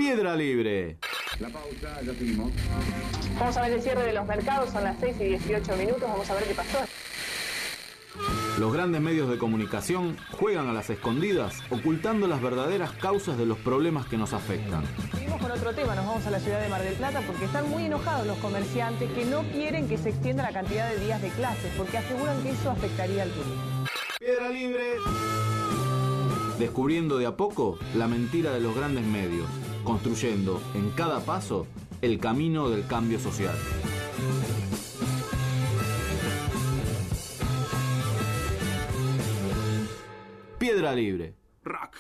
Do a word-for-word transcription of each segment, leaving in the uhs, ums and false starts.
Piedra Libre. La pausa, ya seguimos. Vamos a ver el cierre de los mercados, son las seis y dieciocho minutos, vamos a ver qué pasó. Los grandes medios de comunicación juegan a las escondidas, ocultando las verdaderas causas de los problemas que nos afectan. Seguimos con otro tema, nos vamos a la ciudad de Mar del Plata porque están muy enojados los comerciantes que no quieren que se extienda la cantidad de días de clases porque aseguran que eso afectaría al turismo. Piedra Libre. Descubriendo de a poco la mentira de los grandes medios, construyendo en cada paso el camino del cambio social. Piedra Libre. Rock.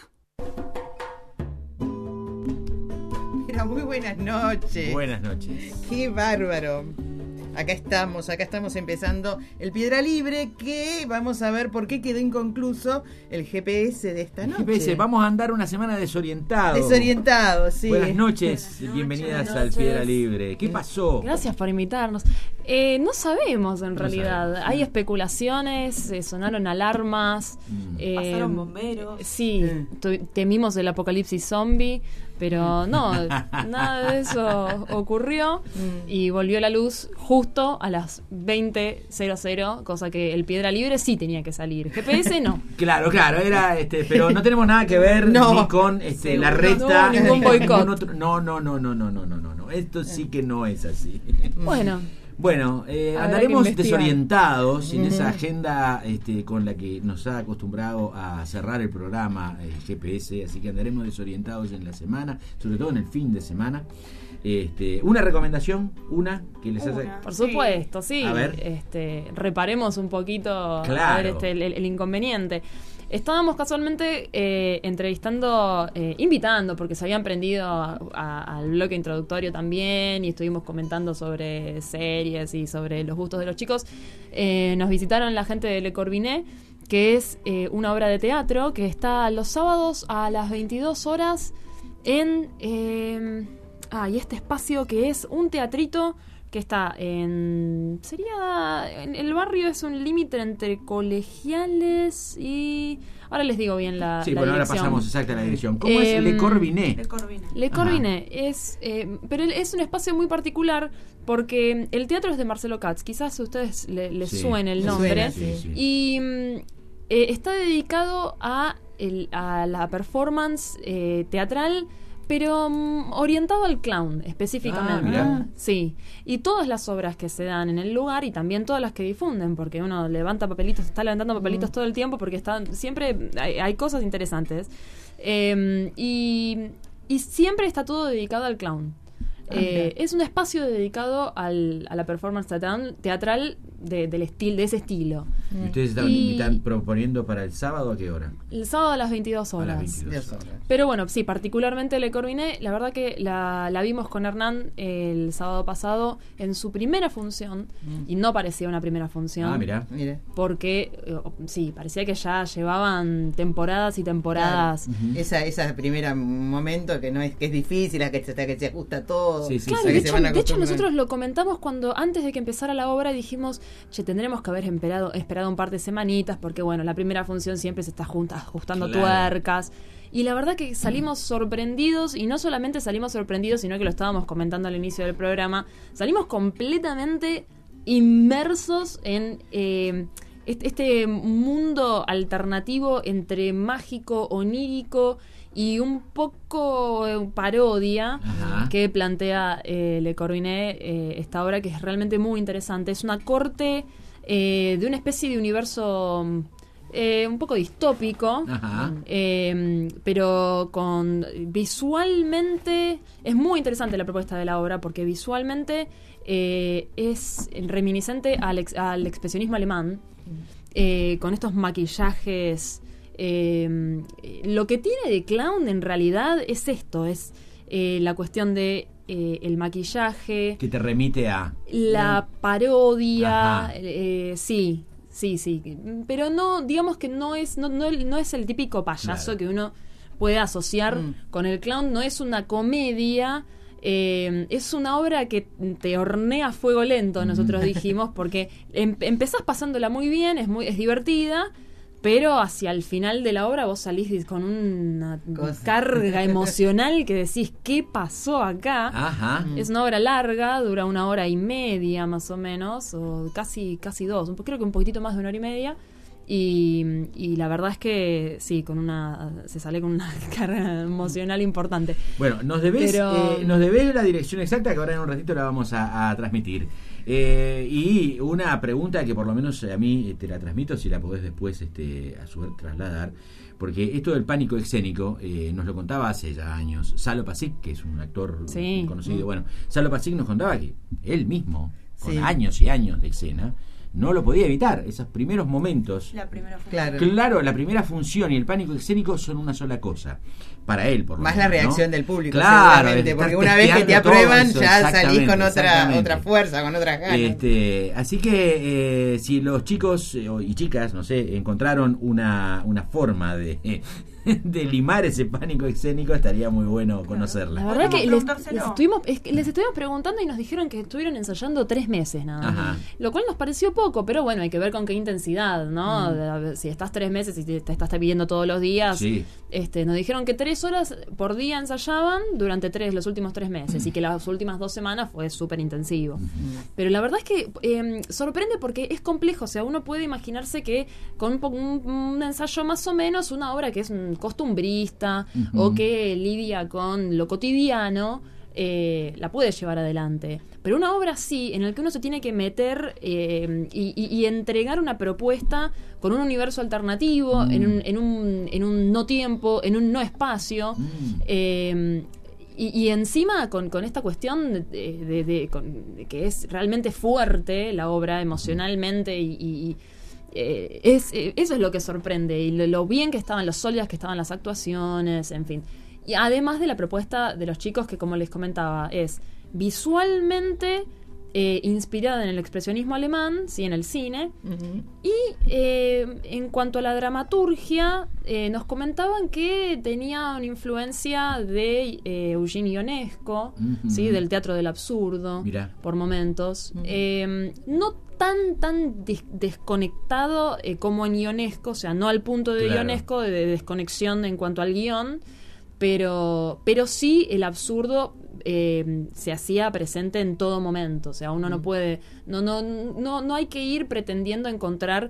Pero muy buenas noches. Buenas noches. Qué bárbaro. Acá estamos, acá estamos empezando el Piedra Libre, que vamos a ver por qué quedó inconcluso el G P S de esta noche. G P S, vamos a andar una semana desorientados. Desorientados, sí. Buenas noches, Buenas bienvenidas noches. al Piedra Libre. ¿Qué pasó? Gracias por invitarnos. Eh, no sabemos en no realidad. Sabemos. Hay especulaciones, eh, sonaron alarmas. Mm. Eh, Pasaron bomberos. Sí, mm. temimos el apocalipsis zombie, pero no, nada de eso ocurrió mm. y volvió la luz justo a las veinte cero cero, cosa que el Piedra Libre sí tenía que salir. G P S no. Claro, claro, era este, pero no tenemos nada que ver no. ni con este, la recta, no, ningún boicot. No, no, no, no, no, no, no, no, no. Esto sí que no es así. Bueno. Bueno, eh, andaremos desorientados en uh-huh. esa agenda este, con la que nos ha acostumbrado a cerrar el programa eh, G P S, así que andaremos desorientados en la semana, sobre todo en el fin de semana. Este, una recomendación, una que les hace. Por supuesto, sí. A ver. Este, reparemos un poquito claro. a ver este, el, el inconveniente. Estábamos casualmente eh, entrevistando, eh, invitando, porque se habían prendido a, a, al bloque introductorio también y estuvimos comentando sobre series y sobre los gustos de los chicos. Eh, nos visitaron la gente de Le Corbusier, que es eh, una obra de teatro que está los sábados a las veintidós horas en... Eh, ah, y este espacio que es un teatrito que está en... Sería... En el barrio es un límite entre Colegiales y... Ahora les digo bien la, sí, la bueno, dirección. ahora pasamos exacta la dirección. ¿Cómo eh, es Le Corbusier? Le Corbusier. Le Corbusier es... Eh, pero es un espacio muy particular porque el teatro es de Marcelo Katz. Quizás a ustedes les le sí, suene el nombre. Suena, sí, sí. Y eh, está dedicado a, el, a la performance eh, teatral, pero um, orientado al clown específicamente. Ah, sí. Y todas las obras que se dan en el lugar y también todas las que difunden, porque uno levanta papelitos, está levantando papelitos mm. todo el tiempo porque están, siempre hay, hay cosas interesantes. Eh, y, y siempre está todo dedicado al clown. Ah, eh, es un espacio dedicado al, a la performance teatral, teatral de, del estil, de ese estilo. ¿Y ustedes estaban y, invitando, proponiendo para el sábado a qué hora? El sábado a las veintidós horas. A las veintidós horas. Pero bueno, sí, particularmente Le Corbusier, la verdad que la, la vimos con Hernán el sábado pasado en su primera función, mm. y no parecía una primera función. Ah, mirá. Porque, eh, sí, parecía que ya llevaban temporadas y temporadas. Claro. Uh-huh. Esa, esa primera momento que no es que es difícil, a que se, que se ajusta todo. Sí, sí, claro, sí. De, hecho, de hecho nosotros lo comentamos cuando antes de que empezara la obra dijimos, che, tendremos que haber esperado, esperado un par de semanitas porque bueno, la primera función siempre se está junta, ajustando claro. tuercas. Y la verdad que salimos sorprendidos, y no solamente salimos sorprendidos, sino que lo estábamos comentando al inicio del programa, salimos completamente inmersos en eh, este, este mundo alternativo entre mágico, onírico y un poco eh, parodia. Ajá. Que plantea eh, Le Corbusier, eh, esta obra que es realmente muy interesante. Es una corte eh, de una especie de universo eh, un poco distópico, eh, pero con visualmente es muy interesante la propuesta de la obra porque visualmente eh, es reminiscente al, ex, al expresionismo alemán, eh, con estos maquillajes. Eh, lo que tiene de clown en realidad es esto, es eh, la cuestión de eh, el maquillaje que te remite a la parodia, eh, sí, sí, sí, pero no, digamos que no es no, no, no es el típico payaso claro. que uno puede asociar mm. con el clown, no es una comedia. Eh, es una obra que te hornea a fuego lento, nosotros dijimos, porque em- empezás pasándola muy bien, es muy es divertida, pero hacia el final de la obra vos salís con una Cosa. carga emocional que decís, ¿qué pasó acá? Ajá. Es una obra larga, dura una hora y media más o menos, o casi, casi dos, creo que un poquitito más de una hora y media. Y, y la verdad es que sí, con una se sale con una carga emocional importante. Bueno, nos debes, Pero... eh, nos debes la dirección exacta que ahora en un ratito la vamos a, a transmitir. Eh, y una pregunta que por lo menos a mí te la transmito, si la podés después este, a su vez trasladar, porque esto del pánico escénico eh, nos lo contaba hace ya años Salo Pasic, que es un actor sí. conocido. Bueno, Salo Pasic nos contaba que él mismo, con sí. años y años de escena, no lo podía evitar. Esos primeros momentos, la primera claro. claro, la primera función y el pánico escénico son una sola cosa. Para él, por lo Más menos, la reacción ¿no? del público, claro, seguramente, porque una vez que te aprueban eso, ya salís con otra otra fuerza, con otras ganas. Este, así que eh, si los chicos eh, y chicas, no sé, encontraron una, una forma de... Eh, de limar ese pánico escénico, estaría muy bueno conocerla. La verdad que les, les, estuvimos, es que les estuvimos preguntando y nos dijeron que estuvieron ensayando tres meses nada más. Lo cual nos pareció poco, pero bueno, hay que ver con qué intensidad, ¿no? Mm. Si estás tres meses y te, te estás pidiendo todos los días, sí. este, nos dijeron que tres horas por día ensayaban durante tres los últimos tres meses mm. y que las últimas dos semanas fue súper intensivo. Mm. Pero la verdad es que eh, sorprende porque es complejo, o sea, uno puede imaginarse que con un, un, un ensayo más o menos, una obra que es un costumbrista uh-huh. o que lidia con lo cotidiano, eh, la puede llevar adelante. Pero una obra así, en la que uno se tiene que meter eh, y, y, y entregar una propuesta con un universo alternativo, mm. en, un, en, un, en un no tiempo, en un no espacio, mm. eh, y, y encima con, con esta cuestión de, de, de, con, de que es realmente fuerte la obra emocionalmente y... y Eh, es, eh, eso es lo que sorprende y lo, lo bien que estaban, los sólidas que estaban las actuaciones, en fin. Y además de la propuesta de los chicos que, como les comentaba, es visualmente eh, inspirada en el expresionismo alemán, sí, en el cine. Uh-huh. Y eh, en cuanto a la dramaturgia, eh, nos comentaban que tenía una influencia de eh, Eugene Ionesco, uh-huh. sí, del teatro del absurdo, Mirá. por momentos. Uh-huh. Eh, no tan tan dis- desconectado eh, como en Ionesco, o sea, no al punto de claro. Ionesco de, de desconexión en cuanto al guión, pero pero sí el absurdo eh, se hacía presente en todo momento, o sea, uno mm. no puede no no no no hay que ir pretendiendo encontrar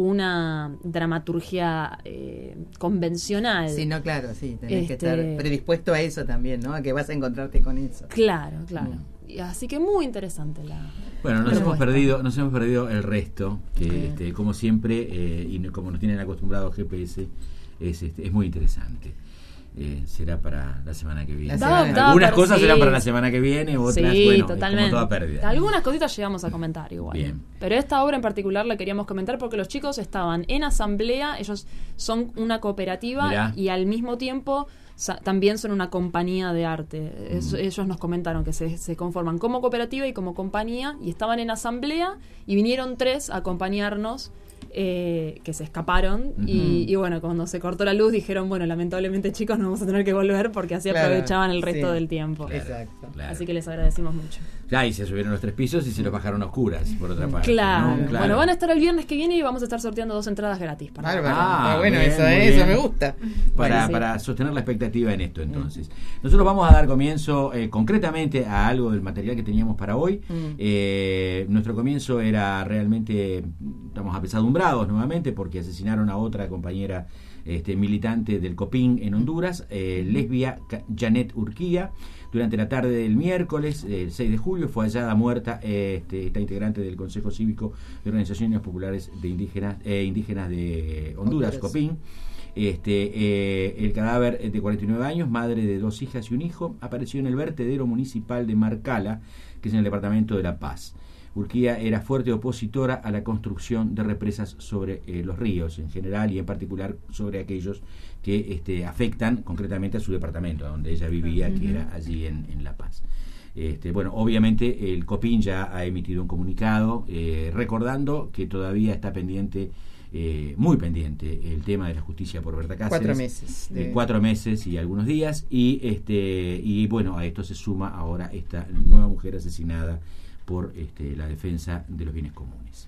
una dramaturgia eh, convencional. Sí, no, claro, sí, tenés este... que estar predispuesto a eso también, ¿no? A que vas a encontrarte con eso. Claro, claro. Mm. Así que muy interesante la... Bueno, nos hemos perdido, nos hemos perdido el resto, que okay. este, como siempre, eh, y como nos tienen acostumbrados G P S, es, este, es muy interesante. Eh, será para la semana que viene. Da, da, Algunas cosas sí. serán para la semana que viene, otras, sí, bueno, totalmente. es como toda pérdida. Algunas cositas llegamos a comentar igual. Bien. Pero esta obra en particular la queríamos comentar porque los chicos estaban en asamblea, ellos son una cooperativa Mirá. y al mismo tiempo sa- también son una compañía de arte. Mm. Es, ellos nos comentaron que se, se conforman como cooperativa y como compañía y estaban en asamblea y vinieron tres a acompañarnos. Eh, que se escaparon uh-huh. y, y bueno, cuando se cortó la luz dijeron, bueno, lamentablemente chicos no vamos a tener que volver porque así claro, aprovechaban el resto sí. del tiempo. Claro, exacto. Claro. Así que les agradecimos mucho. Ya, y se subieron los tres pisos y se los bajaron a oscuras, por otra parte. Claro. ¿no? Claro. Bueno, van a estar el viernes que viene y vamos a estar sorteando dos entradas gratis. Para Bárbaro. Ah, ah, bueno, bien, eso, eh, eso me gusta. Para, bueno, sí. para sostener la expectativa en esto, entonces. Mm. Nosotros vamos a dar comienzo eh, concretamente a algo del material que teníamos para hoy. Mm. Eh, nuestro comienzo era realmente, estamos apesadumbrados nuevamente porque asesinaron a otra compañera este, militante del Copín en Honduras, eh, lesbia Janet Urquía. Durante la tarde del miércoles, el seis de julio, fue hallada muerta eh, este, esta integrante del Consejo Cívico de Organizaciones Populares de Indígenas, eh, indígenas de Honduras, Honduras. Copín. Este, eh, el cadáver de cuarenta y nueve años, madre de dos hijas y un hijo, apareció en el vertedero municipal de Marcala, que es en el departamento de La Paz. Urquía era fuerte opositora a la construcción de represas sobre eh, los ríos en general y en particular sobre aquellos que este, afectan concretamente a su departamento, donde ella vivía, uh-huh. que era allí en, en La Paz. Este, bueno, obviamente el Copín ya ha emitido un comunicado eh, recordando que todavía está pendiente, eh, muy pendiente, el tema de la justicia por Berta Cáceres. Cuatro meses. De... Eh, cuatro meses y algunos días. Y, este, y bueno, a esto se suma ahora esta nueva mujer asesinada por este, la defensa de los bienes comunes.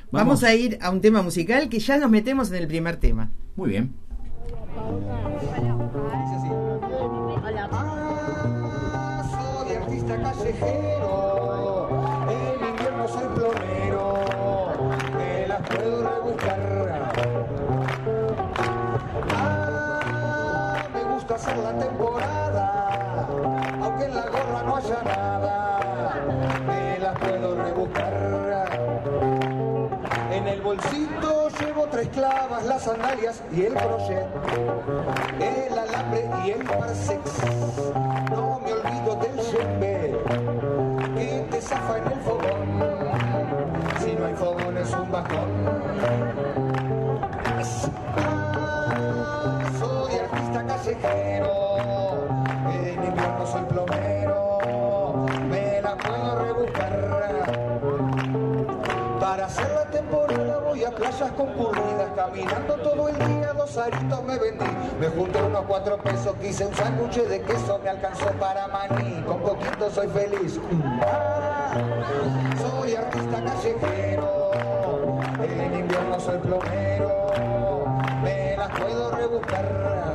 Vamos a ir a un tema musical que ya nos metemos en el primer tema. Muy bien. Ah, soy artista callejero, en invierno soy plomero, me las puedo rebuscar. Ah, me gusta hacer la temporada, aunque en la gorra no haya nada, me las puedo rebuscar. En el bolsito llevo tres clavas, las sandalias y el crochet, el alambre y el parsex. No me olvido del yembe que te zafa en el fogón. Si no hay fogón es un bajón. Ah, soy artista callejero, en invierno soy plomero, me la puedo rebuscar. Para hacer la temporada voy a playas concurridas, caminando todo el día, dos aritos me vendí. Me junté unos cuatro pesos, quise un sándwich de queso, me alcanzó para maní, con poquito soy feliz. Ah, soy artista callejero, en invierno soy plomero, me las puedo rebuscar.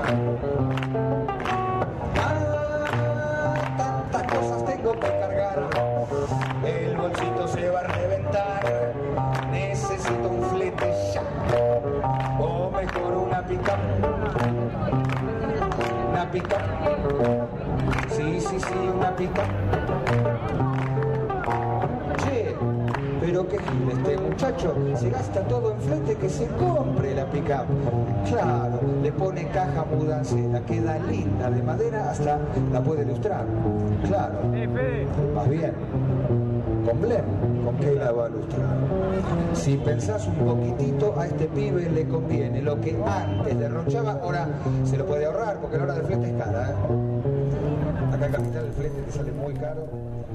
Ah, tantas cosas tengo que cargar, el bolsito se va a reventar. Necesito un flete ya, o mejor una pick-up. Una pick-up. Sí, sí, sí, una pick-up. Che, pero que este muchacho se gasta todo en flete, que se compre la pick-up. Claro, le pone caja mudancera, queda linda, de madera, hasta la puede ilustrar. Claro, más bien. Con Blem, ¿con qué la va a ilustrar? Si pensás un poquitito, a este pibe le conviene. Lo que antes derrochaba, ahora se lo puede ahorrar, porque la hora del flete es cara, ¿eh? Acá en Capital el flete te sale muy caro.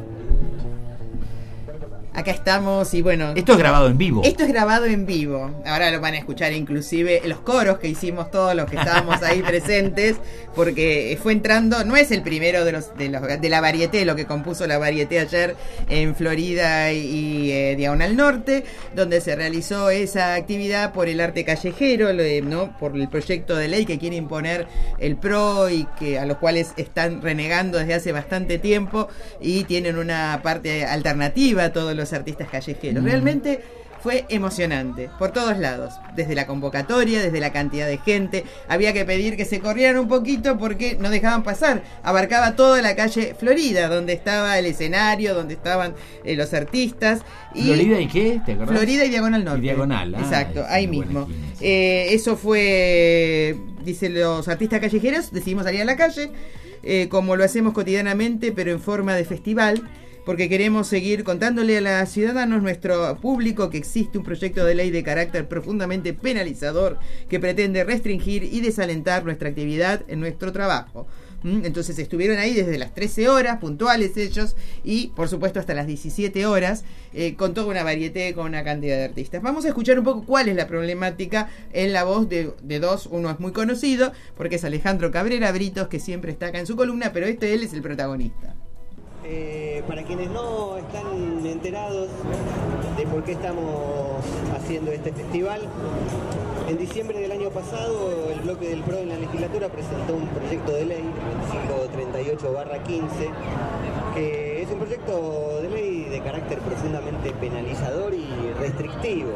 Acá estamos y bueno... Esto es grabado en vivo. Esto es grabado en vivo. Ahora lo van a escuchar inclusive los coros que hicimos todos los que estábamos ahí presentes, porque fue entrando, no es el primero de los de, los, de la Varieté, lo que compuso la Varieté ayer en Florida y, y eh, Diagonal Norte, donde se realizó esa actividad por el arte callejero, ¿no? Por el proyecto de ley que quiere imponer el P R O y que a los cuales están renegando desde hace bastante tiempo y tienen una parte alternativa a todos los artistas callejeros. Realmente fue emocionante por todos lados, desde la convocatoria, desde la cantidad de gente. Había que pedir que se corrieran un poquito porque no dejaban pasar. Abarcaba toda la calle Florida, donde estaba el escenario, donde estaban eh, los artistas. Y ¿Florida y qué? ¿Te acordás? Florida y Diagonal Norte. Y Diagonal, ah, exacto, ahí mismo. Esquina, sí. eh, eso fue, dicen los artistas callejeros, decidimos salir a la calle, eh, como lo hacemos cotidianamente, pero en forma de festival, porque queremos seguir contándole a los ciudadanos, nuestro público, que existe un proyecto de ley de carácter profundamente penalizador que pretende restringir y desalentar nuestra actividad en nuestro trabajo. Entonces estuvieron ahí desde las trece horas, puntuales ellos, y por supuesto hasta las diecisiete horas, eh, con toda una varieté, con una cantidad de artistas. Vamos a escuchar un poco cuál es la problemática en la voz de, de dos. Uno es muy conocido, porque es Alejandro Cabrera Britos, que siempre está acá en su columna, pero este él es el protagonista. Eh, para quienes no están enterados de por qué estamos haciendo este festival, en diciembre del año pasado el bloque del P R O en la legislatura presentó un proyecto de ley, veinticinco treinta y ocho barra quince, que es un proyecto de ley de carácter profundamente penalizador y restrictivo.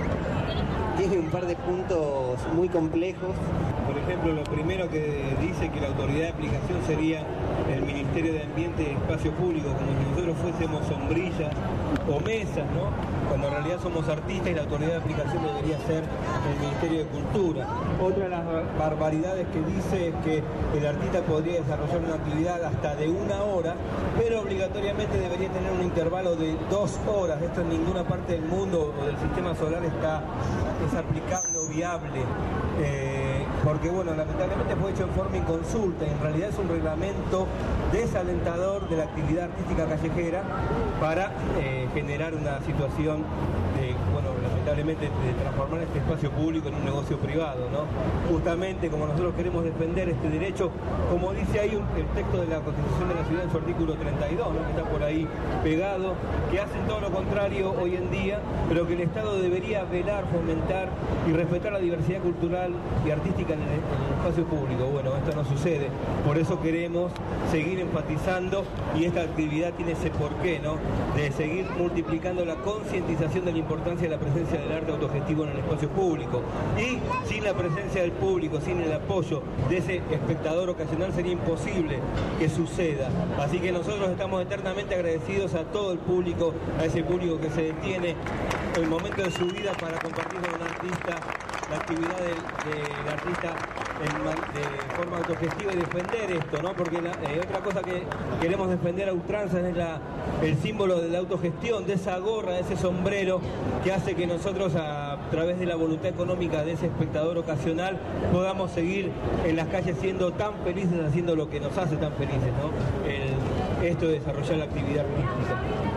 Tiene un par de puntos muy complejos. Por ejemplo, lo primero que dice que la autoridad de aplicación sería el Ministerio de Ambiente y Espacio Público, como si nosotros fuésemos sombrillas o mesas, ¿no? Cuando en realidad somos artistas y la autoridad de aplicación debería ser el Ministerio de Cultura. Otra de las barbaridades que dice es que el artista podría desarrollar una actividad hasta de una hora, pero obligatoriamente debería tener un intervalo de dos horas. Esto en ninguna parte del mundo o del sistema solar está es aplicable o viable, eh, porque bueno, lamentablemente fue hecho en forma inconsulta y en realidad es un reglamento desalentador de la actividad artística callejera para eh, generar una situación de, bueno, lamentablemente, de transformar este espacio público en un negocio privado, ¿no? Justamente como nosotros queremos defender este derecho, como dice ahí un, el texto de la Constitución de la Ciudad en su artículo treinta y dos, ¿no? Que está por ahí pegado, que hacen todo lo contrario hoy en día, pero que el Estado debería velar, fomentar y respetar la diversidad cultural y artística en el, en el espacio público. Bueno, esto no sucede, por eso queremos seguir enfatizando, y esta actividad tiene ese porqué, ¿no? De seguir multiplicando la concientización de la importancia de la presencia del arte autogestivo en el espacio público. Y sin la presencia del público, sin el apoyo de ese espectador ocasional, sería imposible que suceda. Así que nosotros estamos eternamente agradecidos a todo el público, a ese público que se detiene en el momento de su vida para compartir con un artista la actividad del, del artista en, de forma autogestiva y defender esto, ¿no? Porque la, eh, otra cosa que queremos defender a ultranza es la, el símbolo de la autogestión, de esa gorra, de ese sombrero que hace que nosotros, a, a través de la voluntad económica de ese espectador ocasional, podamos seguir en las calles siendo tan felices, haciendo lo que nos hace tan felices, ¿no? El, esto de desarrollar la actividad artística.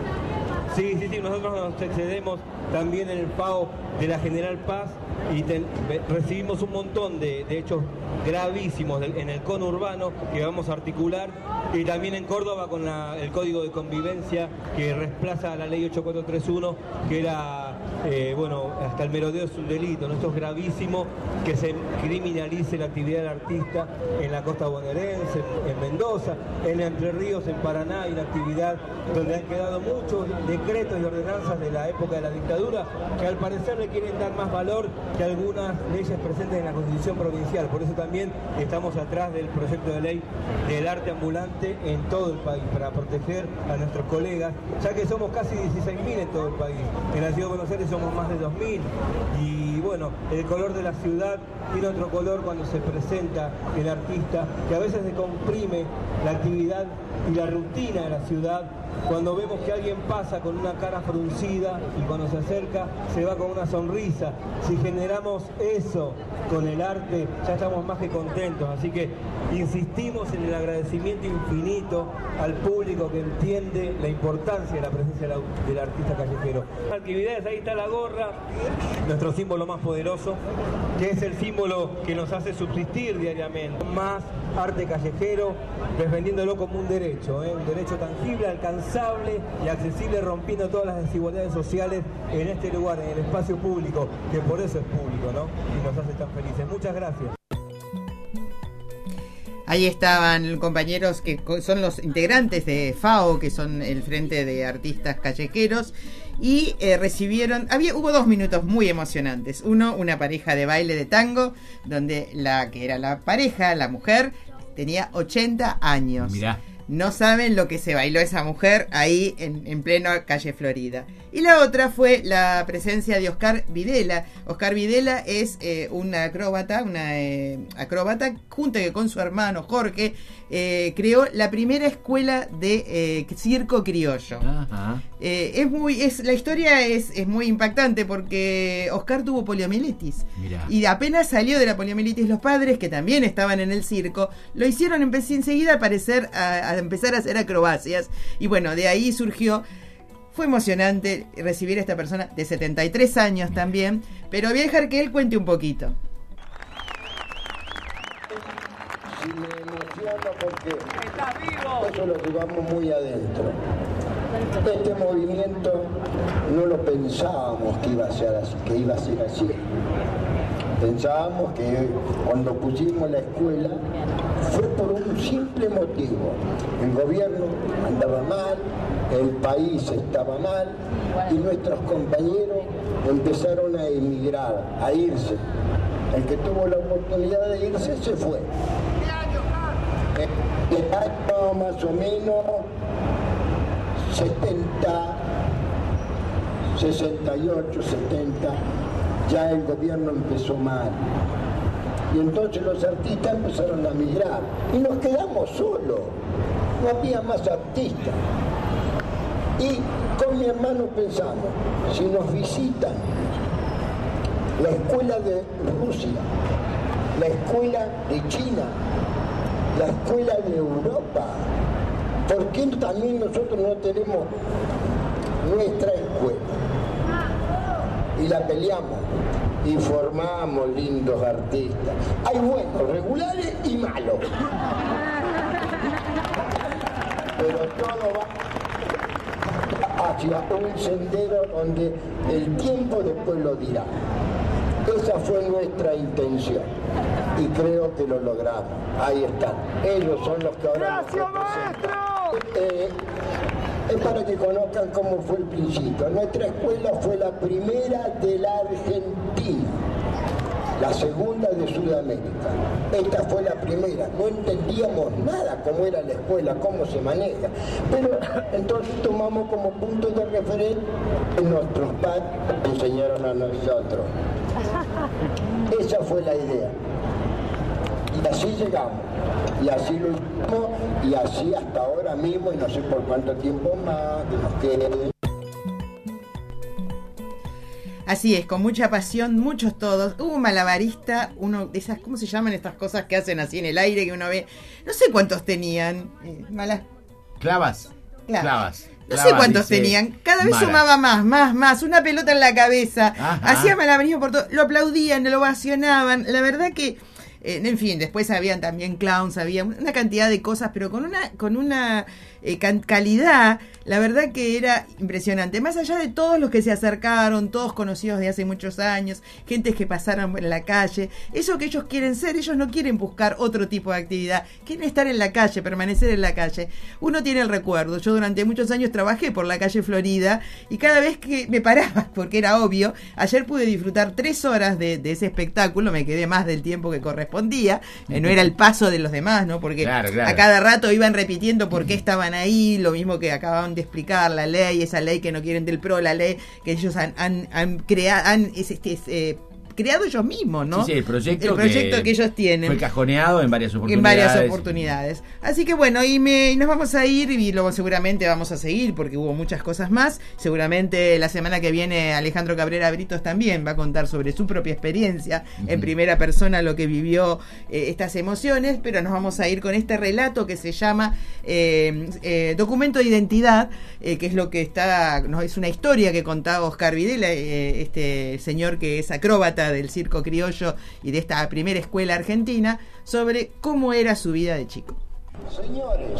Sí, sí, sí, nosotros nos excedemos también en el P A O de la General Paz y ten, recibimos un montón de, de hechos gravísimos de, en el conurbano que vamos a articular, y también en Córdoba con la, el Código de Convivencia que reemplaza a la Ley ocho cuatro tres uno, que era, eh, bueno, hasta el merodeo es un delito, ¿no? Esto es gravísimo, que se criminalice la actividad del artista en la costa bonaerense, en, en Mendoza, en Entre Ríos, en Paraná, hay una actividad donde han quedado muchos decretos y ordenanzas de la época de la dictadura que al parecer le quieren dar más valor que algunas leyes presentes en la Constitución provincial. Por eso también estamos atrás del proyecto de ley del arte ambulante en todo el país, para proteger a nuestros colegas, ya que somos casi dieciséis mil en todo el país. En la Ciudad de Buenos Aires somos más de dos mil, y bueno, el color de la ciudad tiene otro color cuando se presenta el artista, que a veces se comprime la actividad y la rutina de la ciudad. Cuando vemos que alguien pasa con una cara fruncida y cuando se acerca se va con una sonrisa, si generamos eso con el arte ya estamos más que contentos. Así que insistimos en el agradecimiento infinito al público que entiende la importancia de la presencia del artista callejero. Actividades, ahí está la gorra, nuestro símbolo más poderoso, que es el símbolo que nos hace subsistir diariamente. Más arte callejero, defendiéndolo como un derecho, ¿eh? Un derecho tangible, alcanzable y accesible, rompiendo todas las desigualdades sociales en este lugar, en el espacio público, que por eso es público, ¿no? Y nos hace tan felices. Muchas gracias. Ahí estaban compañeros que son los integrantes de F A O, que son el Frente de Artistas Callejeros, y eh, recibieron, había, hubo dos minutos muy emocionantes. Uno, una pareja de baile de tango, donde la que era la pareja, la mujer, tenía ochenta años. Mirá. No saben lo que se bailó esa mujer ahí en, en pleno calle Florida. Y la otra fue la presencia de Oscar Videla. Oscar Videla es eh, un acróbata, una eh, acróbata, junto con su hermano Jorge, eh, creó la primera escuela de eh, circo criollo. Ajá. Eh, es muy, es, la historia es, es muy impactante porque Oscar tuvo poliomielitis. Mirá. Y apenas salió de la poliomielitis, los padres, que también estaban en el circo, lo hicieron empecé enseguida a aparecer, a, a empezar a hacer acrobacias. Y bueno, de ahí surgió. Fue emocionante recibir a esta persona de setenta y tres años también, pero voy a dejar que él cuente un poquito. Sí, me emociona porque eso lo llevamos muy adentro. Este movimiento no lo pensábamos que iba a ser así, que iba a ser así. Pensábamos que cuando pusimos la escuela fue por un simple motivo. El gobierno andaba mal, el país estaba mal y nuestros compañeros empezaron a emigrar, a irse. El que tuvo la oportunidad de irse se fue. El año más o menos setenta, sesenta y ocho, setenta, ya el gobierno empezó mal. Y entonces los artistas empezaron a migrar y nos quedamos solos, no había más artistas. Y con mi hermano pensamos, si nos visitan la escuela de Rusia, la escuela de China, la escuela de Europa, ¿por qué también nosotros no tenemos nuestra escuela? Y y la peleamos y formamos lindos artistas. Hay buenos, regulares y malos. Pero todo va hacia un sendero donde el tiempo después lo dirá. Esa fue nuestra intención y creo que lo logramos. Ahí están. Ellos son los que ahora nos representan. Eh, es para que conozcan cómo fue el principio. Nuestra escuela fue la primera de la Argentina, la segunda de Sudamérica. Esta fue la primera. No entendíamos nada cómo era la escuela, cómo se maneja. Pero entonces tomamos como punto de referencia que nuestros padres enseñaron a nosotros. Esa fue la idea. Y así llegamos. Y así lo hicimos. Y así hasta ahora mismo, y no sé por cuánto tiempo más que nos quede. Así es, con mucha pasión, muchos todos. Hubo un malabarista, uno de esas, ¿cómo se llaman estas cosas que hacen así en el aire que uno ve? No sé cuántos tenían. Eh, malas. Clavas. Clavas. Clavas. No sé cuántos tenían. Cada vez Mara. Sumaba más, más, más. Una pelota en la cabeza. Ajá. Hacía malabarismo por todo. Lo aplaudían, lo ovacionaban. La verdad que, eh, en fin, después habían también clowns, había una cantidad de cosas, pero con una, con una eh, calidad, la verdad que era impresionante. Más allá de todos los que se acercaron, todos conocidos de hace muchos años, gentes que pasaron en la calle, eso que ellos quieren ser, ellos no quieren buscar otro tipo de actividad, quieren estar en la calle, permanecer en la calle. Uno tiene el recuerdo, yo durante muchos años trabajé por la calle Florida y cada vez que me paraba, porque era obvio, ayer pude disfrutar tres horas de, de ese espectáculo, me quedé más del tiempo que correspondía, eh, no era el paso de los demás, ¿no? Porque claro, claro. A cada rato iban repitiendo por qué estaban ahí, lo mismo que acababan de explicar, la ley, esa ley que no quieren del P R O, la ley que ellos han, han, han creado, han es, es, es, eh, creado ellos mismos, ¿no? Sí, sí, el proyecto, el proyecto que, que ellos tienen. Fue cajoneado en varias oportunidades. En varias oportunidades. Así que bueno, y, me, y nos vamos a ir y luego seguramente vamos a seguir porque hubo muchas cosas más. Seguramente la semana que viene Alejandro Cabrera Britos también va a contar sobre su propia experiencia, uh-huh. en primera persona lo que vivió eh, estas emociones, pero nos vamos a ir con este relato que se llama eh, eh, Documento de Identidad, eh, que es lo que está, no, es una historia que contaba Oscar Videla, eh, este señor que es acróbata del circo criollo y de esta primera escuela argentina, sobre cómo era su vida de chico. Señores,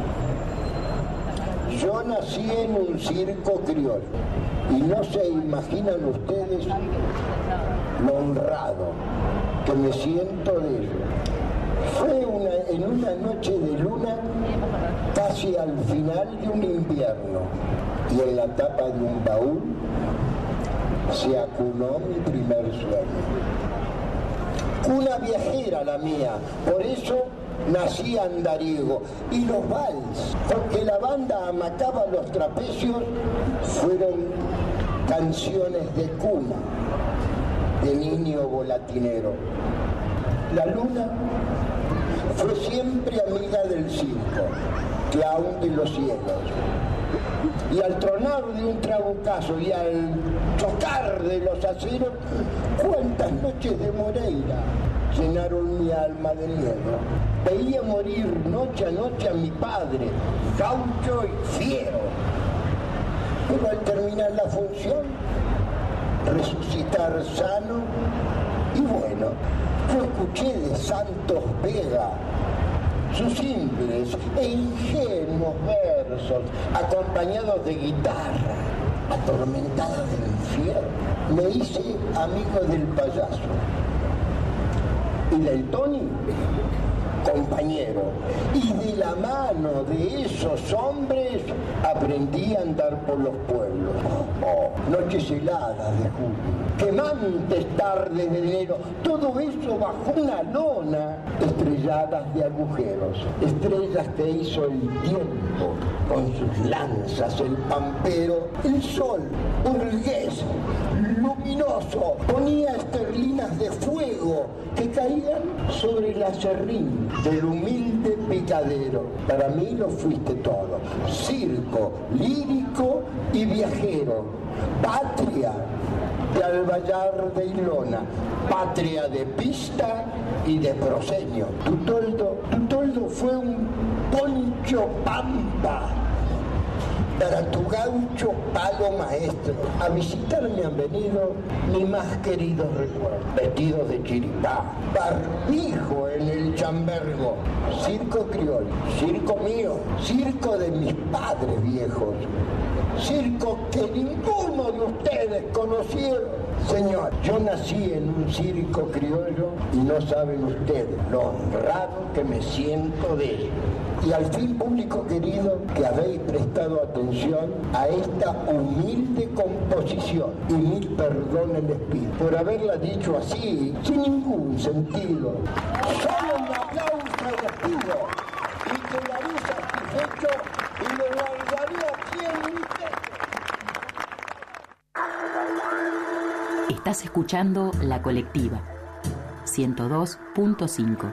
yo nací en un circo criollo y no se imaginan ustedes lo honrado que me siento de ello. Fue una, en una noche de luna, casi al final de un invierno, y en la tapa de un baúl se acunó mi primer sueño. Una viajera la mía, por eso nací andariego. Y los vals, porque la banda amacaba los trapecios, fueron canciones de cuna, de niño volatinero. La luna fue siempre amiga del circo, clown de los cielos. Y al tronar de un trabucazo y al chocar de los aceros, cuántas noches de Moreira llenaron mi alma de miedo. Veía morir noche a noche a mi padre, gaucho y fiero. Pero al terminar la función, resucitar sano y bueno, yo escuché de Santos Vega sus simples e ingenuos versos, acompañados de guitarra, atormentada del infierno. Me hice amigo del payaso y del Tony, compañero, y de la mano de esos hombres aprendí a andar por los pueblos. Oh, noches heladas de julio, quemantes tardes de enero, todo eso bajo una lona, estrelladas de agujeros, estrellas que hizo el tiempo con sus lanzas, el pampero, el sol, burgués, luminoso, ponía esterlinas de fuego que caían sobre el acerrín del humilde picadero. Para mí lo fuiste todo, circo, lírico y viajero, patria de Albayar de Ilona, patria de pista y de proscenio. Tu toldo, tu toldo fue un poncho pampa para tu gaucho palo maestro. A visitarme han venido mis más queridos recuerdos, vestidos de chiripá, barbijo en el chambergo, circo criollo, circo mío, circo de mis padres viejos, circo que ninguno de ustedes conocieron. Señor, yo nací en un circo criollo y no saben ustedes lo honrado que me siento de él. Y al fin, público querido, que habéis prestado atención a esta humilde composición, y mil perdones les pido por haberla dicho así, sin ningún sentido. Solo un aplauso les pido, y quedaré satisfecho y lo guardaré aquí en mi pecho. Estás escuchando La Colectiva, ciento dos punto cinco.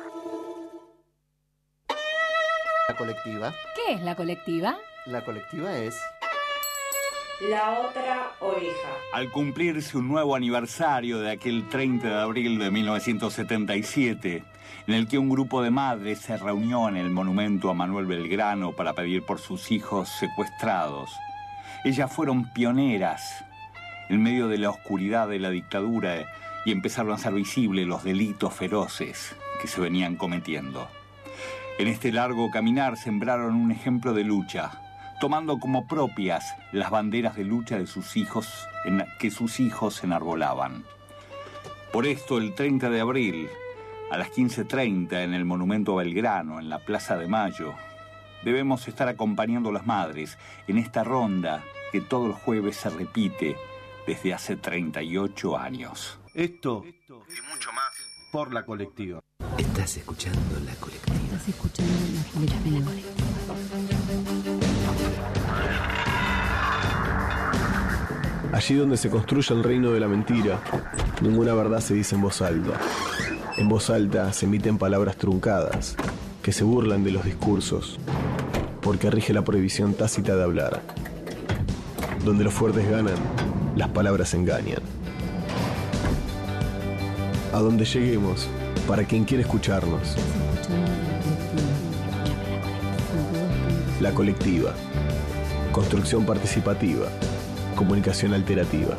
La Colectiva. ¿Qué es La Colectiva? La Colectiva es... La otra oreja. Al cumplirse un nuevo aniversario de aquel treinta de abril de mil novecientos setenta y siete, en el que un grupo de madres se reunió en el monumento a Manuel Belgrano para pedir por sus hijos secuestrados, ellas fueron pioneras en medio de la oscuridad de la dictadura y empezaron a hacer visibles los delitos feroces que se venían cometiendo. En este largo caminar sembraron un ejemplo de lucha, tomando como propias las banderas de lucha de sus hijos en que sus hijos enarbolaban. Por esto, el treinta de abril, a las quince treinta, en el Monumento a Belgrano, en la Plaza de Mayo, debemos estar acompañando a las madres en esta ronda que todos los jueves se repite desde hace treinta y ocho años. Esto y mucho más por La Colectiva. Estás escuchando La Colectiva. Estás escuchando La Colectiva. Allí donde se construye el reino de la mentira, ninguna verdad se dice en voz alta. En voz alta se emiten palabras truncadas, que se burlan de los discursos, porque rige la prohibición tácita de hablar. Donde los fuertes ganan, las palabras engañan. A donde lleguemos, para quien quiere escucharnos. La Colectiva. Construcción participativa. Comunicación alterativa.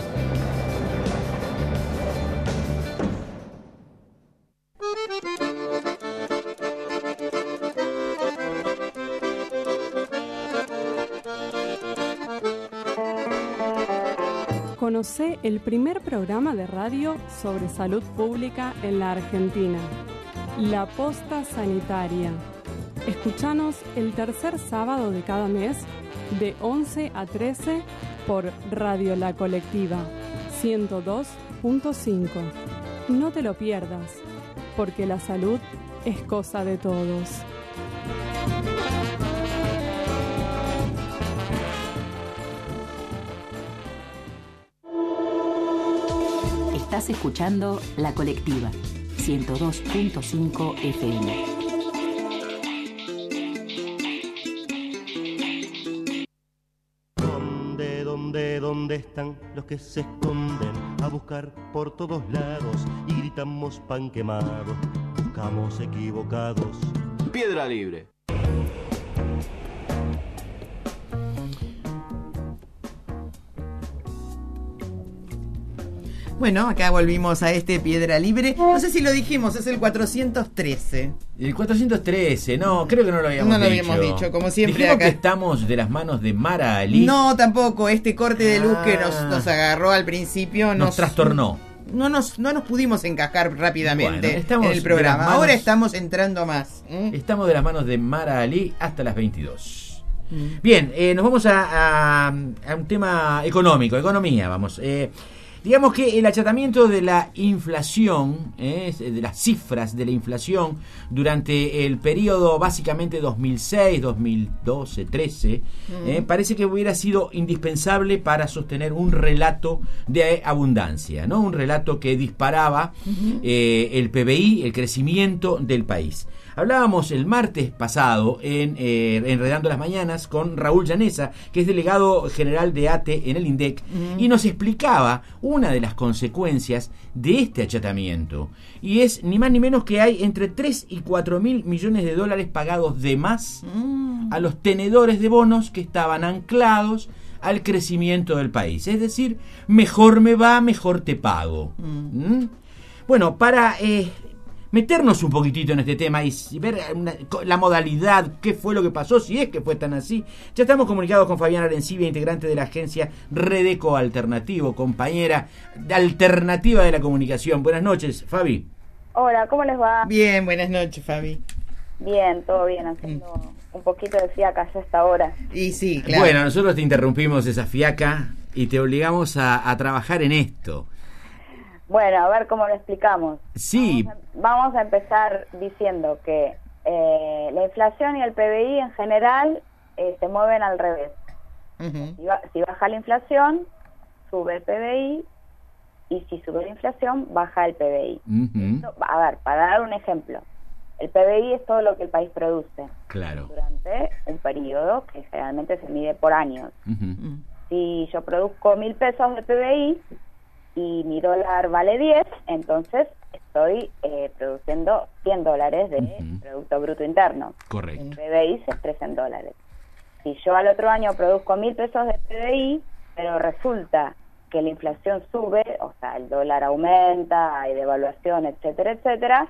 Conocé el primer programa de radio sobre salud pública en la Argentina, La Posta Sanitaria. Escuchanos el tercer sábado de cada mes, de once a trece, por Radio La Colectiva, ciento dos punto cinco. No te lo pierdas, porque la salud es cosa de todos. Estás escuchando La Colectiva, ciento dos punto cinco F M. ¿Dónde, dónde, dónde están los que se esconden a buscar por todos lados y gritamos pan quemado? Buscamos equivocados. Piedra Libre. Bueno, acá volvimos a este Piedra Libre. No sé si lo dijimos, es el cuatrocientos trece. El cuatrocientos trece, no, creo que no lo habíamos dicho. No lo habíamos dicho, como siempre Dijimos acá. que estamos de las manos de Mara Ali. No, tampoco, este corte de luz Ah. que nos, nos agarró al principio Nos nos, trastornó. No nos, no nos pudimos encajar rápidamente Bueno, estamos en el programa. de las manos- Ahora estamos entrando más. ¿eh? Estamos de las manos de Mara Ali hasta las veintidós. Bien, eh, nos vamos a, a, a un tema económico, economía, vamos. Eh, digamos que el achatamiento de la inflación, eh, de las cifras de la inflación durante el periodo básicamente dos mil seis, dos mil doce, trece, eh, parece que hubiera sido indispensable para sostener un relato de abundancia, ¿no? Un relato que disparaba eh, el P B I, el crecimiento del país. Hablábamos el martes pasado en eh, Enredando las Mañanas con Raúl Llanesa, que es delegado general de ATE en el INDEC, Ujú. y nos explicaba una de las consecuencias de este achatamiento. Y es ni más ni menos que hay entre tres y cuatro mil millones de dólares pagados de más a los tenedores de bonos que estaban anclados al crecimiento del país. Es decir, mejor me va, mejor te pago. Mm. ¿Mm? Bueno, para eh, meternos un poquitito en este tema y ver una, la modalidad, qué fue lo que pasó, si es que fue tan así, ya estamos comunicados con Fabiana Arencibia, integrante de la agencia Redeco Alternativo, compañera de alternativa de la comunicación. Buenas noches, Fabi. Hola, ¿cómo les va? Bien, buenas noches, Fabi. Bien, todo bien, haciendo mm. un poquito de fiaca ya a esta hora. Y sí, claro. Bueno, nosotros te interrumpimos esa fiaca y te obligamos a, a trabajar en esto. Bueno, a ver cómo lo explicamos. Sí. Vamos a, vamos a empezar diciendo que eh, la inflación y el P B I en general eh, se mueven al revés. Uh-huh. Si, va, si baja la inflación, sube el P B I, y si sube la inflación, baja el P B I. Uh-huh. Esto, a ver, para dar un ejemplo, el P B I es todo lo que el país produce. Claro. Durante un periodo que generalmente se mide por años. Uh-huh. Si yo produzco mil pesos de P B I y mi dólar vale diez, entonces estoy eh, produciendo cien dólares de uh-huh. Producto Bruto Interno. Correcto. El P B I se expresa en dólares. Si yo al otro año produzco mil pesos de P B I, pero resulta que la inflación sube, o sea, el dólar aumenta, hay devaluación, etcétera, etcétera,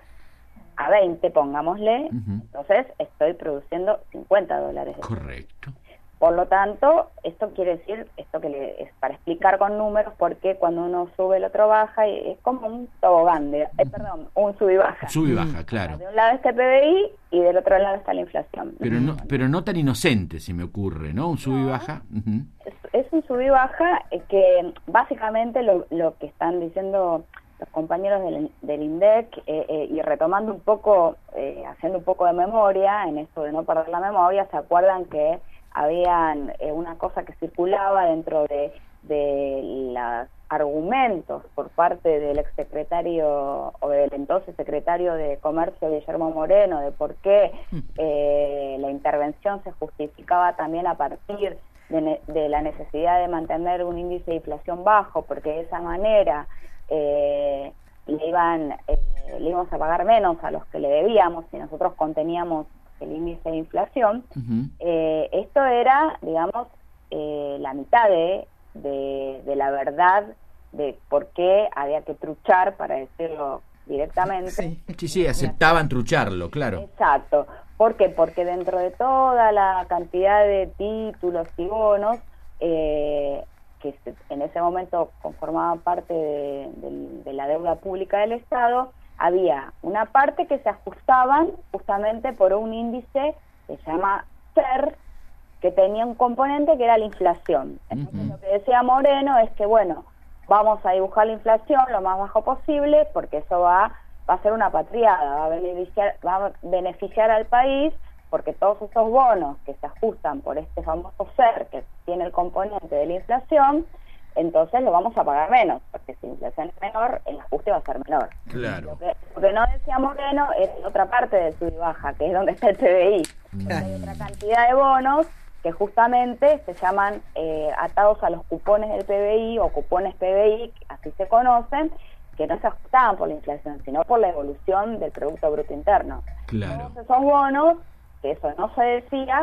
a veinte, pongámosle, uh-huh. entonces estoy produciendo cincuenta dólares. Correcto. Por lo tanto, esto quiere decir, esto que le, es para explicar con números, porque cuando uno sube el otro baja, y es como un tobogán, de, eh, perdón, un sub y baja. Sub y baja, claro. De un lado está el P B I y del otro lado está la inflación. Pero no, pero no tan inocente, se me ocurre, ¿no? Un sub y baja. Uh-huh. Es, es un sub y baja eh, que básicamente lo, lo que están diciendo los compañeros del, del INDEC, eh, eh, y retomando un poco, eh, haciendo un poco de memoria, en esto de no perder la memoria, ¿se acuerdan que habían eh, una cosa que circulaba dentro de, de los argumentos por parte del exsecretario o del entonces secretario de Comercio, Guillermo Moreno, de por qué eh, la intervención se justificaba también a partir de, ne- de la necesidad de mantener un índice de inflación bajo, porque de esa manera eh, le iban eh, le íbamos a pagar menos a los que le debíamos si nosotros conteníamos el índice de inflación. Uh-huh. eh, esto era, digamos, eh, la mitad de, de, de la verdad de por qué había que truchar, para decirlo directamente. Sí, sí, sí, aceptaban trucharlo, claro. Exacto. ¿Por qué? Porque dentro de toda la cantidad de títulos y bonos eh, que en ese momento conformaban parte de, de, de la deuda pública del Estado, había una parte que se ajustaban justamente por un índice que se llama C E R, que tenía un componente que era la inflación. Entonces, uh-huh. lo que decía Moreno es que, bueno, vamos a dibujar la inflación lo más bajo posible, porque eso va, va a ser una patriada, va a beneficiar, va a beneficiar al país, porque todos esos bonos que se ajustan por este famoso C E R, que tiene el componente de la inflación, entonces lo vamos a pagar menos, porque si la inflación es menor, el ajuste va a ser menor. Claro. Lo que, lo que no decía Moreno es otra parte de sub y baja, que es donde está el P B I. Mm. Hay otra cantidad de bonos que justamente se llaman eh, atados a los cupones del P B I o cupones P B I, así se conocen, que no se ajustaban por la inflación, sino por la evolución del Producto Bruto Interno. Claro. Todos esos bonos, que eso no se decía,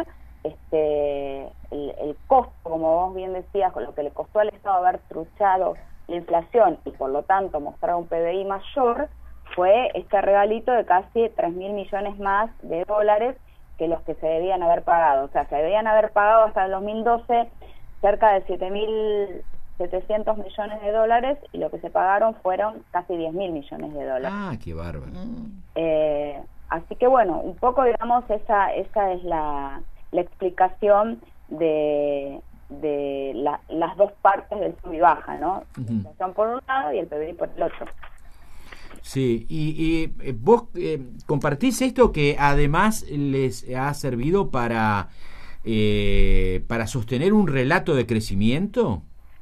este el, el costo, como vos bien decías, con lo que le costó al Estado haber truchado la inflación y por lo tanto mostrar un P B I mayor, fue este regalito de casi tres mil millones más de dólares que los que se debían haber pagado. O sea, se debían haber pagado hasta el dos mil doce cerca de siete mil setecientos millones de dólares y lo que se pagaron fueron casi diez mil millones de dólares. Ah, qué bárbaro. Eh, así que bueno, un poco digamos esa esa es la, la explicación de, de la, las dos partes del sub y baja, ¿no? Uh-huh. La inflación por un lado y el P B I por el otro. Sí, y, y vos eh, compartís esto que además les ha servido para eh, para sostener un relato de crecimiento.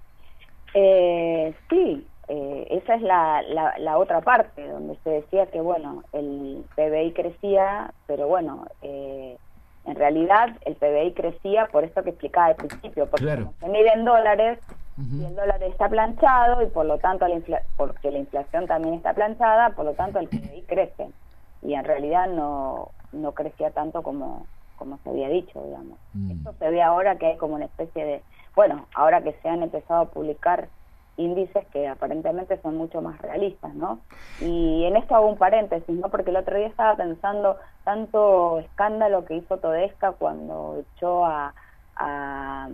Eh, sí, eh, esa es la, la, la otra parte donde se decía que bueno, el P B I crecía, pero bueno, eh, en realidad el P B I crecía por esto que explicaba al principio, porque claro. se mide en dólares. Uh-huh. Y el dólar está planchado y por lo tanto la infla- porque la inflación también está planchada, por lo tanto el P B I crece y en realidad no no crecía tanto como como se había dicho, digamos. Mm. Esto se ve ahora que hay como una especie de, bueno, ahora que se han empezado a publicar índices que aparentemente son mucho más realistas, ¿no? Y en esto hago un paréntesis, ¿no? Porque el otro día estaba pensando tanto escándalo que hizo Todesca cuando echó a, a,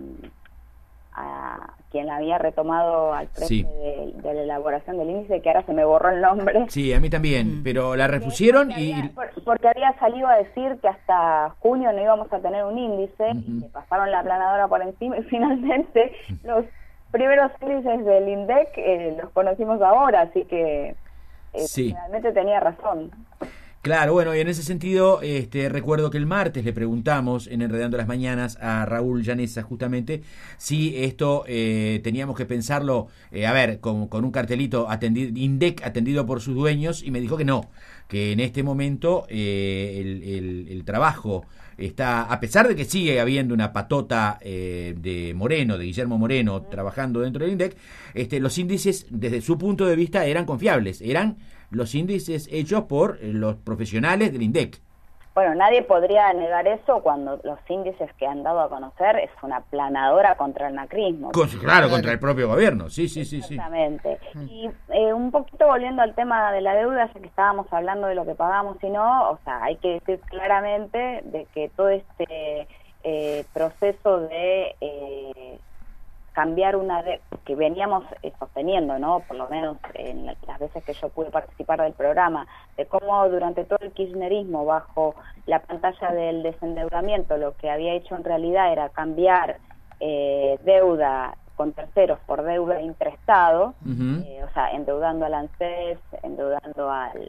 a quien había retomado al frente sí. de, de la elaboración del índice, que ahora se me borró el nombre. Sí, a mí también, mm. pero la repusieron porque y... Había, porque había salido a decir que hasta junio no íbamos a tener un índice, uh-huh. y se pasaron la aplanadora por encima y finalmente los primeros índices del INDEC eh, los conocimos ahora, así que eh, sí. realmente tenía razón. Claro, bueno, y en ese sentido, este, recuerdo que el martes le preguntamos en Enredando las Mañanas a Raúl Llanesa justamente si esto eh, teníamos que pensarlo, eh, a ver, con, con un cartelito atendido, INDEC atendido por sus dueños, y me dijo que no, que en este momento eh, el, el, el trabajo está, a pesar de que sigue habiendo una patota eh, de Moreno, de Guillermo Moreno, trabajando dentro del INDEC, este, los índices desde su punto de vista eran confiables, eran los índices hechos por los profesionales del INDEC. Bueno, nadie podría negar eso cuando los índices que han dado a conocer es una aplanadora contra el macrismo. Con, claro, contra el propio gobierno, sí, sí, sí. Exactamente. Sí. Y eh, un poquito volviendo al tema de la deuda, ya que estábamos hablando de lo que pagamos y no, o sea, hay que decir claramente de que todo este eh, proceso de... Eh, cambiar una de que veníamos eh, sosteniendo, ¿no? Por lo menos en las veces que yo pude participar del programa, de cómo durante todo el kirchnerismo, bajo la pantalla del desendeudamiento, lo que había hecho en realidad era cambiar eh, deuda con terceros por deuda intraestado, uh-huh. eh, o sea, endeudando al ANSES, endeudando al,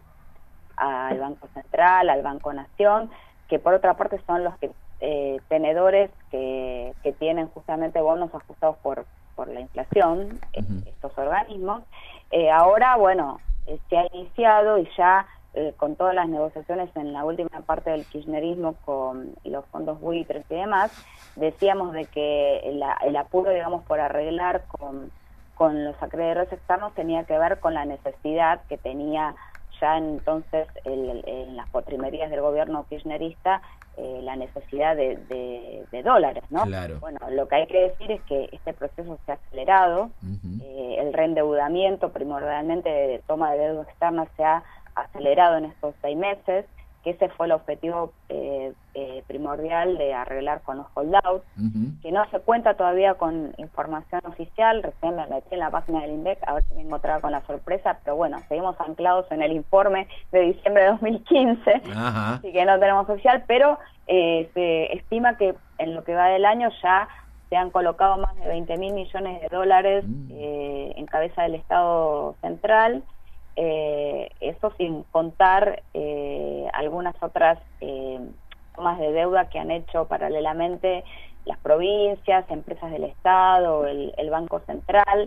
al Banco Central, al Banco Nación, que por otra parte son los que Eh, tenedores que, que tienen justamente bonos ajustados por, por la inflación, uh-huh. eh, estos organismos. Eh, ahora, bueno, eh, se ha iniciado y ya eh, con todas las negociaciones en la última parte del kirchnerismo con los fondos buitres y demás, decíamos de que el, el apuro, digamos, por arreglar con, con los acreedores externos tenía que ver con la necesidad que tenía ya entonces el, el, en las potrimerías del gobierno kirchnerista eh, la necesidad de, de, de dólares, ¿no? Claro. Bueno, lo que hay que decir es que este proceso se ha acelerado, uh-huh. eh, el reendeudamiento primordialmente de toma de deuda externa se ha acelerado en estos seis meses, que ese fue el objetivo eh, eh, primordial de arreglar con los holdouts, uh-huh. que no se cuenta todavía con información oficial. Recién me metí en la página del INDEC a ver si me encontraba con la sorpresa, pero bueno, seguimos anclados en el informe de diciembre de dos mil quince, uh-huh. así que no tenemos oficial, pero eh, se estima que en lo que va del año ya se han colocado más de veinte mil millones de dólares uh-huh. eh, en cabeza del Estado central. Eh, eso sin contar eh, algunas otras eh, tomas de deuda que han hecho paralelamente las provincias, empresas del Estado, el, el Banco Central,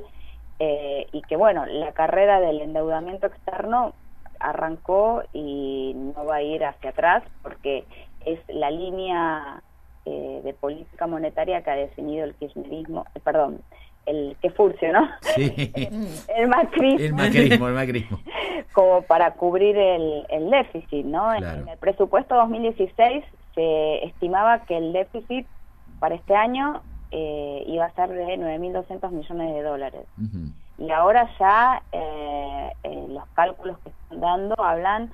eh, y que bueno, la carrera del endeudamiento externo arrancó y no va a ir hacia atrás porque es la línea eh, de política monetaria que ha definido el kirchnerismo, eh, perdón, el que Furcio, ¿no? Sí. el macrismo. El macrismo, el macrismo. Como para cubrir el, el déficit, ¿no? Claro. En el presupuesto dos mil dieciséis se estimaba que el déficit para este año eh, iba a ser de nueve mil doscientos millones de dólares. Uh-huh. Y ahora ya eh, eh, los cálculos que están dando hablan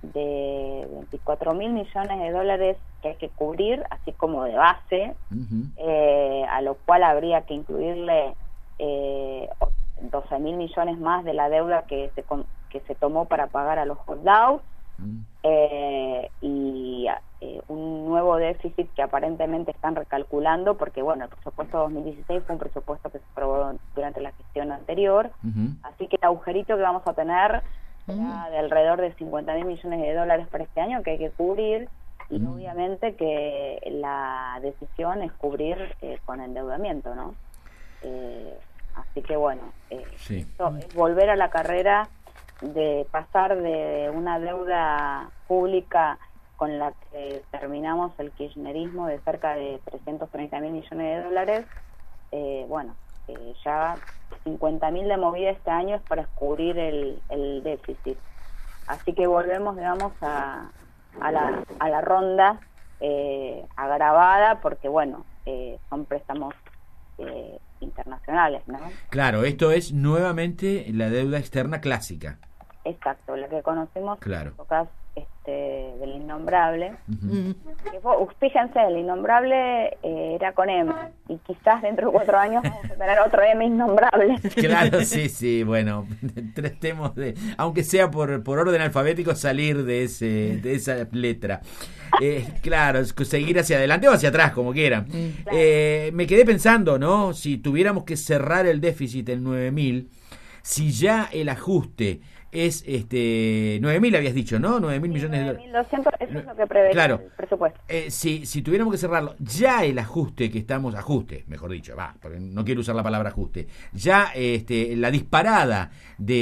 de veinticuatro mil millones de dólares que hay que cubrir, así como de base, uh-huh. eh, a lo cual habría que incluirle eh, doce mil millones más de la deuda que se que se tomó para pagar a los holdouts, uh-huh. eh, y eh, un nuevo déficit que aparentemente están recalculando, porque bueno, el presupuesto dos mil dieciséis fue un presupuesto que se aprobó durante la gestión anterior, uh-huh. así que el agujerito que vamos a tener será de alrededor de cincuenta mil millones de dólares para este año que hay que cubrir, y mm. obviamente que la decisión es cubrir eh, con endeudamiento, ¿no? Eh, así que bueno, eh, sí. esto es volver a la carrera de pasar de una deuda pública con la que terminamos el kirchnerismo de cerca de trescientos treinta mil millones de dólares, eh, bueno, eh, ya cincuenta mil de movida este año es para cubrir el, el déficit. Así que volvemos, digamos, a, a, la, a la ronda eh, agravada porque, bueno, eh, son préstamos eh, internacionales, ¿no? Claro, esto es nuevamente la deuda externa clásica. Exacto, la que conocemos Claro. en épocas este, del innombrable. Uh-huh. Que fue, fíjense, el innombrable eh, era con M, y quizás dentro de cuatro años vamos a tener otro M innombrable. Claro, sí, sí, bueno, tratemos de, aunque sea por, por orden alfabético, salir de ese de esa letra. Eh, claro, seguir hacia adelante o hacia atrás, como quieran. Claro. Eh, me quedé pensando, ¿no? Si tuviéramos que cerrar el déficit en nueve mil, si ya el ajuste es este nueve mil, habías dicho, ¿no? nueve mil millones de dólares. nueve mil doscientos, eso es lo que prevé Claro. el presupuesto. Eh, si, si tuviéramos que cerrarlo, ya el ajuste que estamos, ajuste, mejor dicho, va, porque no quiero usar la palabra ajuste, ya este, la disparada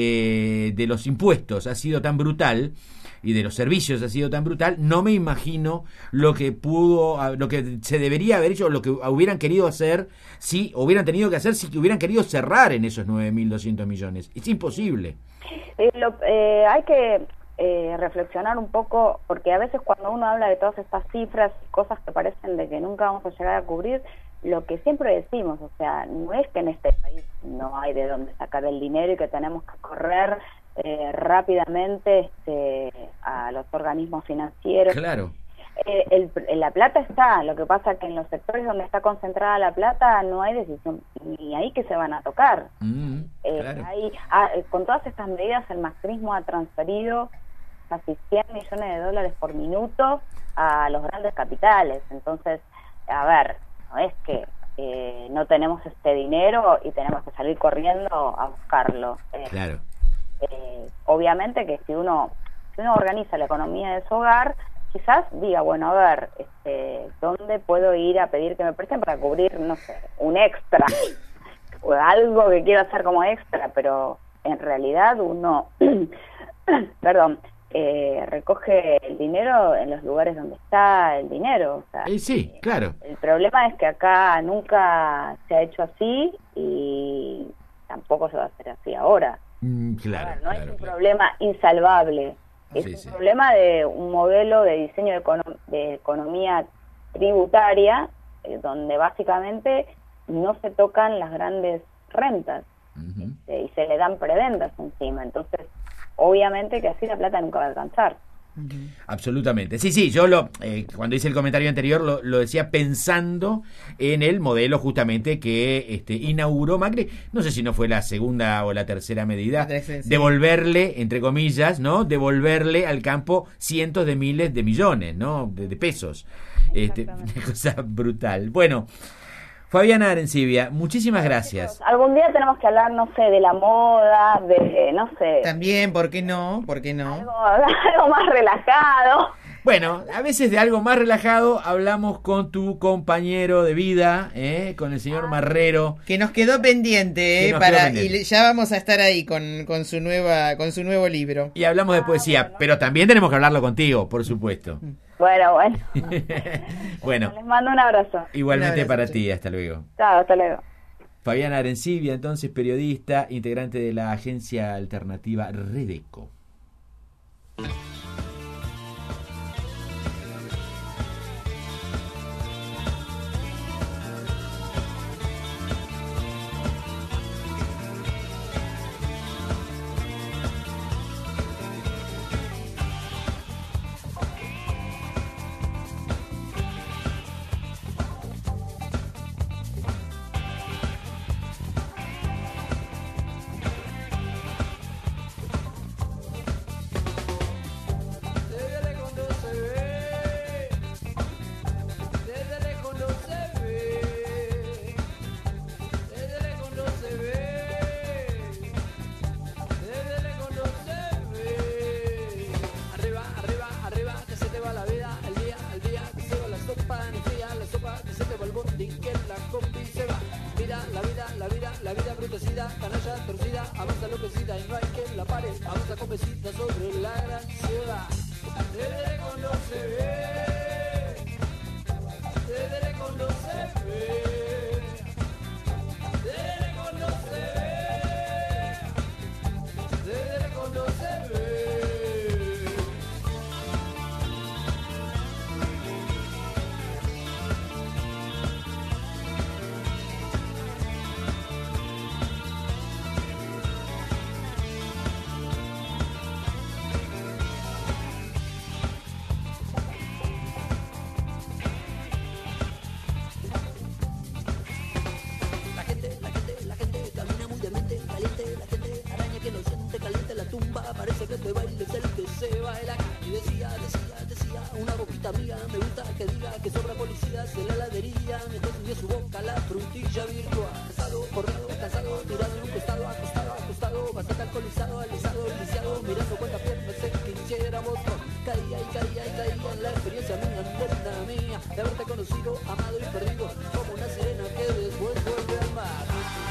de, de los impuestos ha sido tan brutal y de los servicios ha sido tan brutal, no me imagino lo que pudo, lo que se debería haber hecho, lo que hubieran querido hacer, si hubieran tenido que hacer, si hubieran querido cerrar en esos nueve mil doscientos millones. Es imposible. Eh, lo, eh, hay que eh, reflexionar un poco, porque a veces cuando uno habla de todas estas cifras, cosas que parecen de que nunca vamos a llegar a cubrir, lo que siempre decimos, o sea, no es que en este país no hay de dónde sacar el dinero y que tenemos que correr eh, rápidamente este, a los organismos financieros. Claro. Eh, el, la plata está, lo que pasa es que en los sectores donde está concentrada la plata no hay decisión ni ahí que se van a tocar. Mm, eh, claro. hay, ah, con todas estas medidas el macrismo ha transferido casi cien millones de dólares por minuto a los grandes capitales. Entonces, a ver, no es que eh, no tenemos este dinero y tenemos que salir corriendo a buscarlo. Eh, Claro. eh, obviamente que si uno si uno organiza la economía de su hogar, quizás diga, bueno, a ver, este, ¿dónde puedo ir a pedir que me presten para cubrir, no sé, un extra? O algo que quiero hacer como extra, pero en realidad uno, perdón, eh, recoge el dinero en los lugares donde está el dinero. O sea, Eh, sí, claro. el problema es que acá nunca se ha hecho así y tampoco se va a hacer así ahora. Mm, claro, A ver, no claro, es un claro. problema insalvable, es Sí, un sí. problema de un modelo de diseño de, econo- de economía tributaria eh, donde básicamente no se tocan las grandes rentas eh, y se le dan prebendas encima. Entonces, obviamente que así la plata nunca va a alcanzar. Absolutamente. Sí, sí, yo lo eh, cuando hice el comentario anterior lo, lo decía pensando en el modelo justamente que este, inauguró Macri. No sé si no fue la segunda o la tercera medida. La tercera, sí. Devolverle, entre comillas, ¿no? Devolverle al campo cientos de miles de millones, ¿no? De, de pesos. Este, una cosa brutal. Bueno, Fabiana Arencibia, muchísimas gracias. Algún día tenemos que hablar, no sé, de la moda, de, no sé, También, ¿por qué no? ¿Por qué no? algo, algo más relajado. Bueno, a veces de algo más relajado hablamos con tu compañero de vida, ¿eh? Con el señor Marrero. Que nos quedó pendiente, Que ¿eh? nos Para, quedó pendiente. y le- ya vamos a estar ahí con, con su nueva, con su nuevo libro. Y hablamos de poesía, pero también tenemos que hablarlo contigo, por supuesto. Bueno, bueno, Bueno, les mando un abrazo. igualmente Un abrazo, para che. ti, hasta luego. Chao, hasta luego. Fabiana Arencibia, entonces periodista, integrante de la agencia alternativa Redeco. Desde lejos no se ve, desde lejos no se ve, desde lejos no se ve, desde lejos no se ve. Arriba, arriba, arriba, que se te va la vida, el día, el día, que se va la sopa, ni fría, la sopa, que se te va el bondi, que la combi se va. Mira la vida, la vida, la vida brutecida, canalla torcida, avanza enloquecida y no hay quien la pare, avanza con besita sobre la gran ciudad. Desde lejos no se ve, desde lejos no se ve, desde lejos no se ve, desde lejos no se ve. una boquita amiga. Me gusta que diga que sobra policías en la heladería. Mientras hundió su boca la frutilla virtual. Cansado, corrido, cansado, tirado en un costado, acostado, acostado, bastante alcoholizado, alisado, lisiado, mirando cuántas piernas se quisiéramos. Caía y caía y caía en la experiencia mía, nena mía, de haberte conocido, amado y perdido, como una sirena que después vuelve al mar.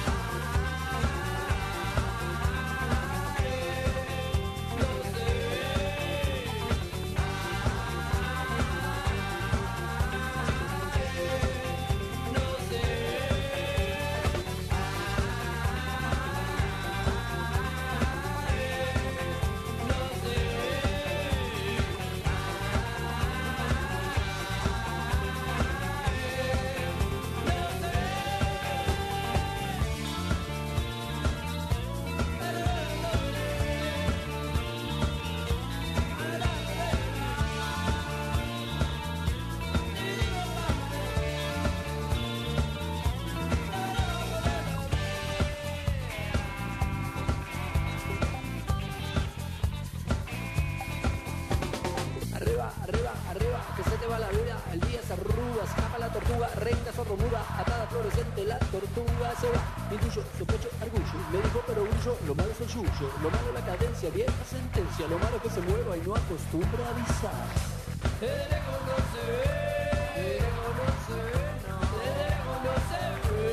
Lo malo la cadencia, vieja sentencia. Lo malo que se mueva y no acostumbra a avisar. De lejos no se ve, de lejos no se ve, no. De lejos no se ve,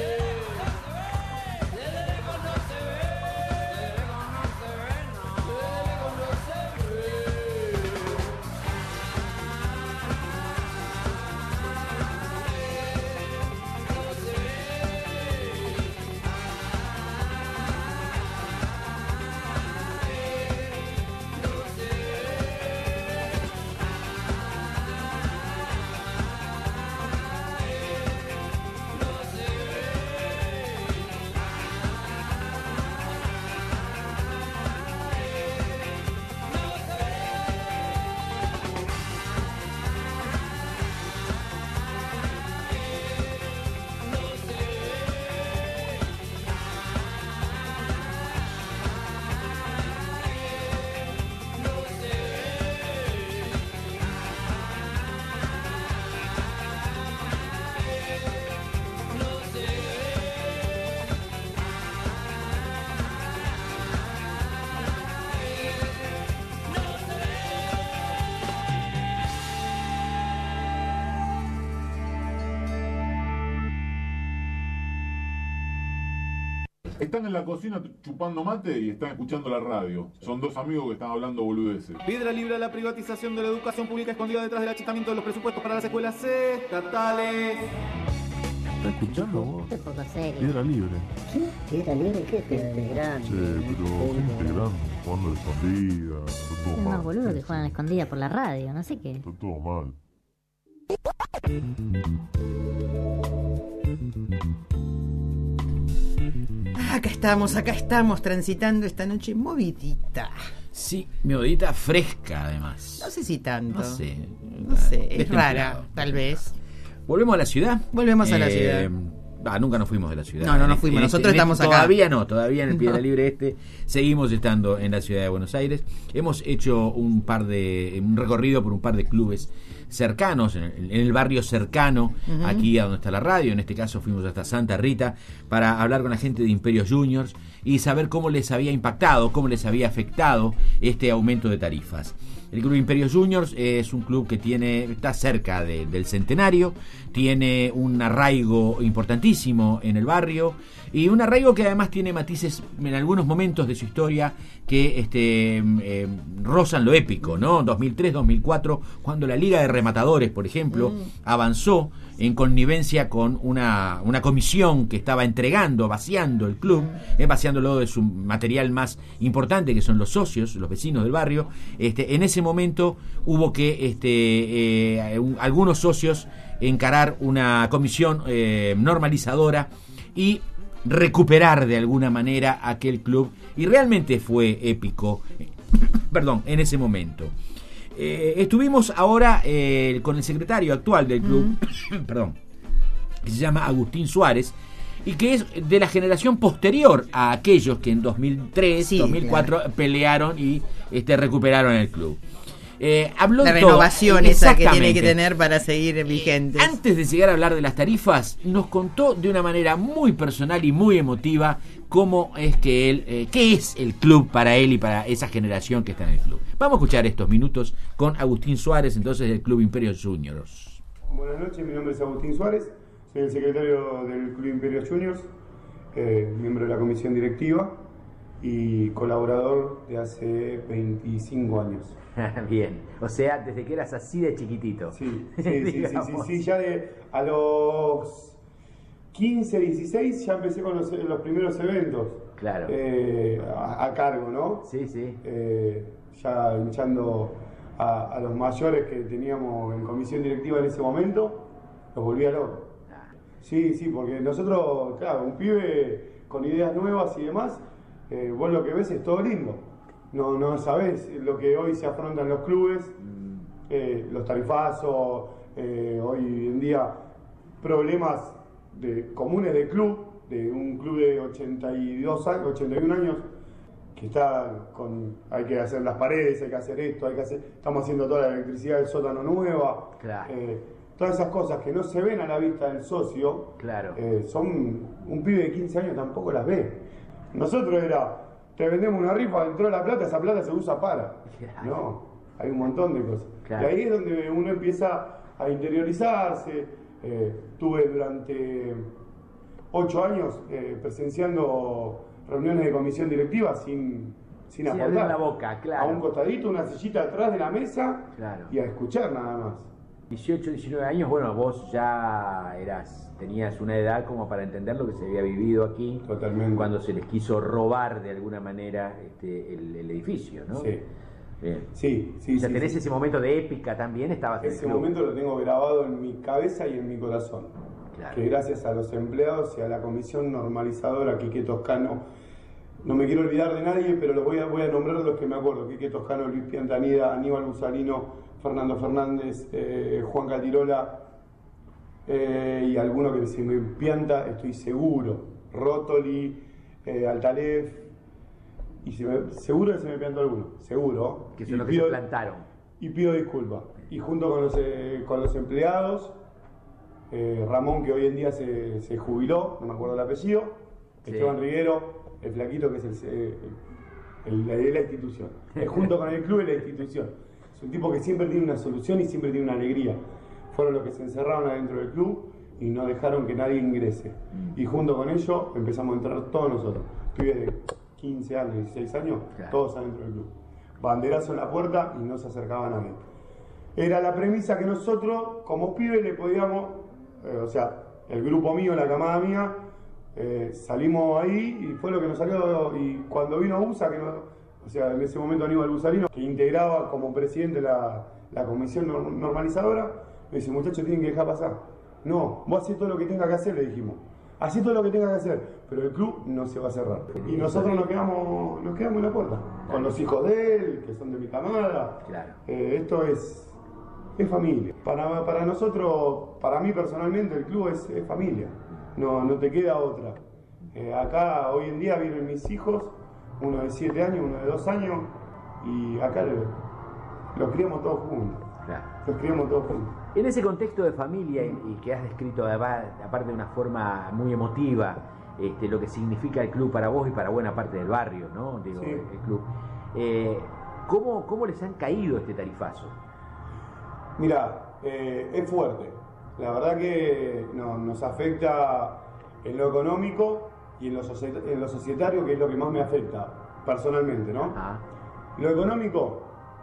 de lejos no se ve, de lejos no se ve, no. De lejos no se ve. Están en la cocina chupando mate y están escuchando la radio. Son dos amigos que están hablando boludeces. Piedra libre a la privatización de la educación pública escondida detrás del achicamiento de los presupuestos para las escuelas estatales. ¿Estás escuchando vos? Qué poco serio. Piedra libre. ¿Qué? ¿Piedra libre? ¿Qué? Piedra grande. Sí, pero gente grande, jugando de escondida. Está todo Es mal. más boludo que juegan a escondida por la radio, no sé qué. Está todo mal. Acá estamos, acá estamos transitando esta noche movidita. Sí, movidita fresca además. No sé si tanto. No sé. No sé, es Destemplado. rara, tal vez. ¿Volvemos a la ciudad? Volvemos a la ciudad. Ah, nunca nos fuimos de la ciudad. No, no nos En fuimos, este- nosotros en estamos este- acá. Todavía no, todavía en el Piedra No. Libre este seguimos estando en la ciudad de Buenos Aires. Hemos hecho un par de un recorrido por un par de clubes cercanos, en el, en el barrio cercano, Ujú. aquí a donde está la radio. En este caso fuimos hasta Santa Rita para hablar con la gente de Imperio Juniors y saber cómo les había impactado, cómo les había afectado este aumento de tarifas. El Club Imperio Juniors es un club que tiene está cerca de- del centenario, tiene un arraigo importantísimo en el barrio y un arraigo que además tiene matices en algunos momentos de su historia que este, eh, rozan lo épico, ¿no? dos mil tres, dos mil cuatro, cuando la Liga de Rematadores, por ejemplo, Mm. avanzó en connivencia con una, una comisión que estaba entregando, vaciando el club, eh, vaciándolo de su material más importante, que son los socios, los vecinos del barrio. Este, en ese momento hubo que este, eh, un- algunos socios encarar una comisión eh, normalizadora y recuperar de alguna manera aquel club, y realmente fue épico, perdón, en ese momento. Eh, estuvimos ahora eh, con el secretario actual del club, perdón, que se llama Agustín Suárez, y que es de la generación posterior a aquellos que en dos mil tres, Sí, dos mil cuatro claro. pelearon y este, recuperaron el club. Eh, habló la de todo. renovación esa que tiene que Exactamente. tener para seguir vigentes. Antes de llegar a hablar de las tarifas, nos contó de una manera muy personal y muy emotiva cómo es que él, eh, qué es el club para él y para esa generación que está en el club. Vamos a escuchar estos minutos con Agustín Suárez, entonces del Club Imperio Juniors. Buenas noches, mi nombre es Agustín Suárez, soy el secretario del Club Imperio Juniors, eh, miembro de la comisión directiva y colaborador de hace veinticinco años. Bien, o sea, desde que eras así de chiquitito. Sí, sí, sí, sí, sí, sí, ya de a los quince, dieciséis ya empecé con los, los primeros eventos. Claro. Eh, a, a cargo, ¿no? Sí, sí. Eh, ya hinchando a, a los mayores que teníamos en comisión directiva en ese momento, los volvía locos. Sí, sí, porque nosotros, claro, un pibe con ideas nuevas y demás, eh, vos lo que ves es todo lindo. No, no sabés lo que hoy se afronta en los clubes, eh, los tarifazos, eh, hoy en día problemas de, comunes del club, de un club de ochenta y dos años, ochenta y un años, que está con, hay que hacer las paredes, hay que hacer esto, hay que hacer, estamos haciendo toda la electricidad del sótano nueva, Claro. eh, todas esas cosas que no se ven a la vista del socio, Claro. eh, son, un pibe de quince años tampoco las ve. Nosotros era, te vendemos una rifa, entró la plata, esa plata se usa para. No, hay un montón de cosas. Claro. Y ahí es donde uno empieza a interiorizarse. Eh, tuve durante ocho años eh, presenciando reuniones de comisión directiva sin, sin Sin aportar. abrir la boca, claro. A un costadito, una sillita atrás de la mesa, Claro. y a escuchar nada más. dieciocho, diecinueve años, bueno, vos ya eras, tenías una edad como para entender lo que se había vivido aquí. Totalmente. Cuando se les quiso robar de alguna manera este, el, el edificio, ¿no? Sí. Bien. Sí, sí, O sea, sí, tenés sí. ese momento de épica también, estabas en el Ese club. momento lo tengo grabado en mi cabeza y en mi corazón. Claro. Que gracias a los empleados y a la comisión normalizadora, Quique Toscano, no me quiero olvidar de nadie, pero los voy a, voy a nombrar los que me acuerdo: Quique Toscano, Luis Piantanida, Aníbal Busarino, Fernando Fernández, eh, Juan Catirola, eh, y alguno que se me pianta, estoy seguro, Rótoli, eh, Altalef, y se me- seguro que se me piantó alguno, seguro. Que son Y los que pido- se plantaron. Y pido disculpas. Y junto con los, eh, con los empleados, eh, Ramón, que hoy en día se, se jubiló, no me acuerdo el apellido, Sí. Esteban Riguero, el flaquito que es el, el, el- el de la institución. Es junto con el club y la institución. Es un tipo que siempre tiene una solución y siempre tiene una alegría. Fueron los que se encerraron adentro del club y no dejaron que nadie ingrese. Y junto con ellos empezamos a entrar todos nosotros. Pibes de quince años, dieciséis años, Claro. todos adentro del club. Banderazo en la puerta y no se acercaba nadie. Era la premisa que nosotros, como pibes, le podíamos, eh, o sea, el grupo mío, la camada mía, eh, salimos ahí y fue lo que nos salió. Y cuando vino Busa, que no, o sea, en ese momento Aníbal Busarino, que integraba como presidente la, la comisión norm- normalizadora, me dice: muchachos, tienen que dejar pasar. No, vos hacés todo lo que tenga que hacer, le dijimos. Hacé todo lo que tenga que hacer, pero el club no se va a cerrar. Y nosotros nos quedamos, nos quedamos en la puerta, con los hijos de él, que son de mi camada. Claro. Eh, esto es, es familia. Para, para nosotros, para mí personalmente, el club es, es familia. No, no te queda otra. Eh, acá hoy en día vienen mis hijos, uno de siete años, uno de dos años, y acá lo- los criamos todos juntos. Claro. Los criamos todos juntos. En ese contexto de familia y, y que has descrito además, aparte de una forma muy emotiva, este, lo que significa el club para vos y para buena parte del barrio, ¿no? Digo, Sí. el, el club. Eh, ¿cómo, ¿Cómo les han caído este tarifazo? Mira, eh, es fuerte. La verdad que no- nos afecta en lo económico y en lo, socie- en lo societario, que es lo que más me afecta personalmente, ¿no? Ajá. Lo económico,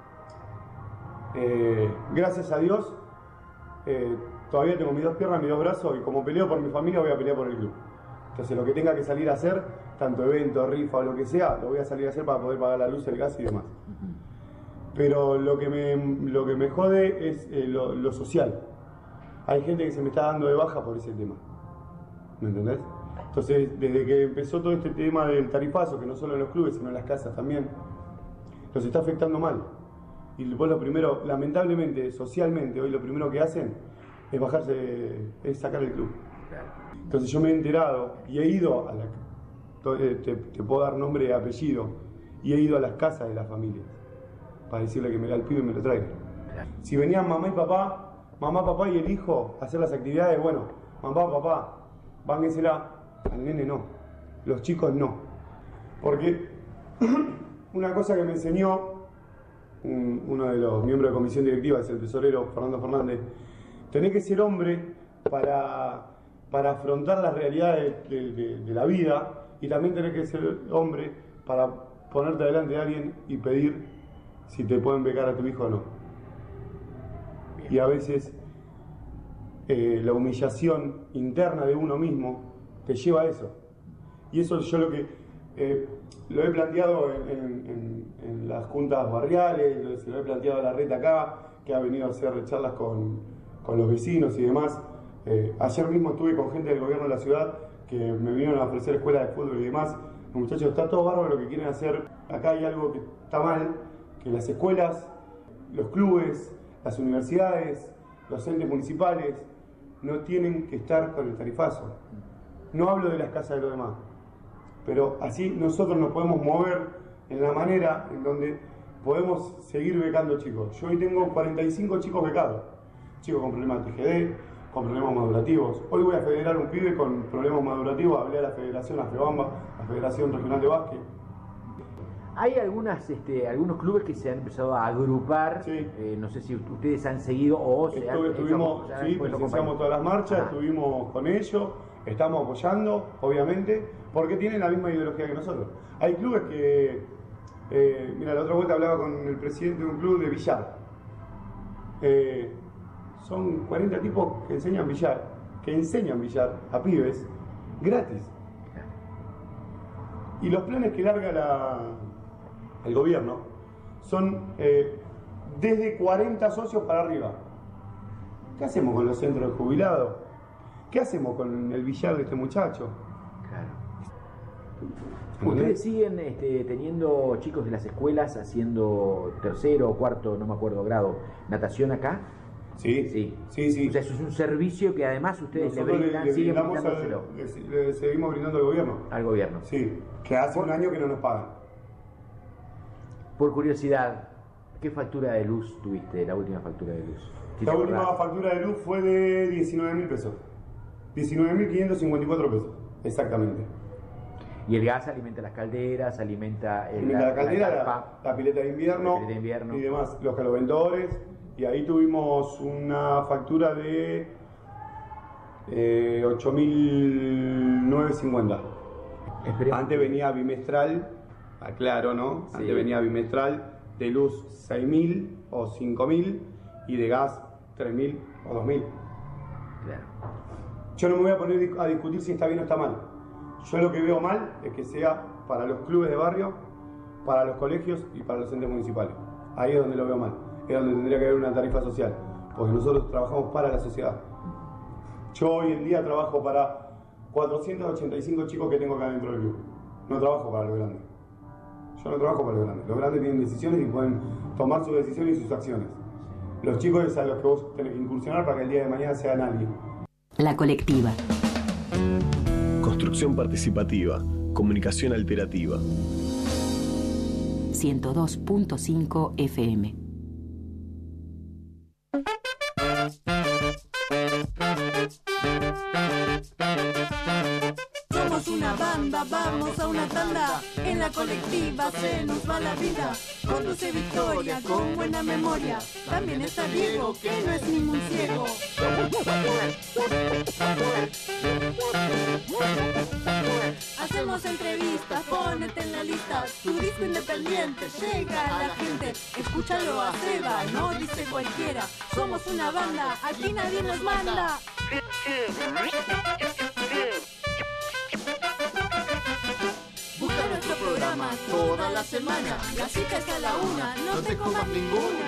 eh, gracias a Dios, eh, todavía tengo mis dos piernas, mis dos brazos, y como peleo por mi familia, voy a pelear por el club. Entonces, lo que tenga que salir a hacer, tanto evento, rifa o lo que sea, lo voy a salir a hacer para poder pagar la luz, el gas y demás. Pero lo que me, lo que me jode es eh, lo, lo social. Hay gente que se me está dando de baja por ese tema. ¿Me entendés? Entonces, desde que empezó todo este tema del tarifazo, que no solo en los clubes, sino en las casas también, los está afectando mal. Y vos lo primero, lamentablemente, socialmente, hoy lo primero que hacen es bajarse, es sacar el club. Entonces yo me he enterado y he ido a la... Te, te puedo dar nombre y apellido. Y he ido a las casas de las familias para decirle que me da el pibe y me lo traiga. Si venían mamá y papá, mamá, papá y el hijo a hacer las actividades, bueno, mamá, papá, bánquensela, al nene no, los chicos no. Porque una cosa que me enseñó un, uno de los miembros de comisión directiva, es el tesorero Fernando Fernández, tenés que ser hombre para, para afrontar las realidades de, de, de la vida, y también tenés que ser hombre para ponerte delante de alguien y pedir si te pueden becar a tu hijo o no. Y a veces eh, la humillación interna de uno mismo te lleva a eso. Y eso yo lo que eh, lo he planteado en, en, en las juntas barriales, lo, se lo he planteado a la Reta acá, que ha venido a hacer charlas con, con los vecinos y demás. Eh, ayer mismo estuve con gente del gobierno de la ciudad que me vinieron a ofrecer escuelas de fútbol y demás. Los muchachos, está todo bárbaro lo que quieren hacer. Acá hay algo que está mal, que las escuelas, los clubes, las universidades, los entes municipales no tienen que estar con el tarifazo. No hablo de las casas de los demás, pero así nosotros nos podemos mover en la manera en donde podemos seguir becando chicos. Yo hoy tengo cuarenta y cinco chicos becados, chicos con problemas de T G D, con problemas madurativos. Hoy voy a federar un pibe con problemas madurativos, hablé a la Federación Afrebamba, la Federación Regional de Básquet. Hay algunas, este, algunos clubes que se han empezado a agrupar, sí. eh, no sé si ustedes han seguido o se han... Estuvimos, hecho, sí, presenciamos todas las marchas, Ajá. estuvimos con ellos, estamos apoyando, obviamente, porque tienen la misma ideología que nosotros. Hay clubes que, eh, mira, la otra vuelta hablaba con el presidente de un club de billar. Eh, son cuarenta tipos que enseñan billar, que enseñan billar a pibes gratis. Y los planes que larga la... el gobierno son eh, desde cuarenta socios para arriba. ¿Qué hacemos con los centros de jubilados? ¿Qué hacemos con el billar de este muchacho? Claro. ¿Ustedes siguen este, teniendo chicos de las escuelas haciendo tercero o cuarto, no me acuerdo, grado, natación acá? Sí, sí, sí, sí. O sea, eso es un servicio que además ustedes Nosotros le brindan, le, le siguen brindamos brindándoselo. Al, le, le seguimos brindando al gobierno. Al gobierno. Sí, que hace Por... un año que no nos pagan. Por curiosidad, ¿qué factura de luz tuviste, la última factura de luz? La última acordás? factura de luz fue de diecinueve mil pesos. diecinueve mil quinientos cincuenta y cuatro pesos, exactamente. Y el gas alimenta las calderas, alimenta, el, alimenta la, la caldera, la, la, la pileta de invierno, la pileta de invierno y demás, los caloventores. Y ahí tuvimos una factura de eh, ocho mil novecientos cincuenta. Antes venía bimestral, aclaro, ¿no? Sí. Antes venía bimestral, de luz seis mil o cinco mil y de gas tres mil o dos mil. Claro. Yo no me voy a poner a discutir si está bien o está mal. Yo lo que veo mal es que sea para los clubes de barrio, para los colegios y para los entes municipales. Ahí es donde lo veo mal. Es donde tendría que haber una tarifa social, porque nosotros trabajamos para la sociedad. Yo hoy en día trabajo para cuatrocientos ochenta y cinco chicos que tengo acá dentro del club. No trabajo para los grandes. Yo no trabajo para los grandes. Los grandes tienen decisiones y pueden tomar sus decisiones y sus acciones. Los chicos es a los que vos tenés que incursionar para que el día de mañana sean alguien. La colectiva. Construcción participativa. Comunicación alterativa. ciento dos punto cinco F M. Somos una banda, vamos a una tanda. En la colectiva se nos va la vida. Conduce Victoria con buena memoria. También está Diego, que no es ningún ciego. Hacemos entrevistas, ponete en la lista. Tu disco independiente llega a la gente. Escúchalo a Seba, no dice cualquiera. Somos una banda, aquí nadie nos manda. Busca nuestro programa toda la semana. La cita es a la una, no, no te comas ninguna.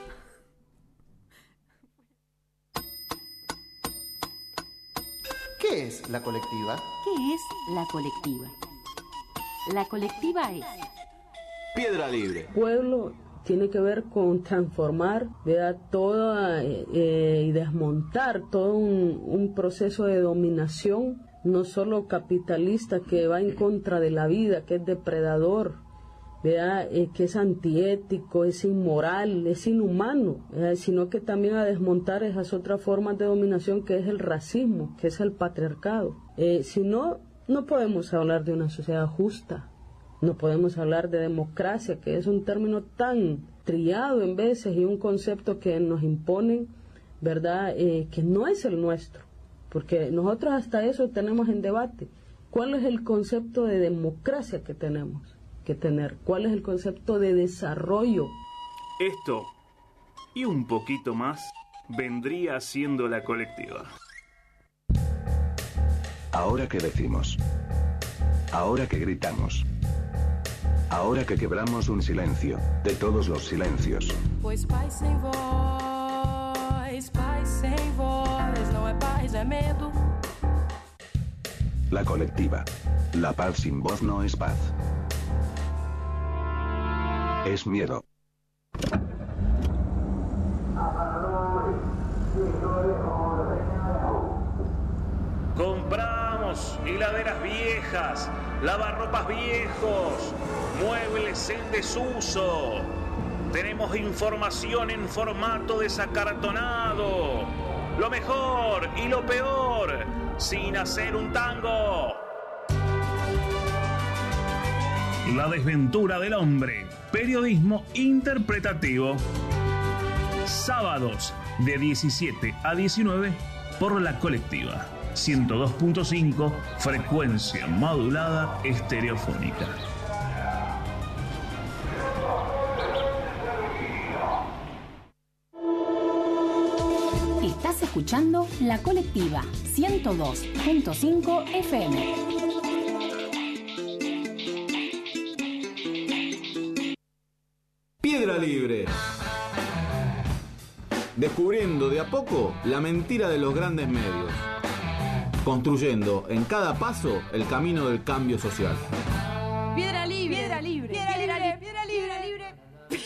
¿Qué es la colectiva? ¿Qué es la colectiva? La colectiva es... Piedra Libre. Pueblo tiene que ver con transformar, ¿verdad? Toda, eh, y desmontar todo un, un proceso de dominación, no solo capitalista, que va en contra de la vida, que es depredador, ¿verdad? Eh, que es antiético, es inmoral, es inhumano, ¿verdad? Sino que también a desmontar esas otras formas de dominación que es el racismo, que es el patriarcado. Eh, si no, no podemos hablar de una sociedad justa, no podemos hablar de democracia, que es un término tan trillado en veces y un concepto que nos imponen, ¿verdad? Eh, que no es el nuestro, porque nosotros hasta eso tenemos en debate. ¿Cuál es el concepto de democracia que tenemos que tener? ¿Cuál es el concepto de desarrollo? Esto y un poquito más vendría siendo la colectiva. Ahora que decimos, ahora que gritamos, ahora que quebramos un silencio, de todos los silencios. Pois paz sem voz, paz sem voz, não é paz, é medo. La colectiva. La paz sin voz no es paz. Es miedo. Compramos heladeras viejas, lavarropas viejos, muebles en desuso. Tenemos información en formato desacartonado. Lo mejor y lo peor, sin hacer un tango. La desventura del hombre. Periodismo interpretativo. Sábados de diecisiete a diecinueve por La Colectiva. ciento dos punto cinco, frecuencia modulada estereofónica. Estás escuchando La Colectiva, ciento dos punto cinco F M. Piedra Libre. Descubriendo de a poco la mentira de los grandes medios. Construyendo en cada paso el camino del cambio social. Piedra libre, piedra libre, piedra libre, piedra libre, libre.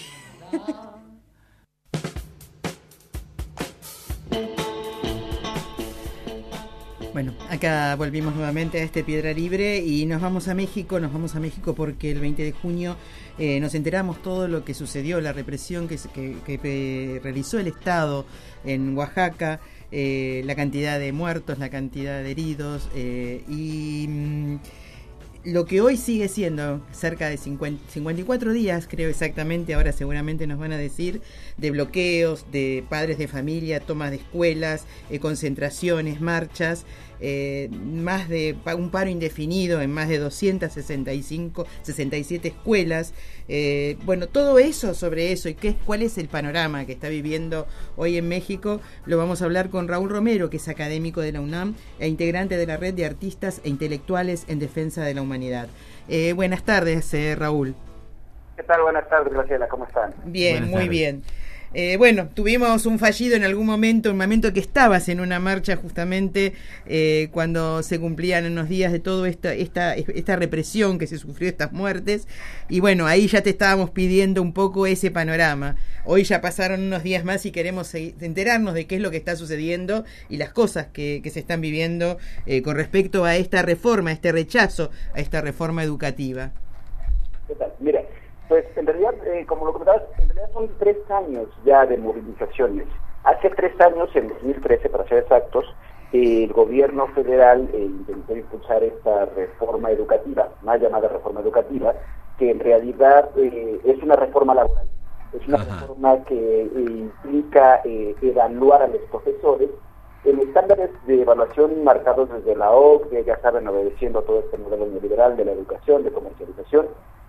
Bueno, acá volvimos nuevamente a este Piedra Libre y nos vamos a México, nos vamos a México porque el veinte de junio eh, nos enteramos todo lo que sucedió, la represión que, que, que realizó el Estado en Oaxaca, eh, la cantidad de muertos, la cantidad de heridos eh, y mmm, lo que hoy sigue siendo cerca de cincuenta, cincuenta y cuatro días, creo exactamente, ahora seguramente nos van a decir, de bloqueos, de padres de familia, tomas de escuelas, eh, concentraciones, marchas, eh, más de un paro indefinido en más de doscientas sesenta y cinco, sesenta y siete escuelas. Eh, bueno, todo eso sobre eso y qué, cuál es el panorama que está viviendo hoy en México, lo vamos a hablar con Raúl Romero, que es académico de la UNAM e integrante de la red de artistas e intelectuales en defensa de la humanidad. Eh, buenas tardes, eh, Raúl. ¿Qué tal? Buenas tardes, Graciela, ¿cómo están? Bien, Buenas muy tardes. bien. Eh, bueno, tuvimos un fallido en algún momento, un momento que estabas en una marcha justamente eh, cuando se cumplían unos días de toda esta, esta, esta represión que se sufrió, estas muertes, y bueno, ahí ya te estábamos pidiendo un poco ese panorama. Hoy ya pasaron unos días más y queremos seguir, enterarnos de qué es lo que está sucediendo y las cosas que, que se están viviendo eh, con respecto a esta reforma, a este rechazo a esta reforma educativa. ¿Qué tal? Mira, pues en realidad, eh, como lo comentabas, en realidad son tres años ya de movilizaciones. Hace tres años, en dos mil trece para ser exactos, eh, el gobierno federal eh, intentó impulsar esta reforma educativa, más llamada reforma educativa, que en realidad eh, es una reforma laboral. Es una Ajá. reforma que eh, implica eh, evaluar a los profesores en estándares de evaluación marcados desde la O C D E, ya saben, obedeciendo todo este modelo neoliberal de la educación, de comercialización.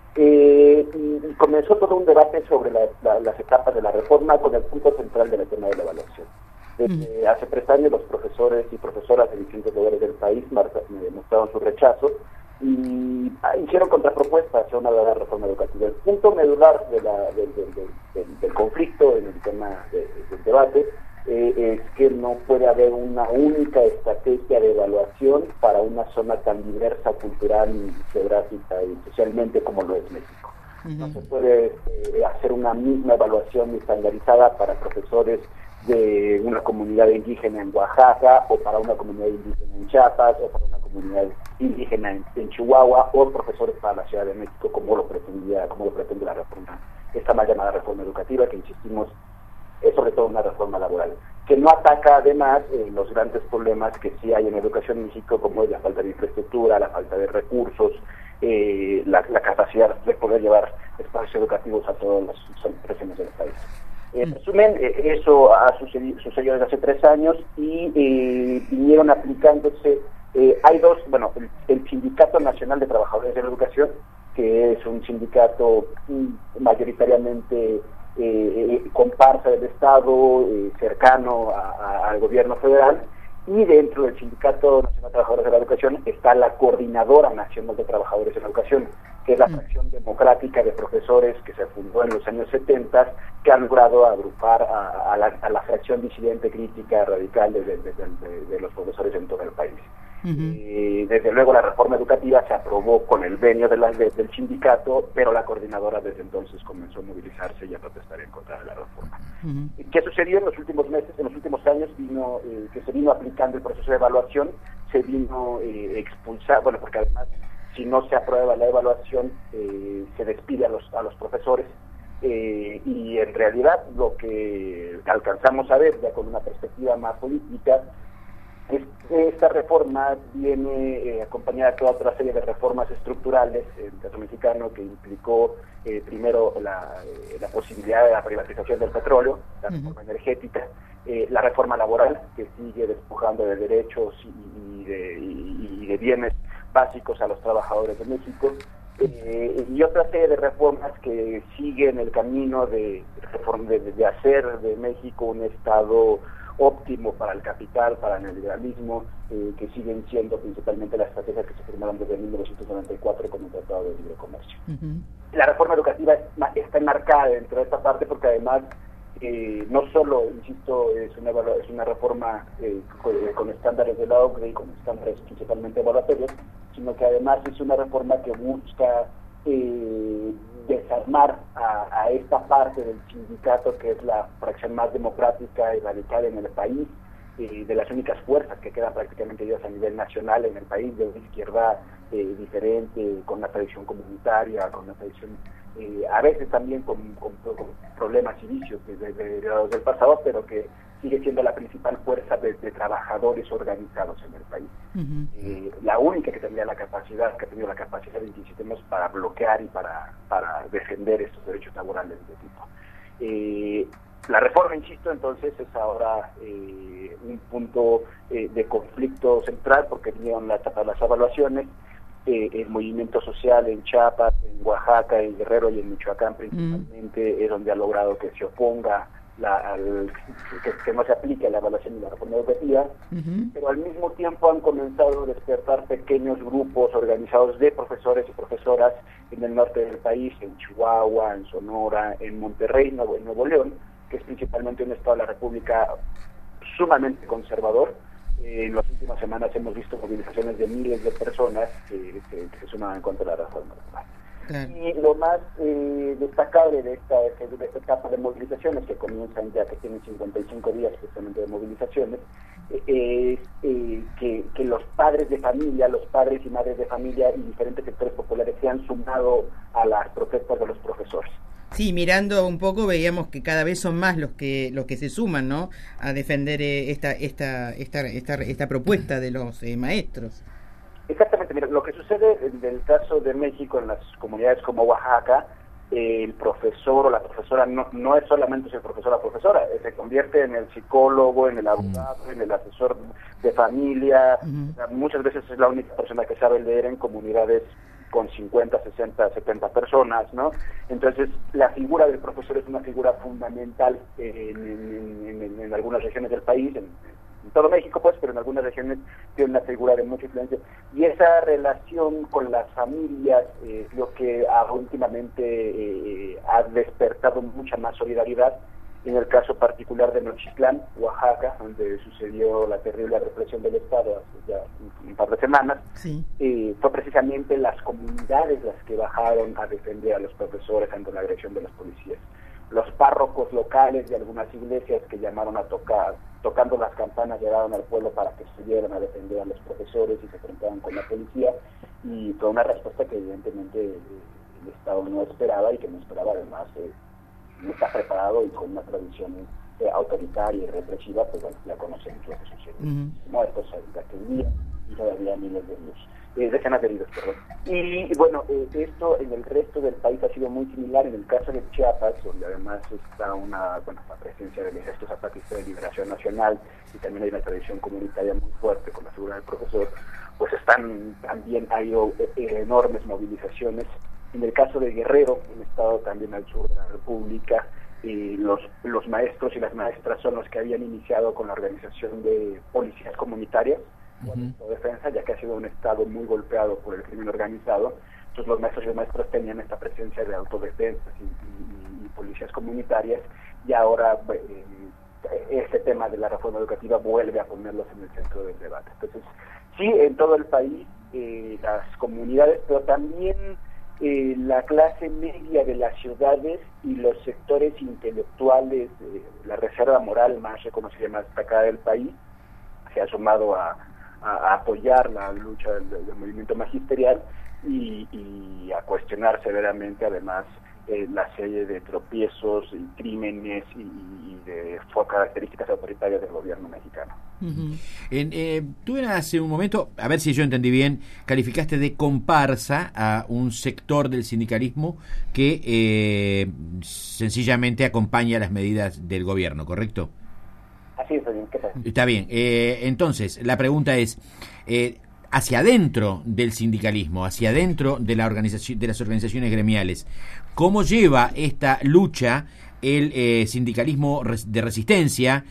Eh, y comenzó todo un debate sobre la, la, las etapas de la reforma con el punto central del tema de la evaluación. Desde hace tres años los profesores y profesoras de distintos lugares del país marca, mostraron su rechazo y ah, hicieron contrapropuestas hacia una nueva reforma educativa. El punto medular de la, del, del, del, del, del conflicto en el tema de, del debate eh, es que no puede haber una única estrategia de evaluación para una zona tan diversa cultural, geográfica y socialmente como lo es México. Uh-huh. No se puede eh, hacer una misma evaluación estandarizada para profesores de una comunidad indígena en Oaxaca o para una comunidad indígena en Chiapas o para una comunidad comunidad indígena en, en Chihuahua o profesores para la Ciudad de México, como lo pretendía, como lo pretende la reforma, esta mal llamada reforma educativa, que insistimos, es sobre todo una reforma laboral, que no ataca además eh, los grandes problemas que sí hay en educación en México, como es la falta de infraestructura, la falta de recursos, eh, la, la capacidad de poder llevar espacios educativos a todas las regiones del país. En resumen, eh, eso ha sucedido, sucedido desde hace tres años y eh, vinieron aplicándose, eh, hay dos, bueno, el, el Sindicato Nacional de Trabajadores de la Educación, que es un sindicato mm, mayoritariamente eh, comparsa del Estado, eh, cercano a, a, al gobierno federal, y dentro del Sindicato Nacional de Trabajadores de la Educación está la Coordinadora Nacional de Trabajadores de la Educación, que es la fracción democrática de profesores que se fundó en los años setenta, que ha logrado agrupar a, a, la, a la fracción disidente, crítica, radical de, de, de, de, de los profesores en todo el país. Uh-huh. Y desde luego la reforma educativa se aprobó con el venio de la, de, del sindicato, pero la coordinadora desde entonces comenzó a movilizarse y a protestar en contra de la reforma. Uh-huh. ¿Qué sucedió en los últimos meses, en los últimos años? Vino eh, que se vino aplicando el proceso de evaluación, se vino eh, expulsar, bueno, porque además si no se aprueba la evaluación eh, se despide a los a los profesores. Eh, y en realidad lo que alcanzamos a ver ya con una perspectiva más política es que esta reforma viene eh, acompañada de toda otra serie de reformas estructurales en el caso mexicano, que implicó eh, primero la, eh, la posibilidad de la privatización del petróleo, la reforma uh-huh. energética, eh, la reforma laboral, que sigue despojando de derechos y, y, de, y, y de bienes básicos a los trabajadores de México, eh, y otra serie de reformas que siguen el camino de, de, de hacer de México un Estado óptimo para el capital, para el neoliberalismo, eh, que siguen siendo principalmente las estrategias que se firmaron desde mil novecientos noventa y cuatro con el Tratado de Libre Comercio. Uh-huh. La reforma educativa está enmarcada dentro de esta parte porque además eh, no solo, insisto, es una, es una reforma eh, con, con estándares de la O C D E y con estándares principalmente evaluatorios, sino que además es una reforma que busca eh, desarmar a, a esta parte del sindicato, que es la fracción más democrática y radical en el país, eh, de las únicas fuerzas que quedan prácticamente ellas a nivel nacional en el país, de una izquierda eh, diferente, con una tradición comunitaria, con una tradición eh, a veces también con, con, con problemas y vicios desde de, de, de, del pasado, pero que sigue siendo la principal fuerza de, de trabajadores organizados en el país. Uh-huh. Eh, la única que tendría la capacidad, que ha tenido la capacidad, insistimos, para bloquear y para, para defender estos derechos laborales de este tipo. Eh, la reforma, insisto, entonces es ahora eh, un punto eh, de conflicto central, porque vinieron la etapa de las evaluaciones, eh, el movimiento social en Chiapas, en Oaxaca, en Guerrero y en Michoacán principalmente, uh-huh. es donde ha logrado que se oponga La, al, que, que no se aplique la evaluación y la reforma educativa, uh-huh. pero al mismo tiempo han comenzado a despertar pequeños grupos organizados de profesores y profesoras en el norte del país, en Chihuahua, en Sonora, en Monterrey, Nuevo, en Nuevo León, que es principalmente un estado de la República sumamente conservador. Eh, en las últimas semanas hemos visto movilizaciones de miles de personas que, que, que se suman en contra de la reforma educativa. Claro. Y lo más eh, destacable de esta, de esta etapa de movilizaciones, que comienzan ya, que tienen cincuenta y cinco días precisamente de movilizaciones, eh, es eh, que, que los padres de familia, los padres y madres de familia y diferentes sectores populares se han sumado a las protestas de los profesores. Sí, mirando un poco veíamos que cada vez son más los que los que se suman, ¿no?, a defender eh, esta, esta esta esta esta propuesta de los eh, maestros. Exactamente, mira, lo que sucede en el caso de México en las comunidades como Oaxaca, eh, el profesor o la profesora no, no es solamente el profesor o la profesora, eh, se convierte en el psicólogo, en el abogado, mm. en el asesor de familia, mm. o sea, muchas veces es la única persona que sabe leer en comunidades con cincuenta, sesenta, setenta personas, ¿no? Entonces, la figura del profesor es una figura fundamental en, en, en, en, en algunas regiones del país, en, en todo México, pues, pero en algunas regiones tiene una figura de mucha influencia. Y esa relación con las familias, eh, lo que ha, últimamente eh, ha despertado mucha más solidaridad. En el caso particular de Nochitlán, Oaxaca, donde sucedió la terrible represión del Estado hace ya un, un par de semanas, sí. eh, fue precisamente las comunidades las que bajaron a defender a los profesores ante la agresión de las policías. los párrocos locales de algunas iglesias que llamaron a tocar, tocando las campanas, llegaron al pueblo para que estuvieran a defender a los profesores y se enfrentaban con la policía, y fue una respuesta que evidentemente eh, el Estado no esperaba y que no esperaba además, eh, no está preparado y con una tradición eh, autoritaria y represiva, pues bueno, ya conocemos lo que sucedió. Uh-huh. Muertos aquel día y todavía miles de heridos, eh, decenas de heridos, perdón. Y, y bueno, eh, esto en el resto del país ha sido muy similar. En el caso de Chiapas, donde además está una, bueno, la presencia del Ejército Zapatista de Liberación Nacional y también hay una tradición comunitaria muy fuerte con la figura del profesor, pues están también ha habido eh, enormes movilizaciones. En el caso de Guerrero, un estado también al sur de la República, eh, los, los maestros y las maestras son los que habían iniciado con la organización de policías comunitarias, uh-huh. de defensa, ya que ha sido un estado muy golpeado por el crimen organizado. Entonces los maestros y las maestras tenían esta presencia de autodefensas y, y, y policías comunitarias, y ahora eh, este tema de la reforma educativa vuelve a ponerlos en el centro del debate. Entonces, sí, en todo el país, eh, las comunidades, pero también Eh, la clase media de las ciudades y los sectores intelectuales, eh, la reserva moral más reconocida y más destacada del país, se ha sumado a, a, a apoyar la lucha del, del movimiento magisterial y, y a cuestionar severamente además eh, la serie de tropiezos y crímenes y, y de características autoritarias del gobierno mexicano. Uh-huh. En, eh, tú en hace un momento, a ver si yo entendí bien, calificaste de comparsa a un sector del sindicalismo que eh, sencillamente acompaña las medidas del gobierno, ¿correcto? Así es, ¿qué pasa? Está bien. Eh, entonces, la pregunta es, eh, hacia adentro del sindicalismo, hacia adentro de la organización, de las organizaciones gremiales, ¿cómo lleva esta lucha el eh, sindicalismo de resistencia,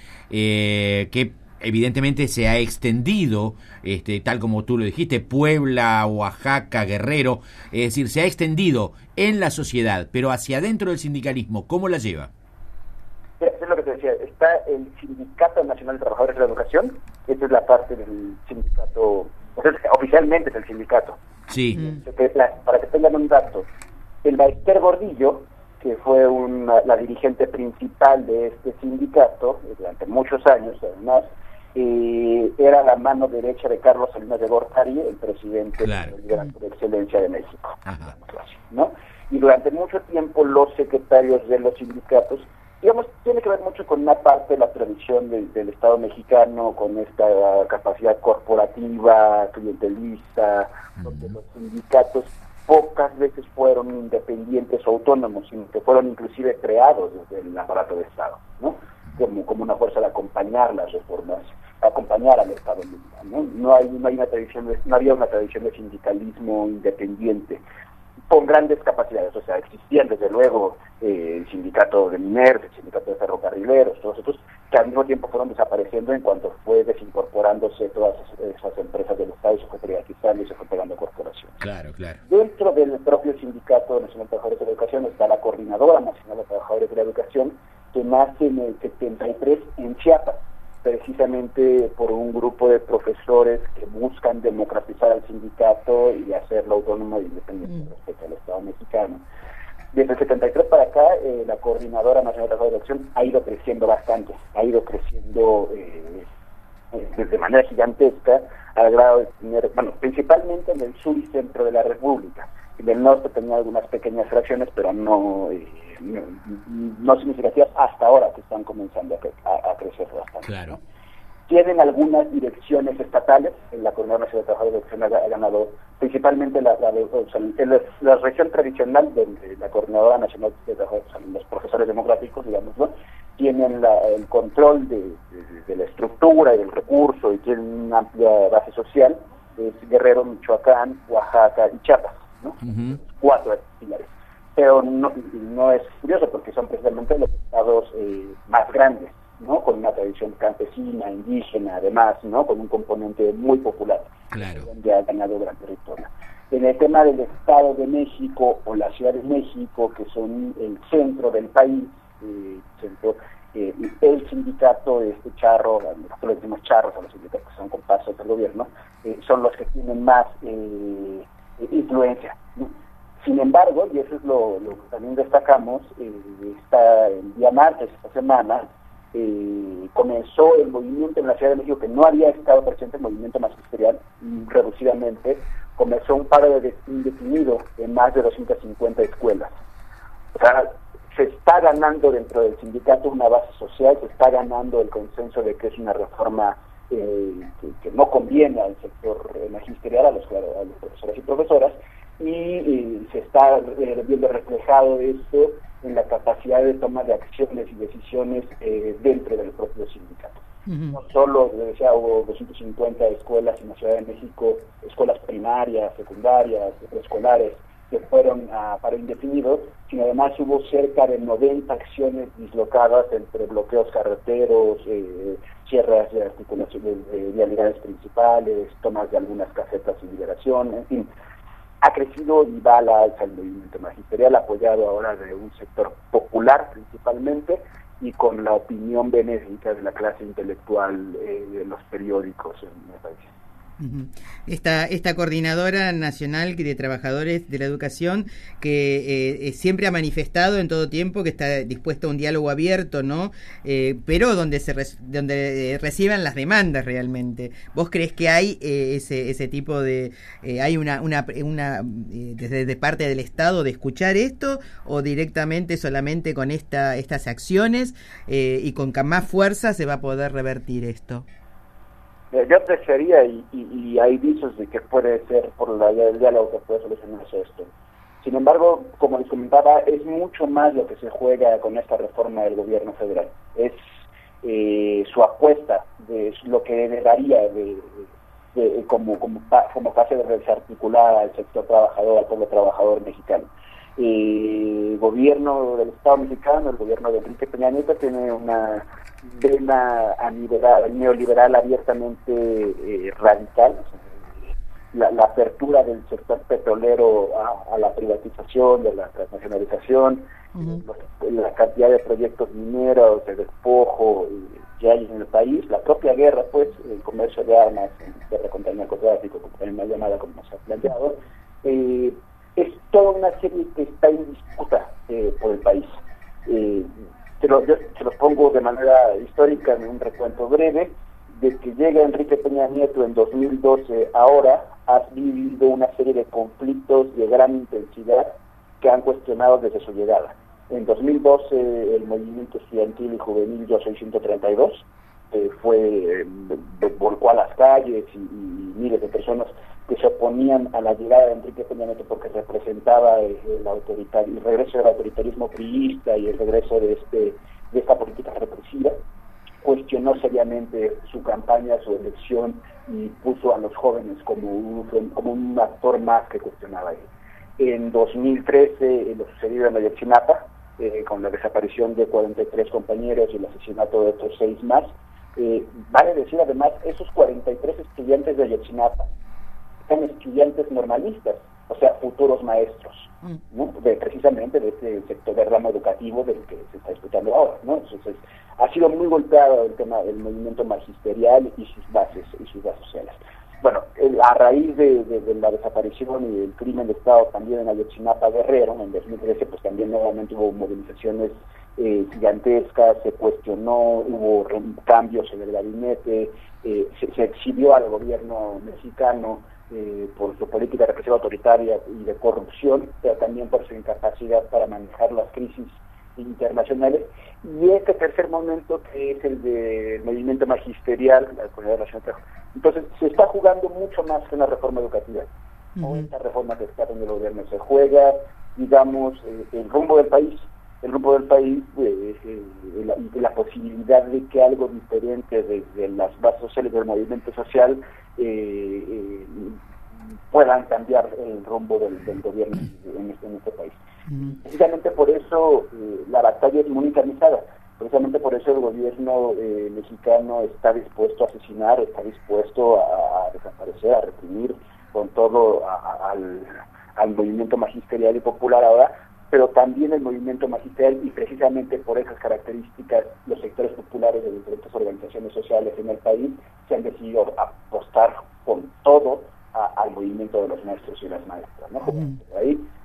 eh, que evidentemente se ha extendido, este, tal como tú lo dijiste, Puebla, Oaxaca, Guerrero, es decir, se ha extendido en la sociedad, pero hacia adentro del sindicalismo, ¿cómo la lleva? Eso es lo que te decía, está el Sindicato Nacional de Trabajadores de la Educación, esta es la parte del sindicato, o sea, oficialmente es el sindicato. Sí. Mm. Para que tengan un dato, el Baester Gordillo, que fue una, la dirigente principal de este sindicato durante muchos años, además, eh, era la mano derecha de Carlos Salinas de Gortari, el presidente claro. del Banco de Excelencia de México, Ajá. ¿no? Y durante mucho tiempo los secretarios de los sindicatos, digamos, tiene que ver mucho con una parte de la tradición de, del Estado mexicano, con esta capacidad corporativa, clientelista, uh-huh. donde los sindicatos pocas veces fueron independientes o autónomos, sino que fueron inclusive creados desde el aparato de Estado, ¿no? Como, como una fuerza de acompañar las reformas, acompañar al Estado mexicano, ¿no? No hay, no hay una tradición de, no había una tradición de sindicalismo independiente con grandes capacidades, o sea, existían desde luego eh, el sindicato de mineros, el sindicato de ferrocarrileros, todos estos que al mismo tiempo fueron desapareciendo en cuanto fue desincorporándose todas esas empresas del Estado y se fue privatizando y se fue pegando corporaciones. Claro, claro. Dentro del propio Sindicato Nacional de Trabajadores de la Educación está la Coordinadora Nacional de Trabajadores de la Educación, que nace en el setenta y tres en Chiapas, precisamente por un grupo de profesores que buscan democratizar al sindicato y hacerlo autónomo e independiente mm. respecto al Estado mexicano. Desde el setenta y tres para acá, eh, la Coordinadora Nacional de Trabajadores de la Educación ha ido creciendo bastante, ha ido creciendo eh, eh, de manera gigantesca, al grado de tener, bueno, principalmente en el sur y centro de la República. En el norte tenía algunas pequeñas fracciones, pero no, eh, no, no significativas hasta ahora, que están comenzando a, a, a crecer bastante. Claro. ¿no? Tienen algunas direcciones estatales, en la Coordinadora Nacional de Trabajadores de la Educación ha ganado principalmente la, la, o sea, la, la región tradicional de, de la Coordinadora Nacional de Trabajadores, o sea, los profesores democráticos, digamos, ¿no? Tienen la, el control de, de, de la estructura y del recurso y tienen una amplia base social, es Guerrero, Michoacán, Oaxaca y Chiapas, ¿no? Uh-huh. Cuatro pilares. Pero no, no es curioso porque son precisamente los estados eh, más grandes, ¿no? Con una tradición campesina, indígena, además, ¿no? Con un componente muy popular. Claro. Donde ha ganado gran territorio. En el tema del Estado de México o la Ciudad de México, que son el centro del país, eh, centro, eh, el sindicato, este charro, nosotros le decimos charros a los sindicatos que son comparsas del gobierno, eh, son los que tienen más eh, influencia, ¿no? Sin embargo, y eso es lo, lo que también destacamos, eh, está el día martes, esta semana, eh, comenzó el movimiento en la Ciudad de México, que no había estado presente, el movimiento magisterial, reducidamente, comenzó un paro de indefinido en más de doscientas cincuenta escuelas. O sea, se está ganando dentro del sindicato una base social, se está ganando el consenso de que es una reforma eh, que, que no conviene al sector eh, magisterial, a los, a los profesores y profesoras, y, y se está eh, viendo reflejado esto en la capacidad de toma de acciones y decisiones eh, dentro del propio sindicato. Uh-huh. No solo, les decía, hubo doscientas cincuenta escuelas en la Ciudad de México, escuelas primarias, secundarias, preescolares, que fueron a paro indefinido, sino además hubo cerca de noventa acciones dislocadas entre bloqueos carreteros, eh, cierres de articulación de, de vialidades principales, tomas de algunas casetas y liberación, en fin. Ha crecido y va a la alza el movimiento magisterial, apoyado ahora de un sector popular principalmente, y con la opinión benéfica de la clase intelectual eh, de los periódicos en el país. Esta, esta coordinadora nacional de trabajadores de la educación que eh, siempre ha manifestado en todo tiempo que está dispuesta a un diálogo abierto, ¿no? Eh, pero donde se res, donde eh, reciban las demandas realmente. ¿Vos crees que hay eh, ese ese tipo de eh, hay una una una eh, desde de parte del Estado de escuchar esto, o directamente solamente con esta estas acciones eh, y con más fuerza se va a poder revertir esto? Yo apreciaría, y, y, y hay visos de que puede ser por la vía del diálogo que puede solucionarse esto. Sin embargo, como les comentaba, es mucho más lo que se juega con esta reforma del gobierno federal. Es eh, su apuesta, de lo que daría de, de, de, como, como, como fase de desarticular al sector trabajador, al pueblo trabajador mexicano. El gobierno del Estado mexicano, el gobierno de Enrique Peña Nieto, tiene una vena neoliberal abiertamente eh, radical. La, la apertura del sector petrolero a, a la privatización, de la transnacionalización, uh-huh. los, la cantidad de proyectos mineros, de despojo eh, que hay en el país, la propia guerra, pues, el comercio de armas, guerra contra el narcotráfico, como también más llamada, como se ha planteado, eh, es toda una serie que está en disputa eh, por el país. Eh, se, lo, yo, se los pongo de manera histórica en un recuento breve. Desde que llega Enrique Peña Nieto en dos mil doce, ahora ha vivido una serie de conflictos de gran intensidad que han cuestionado desde su llegada. En dos mil doce el movimiento estudiantil y juvenil Yo Soy ciento treinta y dos eh, fue eh, volcó a las calles y, y miles de personas que se oponían a la llegada de Enrique Peña Nieto porque representaba el, el, autoritar, el regreso del autoritarismo priista y el regreso de este de esta política represiva. Cuestionó seriamente su campaña, su elección, y puso a los jóvenes como un, como un actor más que cuestionaba él. En dos mil trece, lo sucedido en Ayotzinapa, eh, con la desaparición de cuarenta y tres compañeros y el asesinato de otros seis más, eh, vale decir además, esos cuarenta y tres estudiantes de Ayotzinapa son estudiantes normalistas, o sea, futuros maestros, ¿no? De, precisamente de este sector de ramo educativo del que se está disputando ahora, ¿no? Entonces, ha sido muy golpeado el tema del movimiento magisterial y sus bases y sus bases sociales. Bueno, el, a raíz de, de, de la desaparición y el crimen de Estado también en Ayotzinapa, Guerrero, en dos mil trece, pues también nuevamente hubo movilizaciones eh, gigantescas, se cuestionó, hubo cambios en el gabinete, eh, se, se exhibió al gobierno mexicano Eh, por su política represiva autoritaria y de corrupción, pero también por su incapacidad para manejar las crisis internacionales. Y este tercer momento, que es el del movimiento magisterial, la comunidad de la Nación. Entonces, se está jugando mucho más que una reforma educativa. Uh-huh. O esta reforma que está en el gobierno se juega, digamos, eh, el rumbo del país. El rumbo del país, eh, eh, la, la posibilidad de que algo diferente desde las bases sociales del movimiento social eh, eh, puedan cambiar el rumbo del, del gobierno en este, en este país. Mm. Precisamente por eso eh, la batalla es muy encarnizada, precisamente por eso el gobierno eh, mexicano está dispuesto a asesinar, está dispuesto a, a desaparecer, a reprimir con todo a, a, al, al movimiento magisterial y popular ahora, pero también el movimiento magisterial, y precisamente por esas características los sectores populares de diferentes organizaciones sociales en el país se han decidido apostar con todo a, al movimiento de los maestros y las maestras, ¿no? Como ahí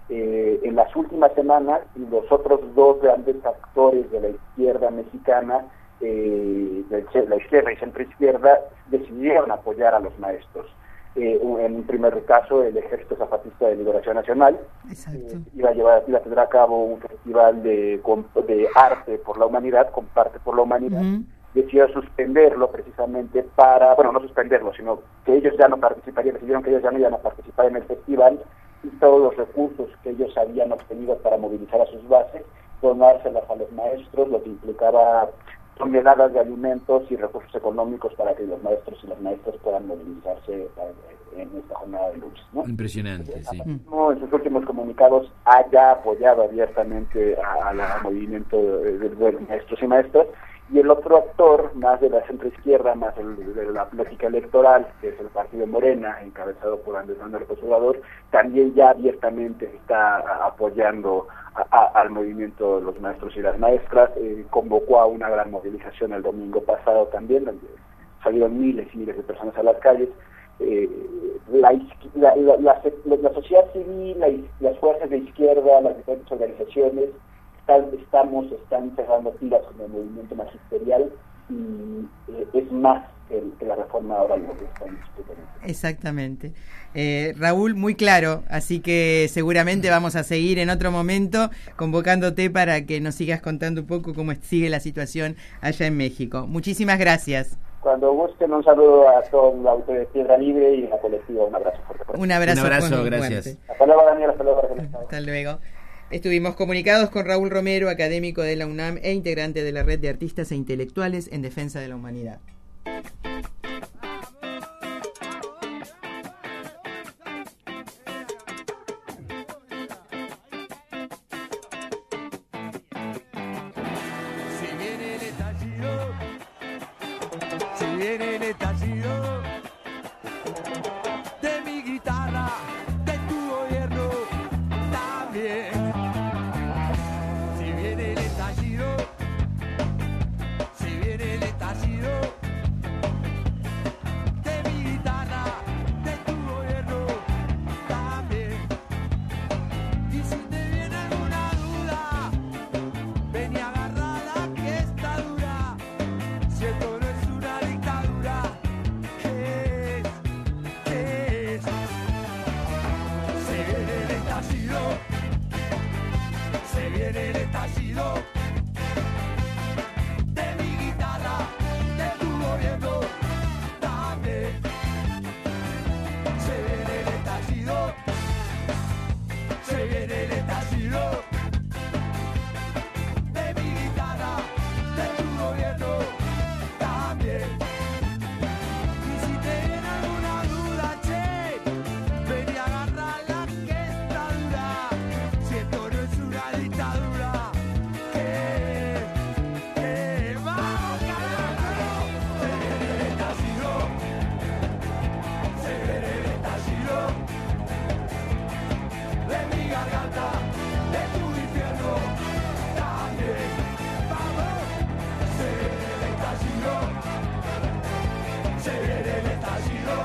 Eh, en las últimas semanas, los otros dos grandes actores de la izquierda mexicana, eh, de la izquierda y centroizquierda, decidieron apoyar a los maestros. Eh, en un primer caso, el Ejército Zapatista de Liberación Nacional eh, iba a llevar, iba a tener a cabo un festival de, de arte por la humanidad, comparte por la humanidad. Uh-huh. Decidió suspenderlo precisamente para, bueno, no suspenderlo, sino que ellos ya no participarían, decidieron que ellos ya no iban a participar en el festival, y todos los recursos que ellos habían obtenido para movilizar a sus bases, donárselas a los maestros, lo que implicaba toneladas de alimentos y recursos económicos para que los maestros y las maestras puedan movilizarse en esta jornada de lucha, ¿no? Impresionante, sí. No, en sus últimos comunicados haya apoyado abiertamente al movimiento de, de, de maestros y maestras, y el otro actor, más de la centroizquierda, más el, de la lógica electoral, que es el partido Morena, encabezado por Andrés Manuel López Obrador, también ya abiertamente está apoyando a, a, al movimiento de los maestros y las maestras. Eh, convocó a una gran movilización el domingo pasado también, donde salieron miles y miles de personas a las calles. Eh, la, la, la, la, la sociedad civil, la, las fuerzas de izquierda, las diferentes organizaciones, estamos, están cerrando filas con el movimiento magisterial, y eh, es más que, que la reforma ahora lo que están discutiendo. Exactamente. Eh, Raúl, muy claro, así que seguramente vamos a seguir en otro momento convocándote para que nos sigas contando un poco cómo sigue la situación allá en México. Muchísimas gracias. Cuando gusten, un saludo a todo el autor de Piedra Libre y a la colectiva. Un abrazo fuerte. Un abrazo, un abrazo fuerte. Gracias. Hasta luego, Daniel. Hasta luego. Hasta luego. Estuvimos comunicados con Raúl Romero, académico de la UNAM e integrante de la Red de Artistas e Intelectuales en Defensa de la Humanidad. Si viene el estallido, si viene el estallido de mi guitarra, de tu gobierno también. Si viene el estallido, si viene el estallido de mi guitarra, de tu gobierno también. Y si te viene alguna duda, ven y agarrala que está dura. Si esto no es una dictadura, ¿qué es? ¿Qué es? Se viene el estallido, se viene el estallido de mi guitarra, de tu gobierno también. Se viene el estallido, se viene el estallido de mi guitarra, de tu gobierno también. Y si te viene alguna duda, che, ven y agarrala que está dura. Si esto no es una dictadura, ¿qué es? ¿Qué es? ¡Vamos, carajo! Se viene el estallido, se viene el estallido de mi garganta, de tu infierno también. ¡Vamos! Se viene el estallido, se viene el estallido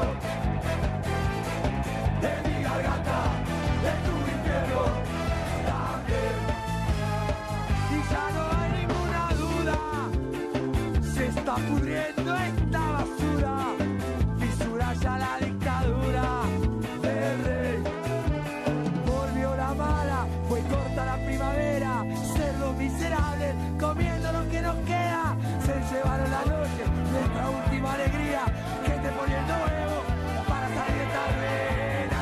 de mi garganta, de tu infierno también. Y ya no hay ninguna duda, se está pudriendo esta basura, fisura ya la dictadura del rey. Volvió la mala, fue corta la primavera, cerdos miserables, comiendo lo que nos queda, se llevaron la noche, nuestra última alegría, gente poniendo huevo para salir de esta arena.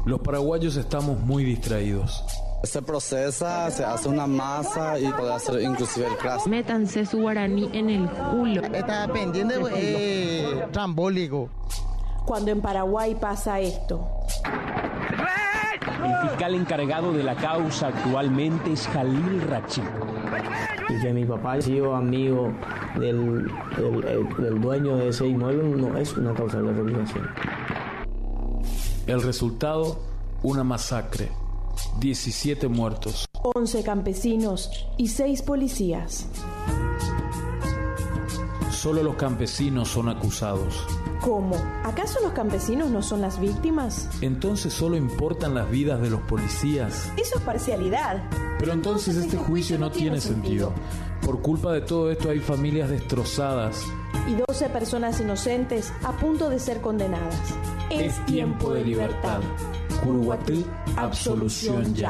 Los paraguayos estamos muy distraídos. Se procesa, se hace una masa y puede hacer inclusive el crash. Métanse su guaraní en el culo. Está pendiente, eh, trambólico. Cuando en Paraguay pasa esto. El fiscal encargado de la causa actualmente es Jalil Rachid. Y que mi papá ha sido amigo del, del, del dueño de ese inmueble no es una causa de realización. El resultado, una masacre. diecisiete muertos. once campesinos y seis policías. Solo los campesinos son acusados. ¿Cómo? ¿Acaso los campesinos no son las víctimas? Entonces solo importan las vidas de los policías. Eso es parcialidad. Pero entonces este juicio no tiene sentido. Por culpa de todo esto hay familias destrozadas. Y doce personas inocentes a punto de ser condenadas. Es, es tiempo de libertad. Curuguatí, absolución ya.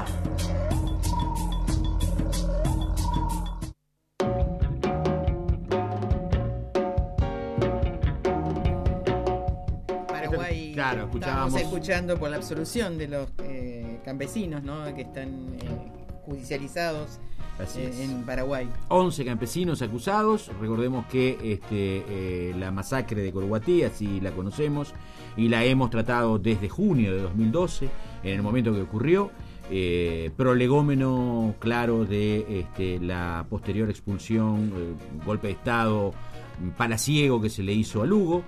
Paraguay, claro, escuchábamos. Estamos escuchando por la absolución de los eh, campesinos, ¿no? Que están eh, judicializados eh, en Paraguay. once campesinos acusados. Recordemos que este, eh, la masacre de Curuguatí, así la conocemos, y la hemos tratado desde junio de dos mil doce, en el momento que ocurrió, eh, prolegómeno claro de este, la posterior expulsión, eh, golpe de Estado palaciego que se le hizo a Lugo. Uh-huh.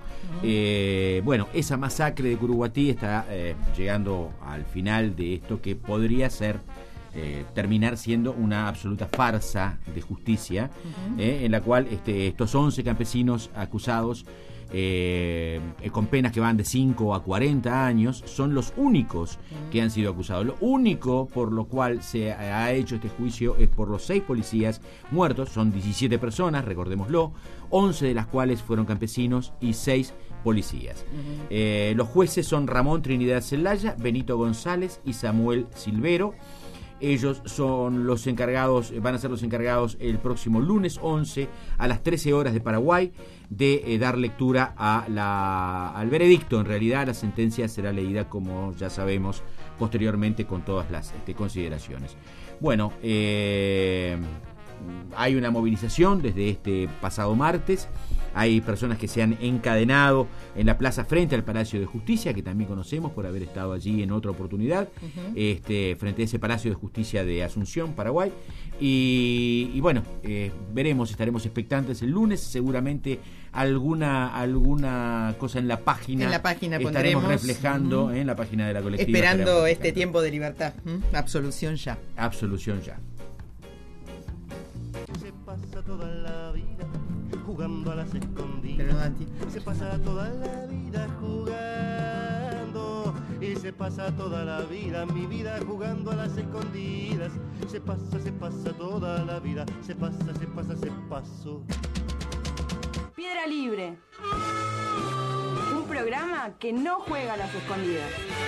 eh, bueno, esa masacre de Curuguatí está eh, llegando al final de esto que podría ser Eh, terminar siendo una absoluta farsa de justicia, uh-huh. eh, en la cual este, estos once campesinos acusados eh, con penas que van de cinco a cuarenta años son los únicos uh-huh. que han sido acusados. Lo único por lo cual se ha hecho este juicio es por los seis policías muertos. Son diecisiete personas, recordémoslo, once de las cuales fueron campesinos y seis policías. Uh-huh. eh, los jueces son Ramón Trinidad Celaya, Benito González y Samuel Silvero. Ellos son los encargados, van a ser los encargados el próximo lunes once a las trece horas de Paraguay de eh, dar lectura a la, al veredicto. En realidad la sentencia será leída, como ya sabemos, posteriormente con todas las este, consideraciones. Bueno, eh, hay una movilización desde este pasado martes. Hay personas que se han encadenado en la plaza frente al Palacio de Justicia, que también conocemos por haber estado allí en otra oportunidad, uh-huh. este, frente a ese Palacio de Justicia de Asunción, Paraguay. Y, y bueno, eh, veremos, estaremos expectantes el lunes, seguramente alguna alguna cosa en la página, en la página estaremos pondremos, reflejando uh-huh. en la página de la colectiva. Esperando este tiempo de libertad. ¿Mm? Absolución ya. Absolución ya. Se pasa toda la vida jugando a las escondidas. Pero no, Anti. Se pasa toda la vida jugando y se pasa toda la vida, mi vida jugando a las escondidas. Se pasa, se pasa toda la vida, se pasa, se pasa, se pasó. Piedra Libre. Un programa que no juega a las escondidas.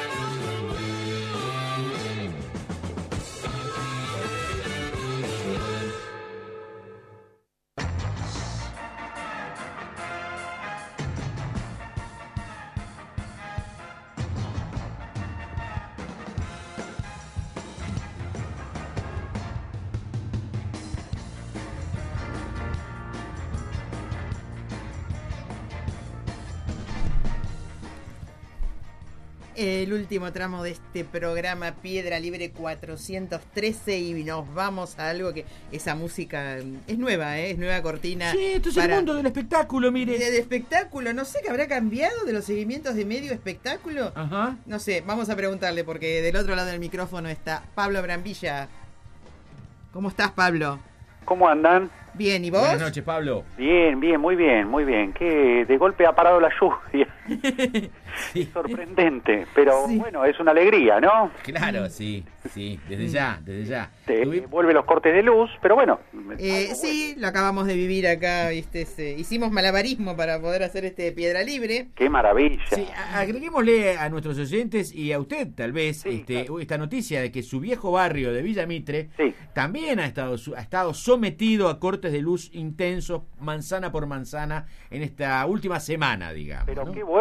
El último tramo de este programa Piedra Libre cuatrocientos trece y nos vamos a algo que esa música es nueva, ¿eh? Es nueva cortina. Sí, esto es para... el mundo del espectáculo, mire. Del espectáculo, no sé qué habrá cambiado de los seguimientos de medio espectáculo. Ajá. No sé, vamos a preguntarle porque del otro lado del micrófono está Pablo Brambilla. ¿Cómo estás, Pablo? ¿Cómo andan? Bien, ¿y vos? Buenas noches, Pablo. Bien, bien, muy bien, muy bien. Que de golpe ha parado la lluvia. Sí. Sorprendente, pero sí. Bueno, es una alegría, ¿no? Claro, sí, sí, desde ya, desde ya. Te, Tuvi... Vuelve los cortes de luz, pero bueno. Eh, sí, lo acabamos de vivir acá, ¿viste? Se, hicimos malabarismo para poder hacer este Piedra Libre. ¡Qué maravilla! Sí, agreguémosle a nuestros oyentes y a usted, tal vez, sí, este, claro. esta noticia de que su viejo barrio de Villa Mitre sí. también ha estado, ha estado sometido a cortes de luz intensos, manzana por manzana, en esta última semana, digamos. Pero ¿no? qué bueno.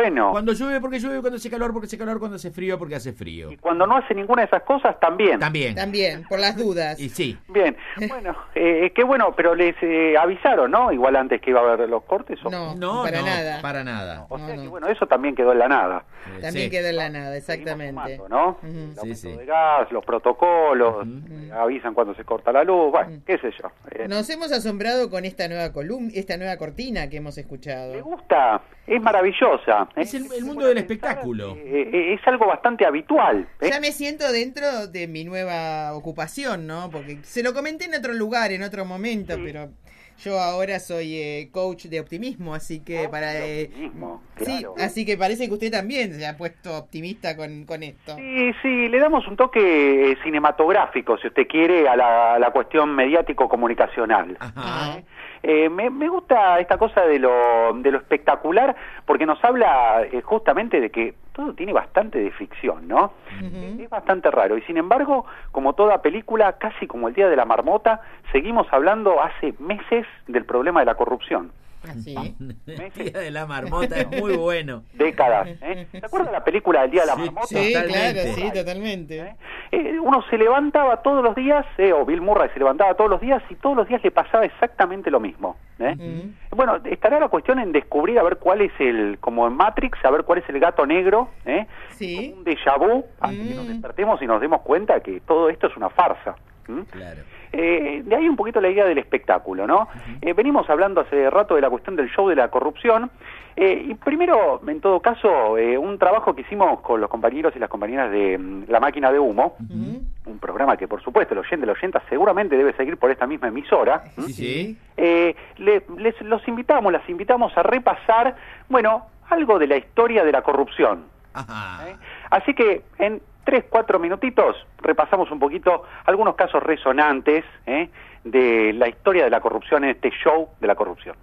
bueno. Cuando llueve porque llueve, cuando hace calor porque hace calor, cuando hace frío porque hace frío. Y cuando no hace ninguna de esas cosas, también. También. También, por las dudas. Y sí. Bien, bueno, eh, qué bueno, pero les eh, avisaron, ¿no? Igual antes que iba a haber los cortes. ¿O? No, No, para no, nada. para nada. O sea No, que, no. bueno, eso también quedó en la nada. Eh, También sí. queda en la nada, exactamente. Sumando, ¿no? Ujú. El Sí, aumento sí. de gas, los protocolos, eh, avisan cuando se corta la luz, bueno, qué sé yo. Eh, Nos hemos asombrado con esta nueva columna, esta nueva cortina que hemos escuchado. Me gusta, es maravillosa. ¿eh? Es el, el mundo del espectáculo. Eh, eh, es algo bastante habitual. ¿eh? Ya me siento dentro de mi nueva ocupación, ¿no? Porque se lo comenté en otro lugar, en otro momento, Sí. pero yo ahora soy eh, coach de optimismo, así que Coach para... de eh, optimismo, sí, claro. así que parece que usted también se ha puesto optimista con, con esto. Sí, sí, le damos un toque eh, cinematográfico, si usted quiere, a la, a la cuestión mediático-comunicacional. Ajá. ¿eh? Eh, me, me gusta esta cosa de lo, de lo espectacular, porque nos habla eh, justamente de que todo tiene bastante de ficción, ¿no? Ujú. Es bastante raro, y sin embargo, como toda película, casi como el Día de la Marmota, seguimos hablando hace meses del problema de la corrupción. Así. El Día de la Marmota es muy bueno. Décadas, ¿eh? ¿Se acuerda de la película del Día de la Sí, Marmota? Sí, Totalmente. claro, sí, totalmente. Eh, uno se levantaba todos los días, eh, o Bill Murray se levantaba todos los días y todos los días le pasaba exactamente lo mismo. ¿eh? Ujú. Bueno, estará la cuestión en descubrir a ver cuál es el, como en Matrix, a ver cuál es el gato negro, ¿eh? Sí. Como un déjà vu, antes que nos despertemos y nos demos cuenta que todo esto es una farsa. ¿m? Claro. Eh, de ahí un poquito la idea del espectáculo, ¿no? Eh, venimos hablando hace rato de la cuestión del show de la corrupción, eh, y primero, en todo caso, eh, un trabajo que hicimos con los compañeros y las compañeras de mm, La Máquina de Humo, Ujú. un programa que, por supuesto, el oyente, el oyenta seguramente debe seguir por esta misma emisora. ¿m? Sí, sí. Eh, le- les, los invitamos, las invitamos a repasar, bueno, algo de la historia de la corrupción. Ajá. ¿eh? Así que en tres, cuatro minutitos repasamos un poquito algunos casos resonantes ¿eh? de la historia de la corrupción en este show de la corrupción.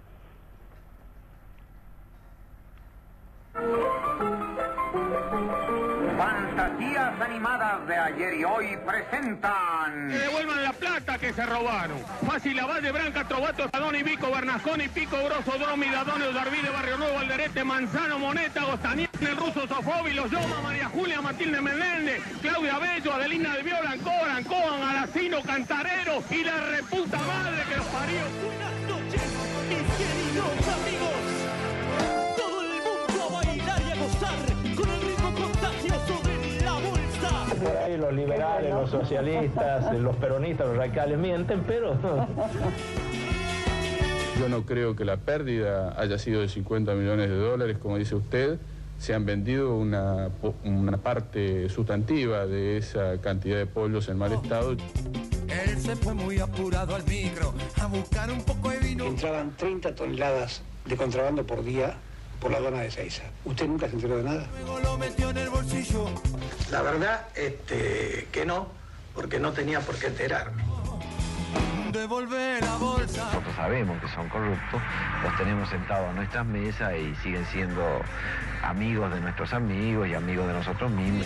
Fantasías animadas de ayer y hoy presentan... Que devuelvan la plata que se robaron. Fácil de Branca, Trovato, Sadoni, Vico, Bernasconi, Pico, Grosso, Dromi, Dadone, Darvide, Barrio Nuevo, Alderete, Manzano, Moneta, Gostaniel, el ruso Sofóbi, Los Yoma, María Julia, Matilde Menéndez, Claudia Bello, Adelina de Viola, Ancoa, Ancoan, Alacino, Cantarero y la reputa madre que los parió. Buenas noches, mis queridos amigos. Todo el mundo a bailar y a gozar con el ritmo contagioso de la bolsa. Por ahí los liberales, los socialistas, los peronistas, los radicales mienten, pero... Yo no creo que la pérdida haya sido de cincuenta millones de dólares, como dice usted. Se han vendido una, una parte sustantiva de esa cantidad de pollos en mal estado. Él se fue muy apurado al micro a buscar un poco de vino. Entraban treinta toneladas de contrabando por día por la aduana de Ezeiza. ¿Usted nunca se enteró de nada? Luego lo metió en el bolsillo. La verdad, este, que no, porque no tenía por qué enterarme. Devolver la bolsa. Nosotros sabemos que son corruptos, los tenemos sentados a nuestras mesas y siguen siendo amigos de nuestros amigos y amigos de nosotros mismos.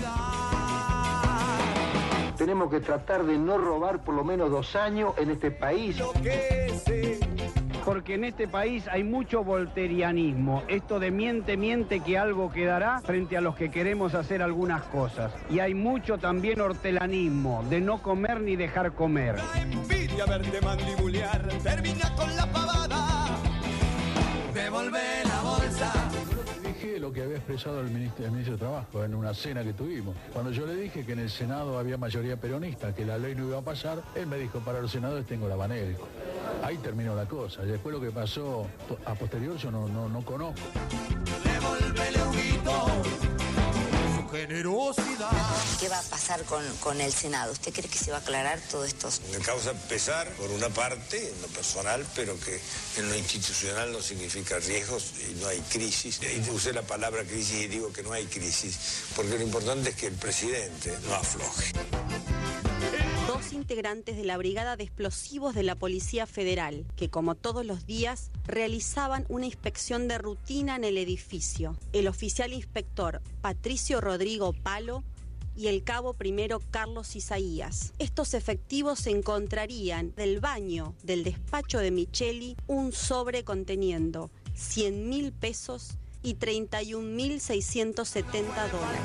Tenemos que tratar de no robar por lo menos dos años en este país. Porque en este país hay mucho volterianismo, esto de miente, miente que algo quedará frente a los que queremos hacer algunas cosas. Y hay mucho también hortelanismo, de no comer ni dejar comer. Envidia verte mandibulear, termina con la pavada. Devolver la bolsa. Dije lo que había expresado el ministro, el ministro de Trabajo en una cena que tuvimos. Cuando yo le dije que en el Senado había mayoría peronista, que la ley no iba a pasar, él me dijo, para los senadores tengo la Banel. Ahí terminó la cosa. Y después lo que pasó a posterior yo no, no, no conozco. Devolverle Huguito su generosidad. ¿Qué va a pasar con, con el Senado? ¿Usted cree que se va a aclarar todo esto? Me causa pesar por una parte, en lo personal, pero que en lo institucional no significa riesgos y no hay crisis. Y usé la palabra crisis y digo que no hay crisis, porque lo importante es que el presidente no afloje. Dos integrantes de la Brigada de Explosivos de la Policía Federal, que como todos los días realizaban una inspección de rutina en el edificio. El oficial inspector Patricio Rodrigo Palo y el cabo primero Carlos Isaías. Estos efectivos se encontrarían del baño del despacho de Micheli un sobre conteniendo cien mil pesos y treinta y un mil seiscientos setenta dólares.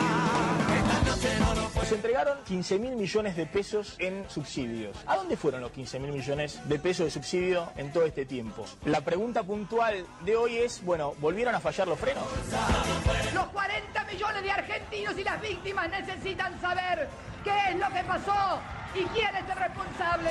Se entregaron quince mil millones de pesos en subsidios. ¿A dónde fueron los quince mil millones de pesos de subsidio en todo este tiempo? La pregunta puntual de hoy es, bueno, ¿volvieron a fallar los frenos? Los cuarenta millones de argentinos y las víctimas necesitan saber qué es lo que pasó y quién es el responsable.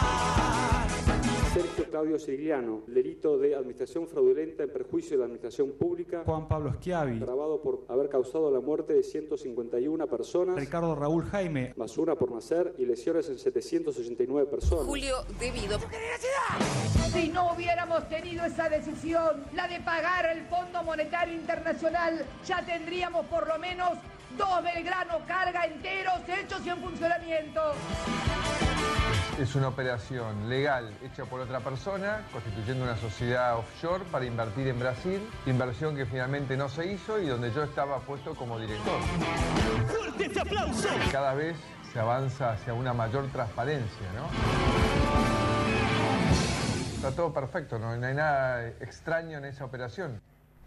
Sergio Claudio Sirigliano, delito de administración fraudulenta en perjuicio de la administración pública. Juan Pablo Schiavi, grabado por haber causado la muerte de ciento cincuenta y una personas. Ricardo Raúl Jaime, más una por nacer y lesiones en setecientas ochenta y nueve personas. Julio Devido. Si no hubiéramos tenido esa decisión, la de pagar el Fondo Monetario Internacional, ya tendríamos por lo menos dos Belgrano carga enteros hechos y en funcionamiento. Es una operación legal hecha por otra persona, constituyendo una sociedad offshore para invertir en Brasil, inversión que finalmente no se hizo y donde yo estaba puesto como director. ¡Fuertes aplausos! Cada vez se avanza hacia una mayor transparencia, ¿no? Está todo perfecto, no, no hay nada extraño en esa operación.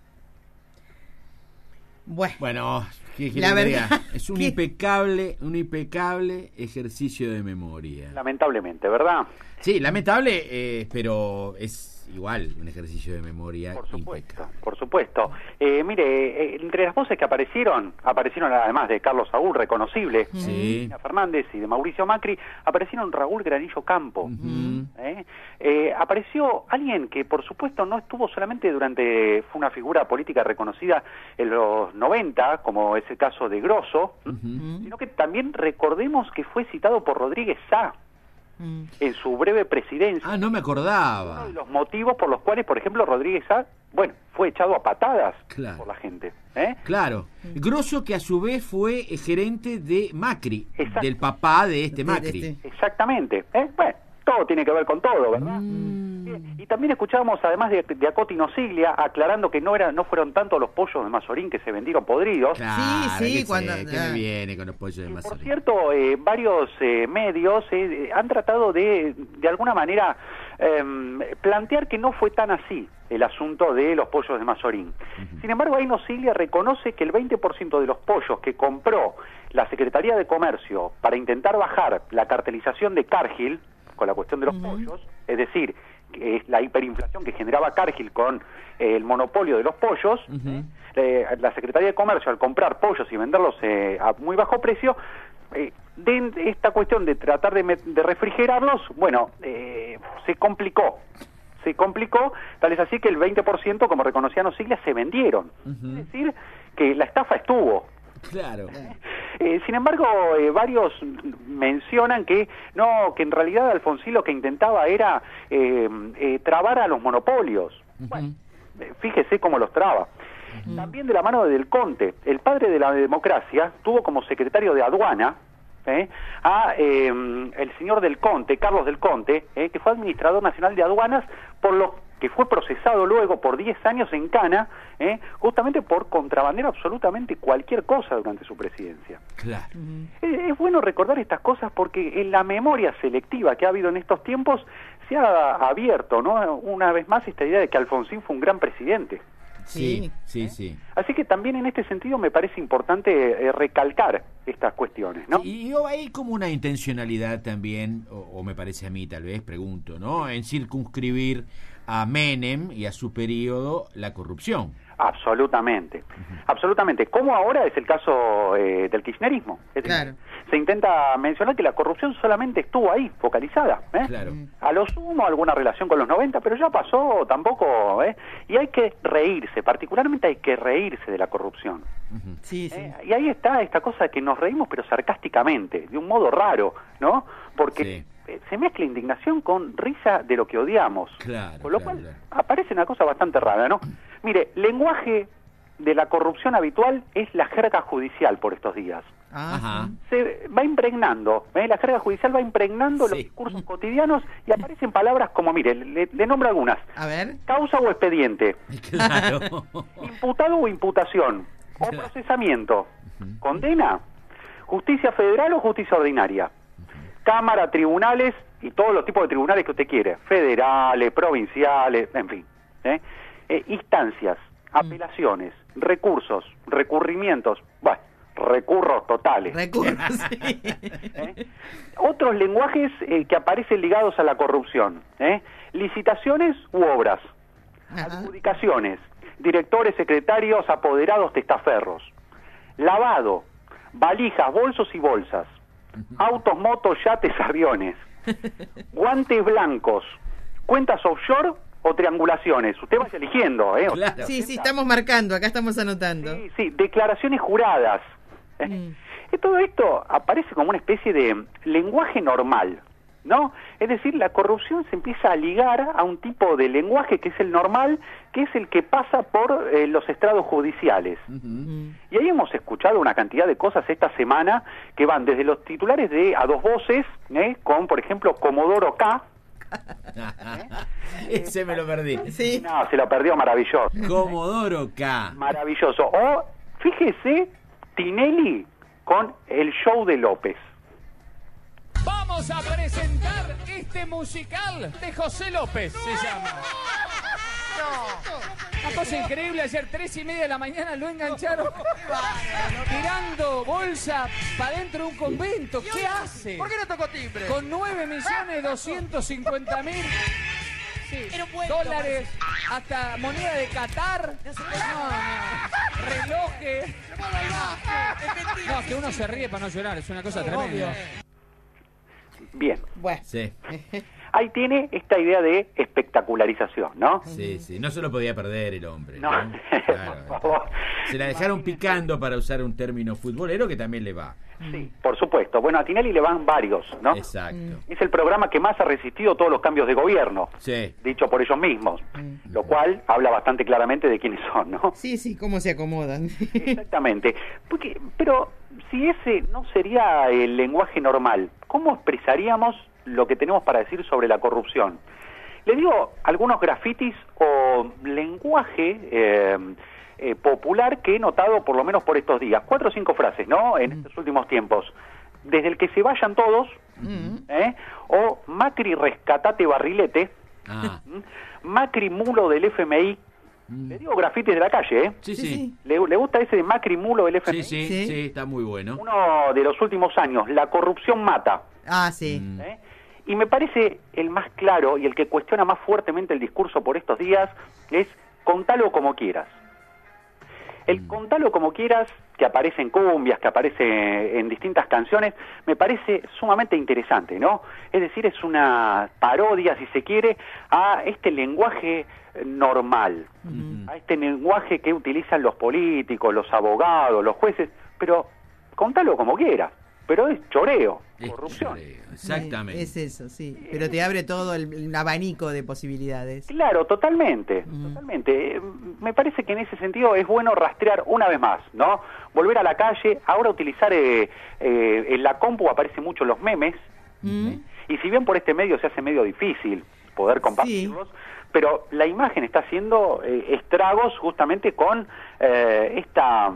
Bueno, bueno ¿qué, qué la verdad, es un ¿qué? impecable, un impecable ejercicio de memoria. Lamentablemente, ¿verdad? Sí, lamentable, eh, pero es igual un ejercicio de memoria. Por supuesto, por supuesto. Eh, mire, eh, entre las voces que aparecieron, aparecieron además de Carlos Saúl, reconocible, Sí. de Cristina Fernández y de Mauricio Macri, aparecieron Raúl Granillo Campo. Uh-huh. ¿eh? Eh, apareció alguien que por supuesto no estuvo solamente durante, fue una figura política reconocida en los noventa, como es el caso de Grosso, Uh-huh. sino que también recordemos que fue citado por Rodríguez Sá en su breve presidencia. Ah, no me acordaba. Uno de los motivos por los cuales, por ejemplo, Rodríguez Sá, bueno, fue echado a patadas Claro. por la gente. ¿eh? Claro. Grosso, que a su vez fue eh, gerente de Macri, Exacto. del papá de este Macri. Exactamente. ¿eh? Bueno, todo tiene que ver con todo, ¿verdad? Mm. Y también escuchábamos, además de, de Acotino Siglia, aclarando que no era, no fueron tanto los pollos de Mazorín que se vendieron podridos. Claro, Sí, sí, que cuando- sé, que me viene con los pollos de Por Mazorín. cierto, eh, varios eh, medios eh, han tratado de, de alguna manera, eh, plantear que no fue tan así el asunto de los pollos de Mazorín. Sin embargo, Aino Siglia reconoce que el veinte por ciento de los pollos que compró la Secretaría de Comercio para intentar bajar la cartelización de Cargill, con la cuestión de los pollos, es decir, que es la hiperinflación que generaba Cargill con eh, el monopolio de los pollos, Uh-huh. eh, la Secretaría de Comercio, al comprar pollos y venderlos eh, a muy bajo precio, eh, de esta cuestión de tratar de, me- de refrigerarlos, bueno, eh, se complicó. Se complicó, tal es así que el veinte por ciento, como reconocían los siglas, se vendieron. Uh-huh. Es decir, que la estafa estuvo. Claro. Eh, sin embargo, eh, varios mencionan que no, que en realidad Alfonsín lo que intentaba era eh, eh, trabar a los monopolios. Bueno, eh, fíjese cómo los traba. También de la mano de Del Conte, el padre de la democracia, tuvo como secretario de aduana ¿eh? a eh, el señor Del Conte, Carlos Del Conte, eh, que fue administrador nacional de aduanas, por lo que fue procesado luego por diez años en cana, ¿eh? justamente por contrabandear absolutamente cualquier cosa durante su presidencia. Claro. Es, es bueno recordar estas cosas porque en la memoria selectiva que ha habido en estos tiempos se ha abierto, ¿no? Una vez más esta idea de que Alfonsín fue un gran presidente. Sí, sí, sí. Así que también en este sentido me parece importante eh, recalcar estas cuestiones, ¿no? Y hay como una intencionalidad también, o, o me parece a mí tal vez, pregunto, ¿no? En circunscribir a Menem y a su periodo la corrupción. Absolutamente, absolutamente. Como ahora es el caso eh, del kirchnerismo. Es decir, Claro. se intenta mencionar que la corrupción solamente estuvo ahí, focalizada. ¿eh? Claro. A lo sumo alguna relación con los noventa, pero ya pasó tampoco. ¿eh? Y hay que reírse, particularmente hay que reírse de la corrupción. Sí, sí. ¿eh? Y ahí está esta cosa que nos reímos, pero sarcásticamente, de un modo raro, ¿no? Porque Sí. eh, se mezcla indignación con risa de lo que odiamos. Claro, Con lo claro, cual claro. aparece una cosa bastante rara, ¿no? Mire, lenguaje de la corrupción habitual es la jerga judicial por estos días. Ajá. Se va impregnando, ¿eh? La jerga judicial va impregnando los discursos cotidianos y aparecen palabras como, mire, le, le nombro algunas. A ver. Causa o expediente, Claro. imputado o imputación, o procesamiento, condena, justicia federal o justicia ordinaria, cámara, tribunales y todos los tipos de tribunales que usted quiere, federales, provinciales, en fin. ¿eh? Eh, instancias, apelaciones, recursos, recurrimientos, bueno, recurros totales. Recursos, sí. ¿Eh? Otros lenguajes eh, que aparecen ligados a la corrupción, ¿eh? Licitaciones u obras, Ajá. adjudicaciones, directores, secretarios, apoderados, testaferros, lavado, valijas, bolsos y bolsas, autos, motos, yates, aviones, guantes blancos, cuentas offshore o triangulaciones. Usted vaya eligiendo, ¿eh? Claro. Sí, sí, estamos marcando, acá estamos anotando. Sí, sí, declaraciones juradas. ¿eh? Mm. Y todo esto aparece como una especie de lenguaje normal, ¿no? Es decir, la corrupción se empieza a ligar a un tipo de lenguaje que es el normal, que es el que pasa por eh, los estrados judiciales. Mm. Y ahí hemos escuchado una cantidad de cosas esta semana que van desde los titulares de A Dos Voces, ¿eh? con, por ejemplo, Comodoro K. Ese me lo perdí. Sí. No, se lo perdió, maravilloso. Comodoro K. Maravilloso. O, fíjese, Tinelli con el show de López. Vamos a presentar este musical de José López, se llama. Una cosa increíble, ayer tres y media de la mañana lo engancharon tirando bolsa para dentro de un convento. ¿Qué hace? ¿Por qué no tocó timbre? Con nueve millones doscientos cincuenta mil dólares, hasta moneda de Qatar, no, no, relojes. No, que uno se ríe para no llorar, es una cosa tremenda. Bien. Bueno. Sí. Ahí tiene esta idea de espectacularización, ¿no? Sí, sí, no se lo podía perder el hombre. No, ¿no? Claro, por favor. Se la dejaron picando, para usar un término futbolero que también le va. Sí, por supuesto. Bueno, a Tinelli le van varios, ¿no? Exacto. Es el programa que más ha resistido todos los cambios de gobierno, Sí. dicho por ellos mismos, lo cual habla bastante claramente de quiénes son, ¿no? Sí, sí, cómo se acomodan. Exactamente. Porque, pero si ese no sería el lenguaje normal, ¿cómo expresaríamos lo que tenemos para decir sobre la corrupción? Le digo algunos grafitis o lenguaje eh, eh, popular que he notado por lo menos por estos días. Cuatro o cinco frases, ¿no? En estos últimos tiempos. Desde el que se vayan todos, ¿eh? O Macri rescatate barrilete, Ah. Macri mulo del F M I. Le digo grafitis de la calle, ¿eh? Sí, sí. ¿Le, le gusta ese de Macri mulo del F M I? Sí, sí, sí, está muy bueno. Uno de los últimos años, la corrupción mata. Ah, sí. ¿Eh? Y me parece el más claro y el que cuestiona más fuertemente el discurso por estos días es contalo como quieras. El contalo como quieras, que aparece en cumbias, que aparece en distintas canciones, me parece sumamente interesante, ¿no? Es decir, es una parodia, si se quiere, a este lenguaje normal, a este lenguaje que utilizan los políticos, los abogados, los jueces, pero contalo como quieras, pero es choreo, Es corrupción. choreo, exactamente. Es eso, sí. Pero te abre todo el, el abanico de posibilidades. Claro, totalmente, totalmente. Eh, Me parece que en ese sentido es bueno rastrear una vez más, ¿no? Volver a la calle, ahora utilizar eh, eh, en la compu aparecen mucho los memes, Mm. y si bien por este medio se hace medio difícil poder compartirlos, pero la imagen está haciendo eh, estragos justamente con eh, esta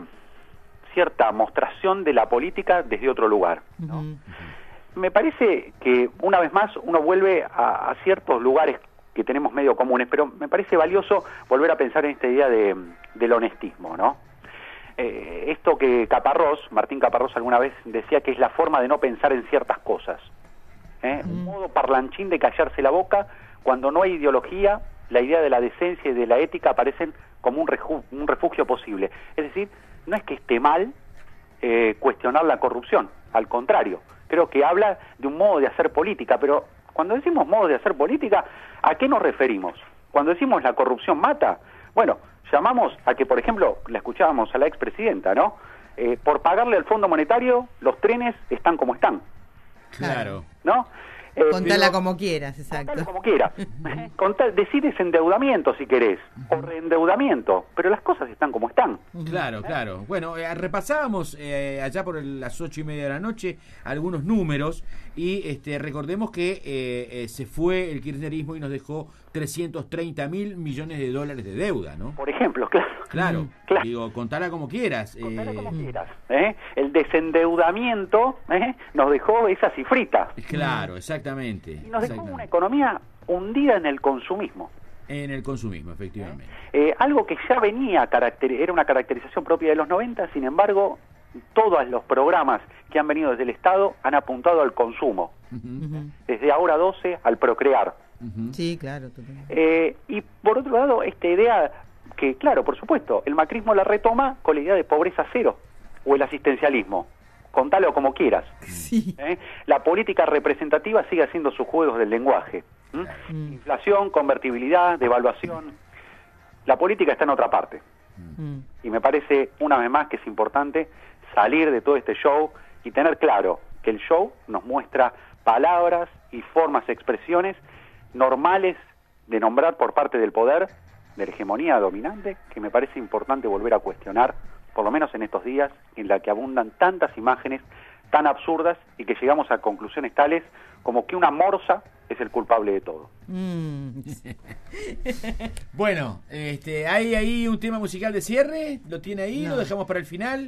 cierta mostración de la política desde otro lugar, ¿no? Ujú. Me parece que una vez más uno vuelve a, a ciertos lugares que tenemos medio comunes, pero me parece valioso volver a pensar en esta idea de, del honestismo, ¿no? Eh, esto que Caparrós, Martín Caparrós alguna vez decía que es la forma de no pensar en ciertas cosas, ¿eh? Un modo parlanchín de callarse la boca cuando no hay ideología, la idea de la decencia y de la ética aparecen como un, reju- un refugio posible. Es decir, no es que esté mal eh, cuestionar la corrupción, al contrario, creo que habla de un modo de hacer política, pero cuando decimos modo de hacer política, ¿a qué nos referimos? Cuando decimos la corrupción mata, bueno, llamamos a que, por ejemplo, la escuchábamos a la expresidenta, ¿no? Eh, por pagarle al Fondo Monetario, los trenes están como están, Claro. ¿no? Eh, Contala pero- como quieras, exacto. Contalo como quieras. Contar, decides endeudamiento si querés, o reendeudamiento, pero las cosas están como están. Claro, claro. Bueno, eh, repasábamos eh, allá por el- las ocho y media de la noche algunos números y este, recordemos que eh, eh, se fue el kirchnerismo y nos dejó trescientos treinta mil millones de dólares de deuda, ¿no? Por ejemplo, claro. Claro, Claro. digo, contala como quieras. Contalo eh, como quieras, ¿eh? El desendeudamiento ¿eh? nos dejó esa cifrita. Claro, exactamente. Y nos dejó exactamente. una economía hundida en el consumismo. En el consumismo, efectivamente. Eh, algo que ya venía, caracter era una caracterización propia de los noventa, sin embargo, todos los programas que han venido desde el Estado han apuntado al consumo. Ujú. Desde Ahora doce al Procrear. Sí, claro. totalmente. Eh, y por otro lado, esta idea que, claro, por supuesto, el macrismo la retoma con la idea de pobreza cero, o el asistencialismo, contalo como quieras. ¿Eh? La política representativa sigue haciendo sus juegos del lenguaje. ¿Mm? Mm. Inflación, convertibilidad, devaluación. La política está en otra parte. Mm. Y me parece, una vez más, que es importante salir de todo este show y tener claro que el show nos muestra palabras y formas, expresiones normales de nombrar por parte del poder, de la hegemonía dominante, que me parece importante volver a cuestionar, por lo menos en estos días en la que abundan tantas imágenes tan absurdas y que llegamos a conclusiones tales como que una morsa es el culpable de todo. Mm. Bueno, este, ¿hay ahí un tema musical de cierre? ¿Lo tiene ahí? No. ¿Lo dejamos para el final?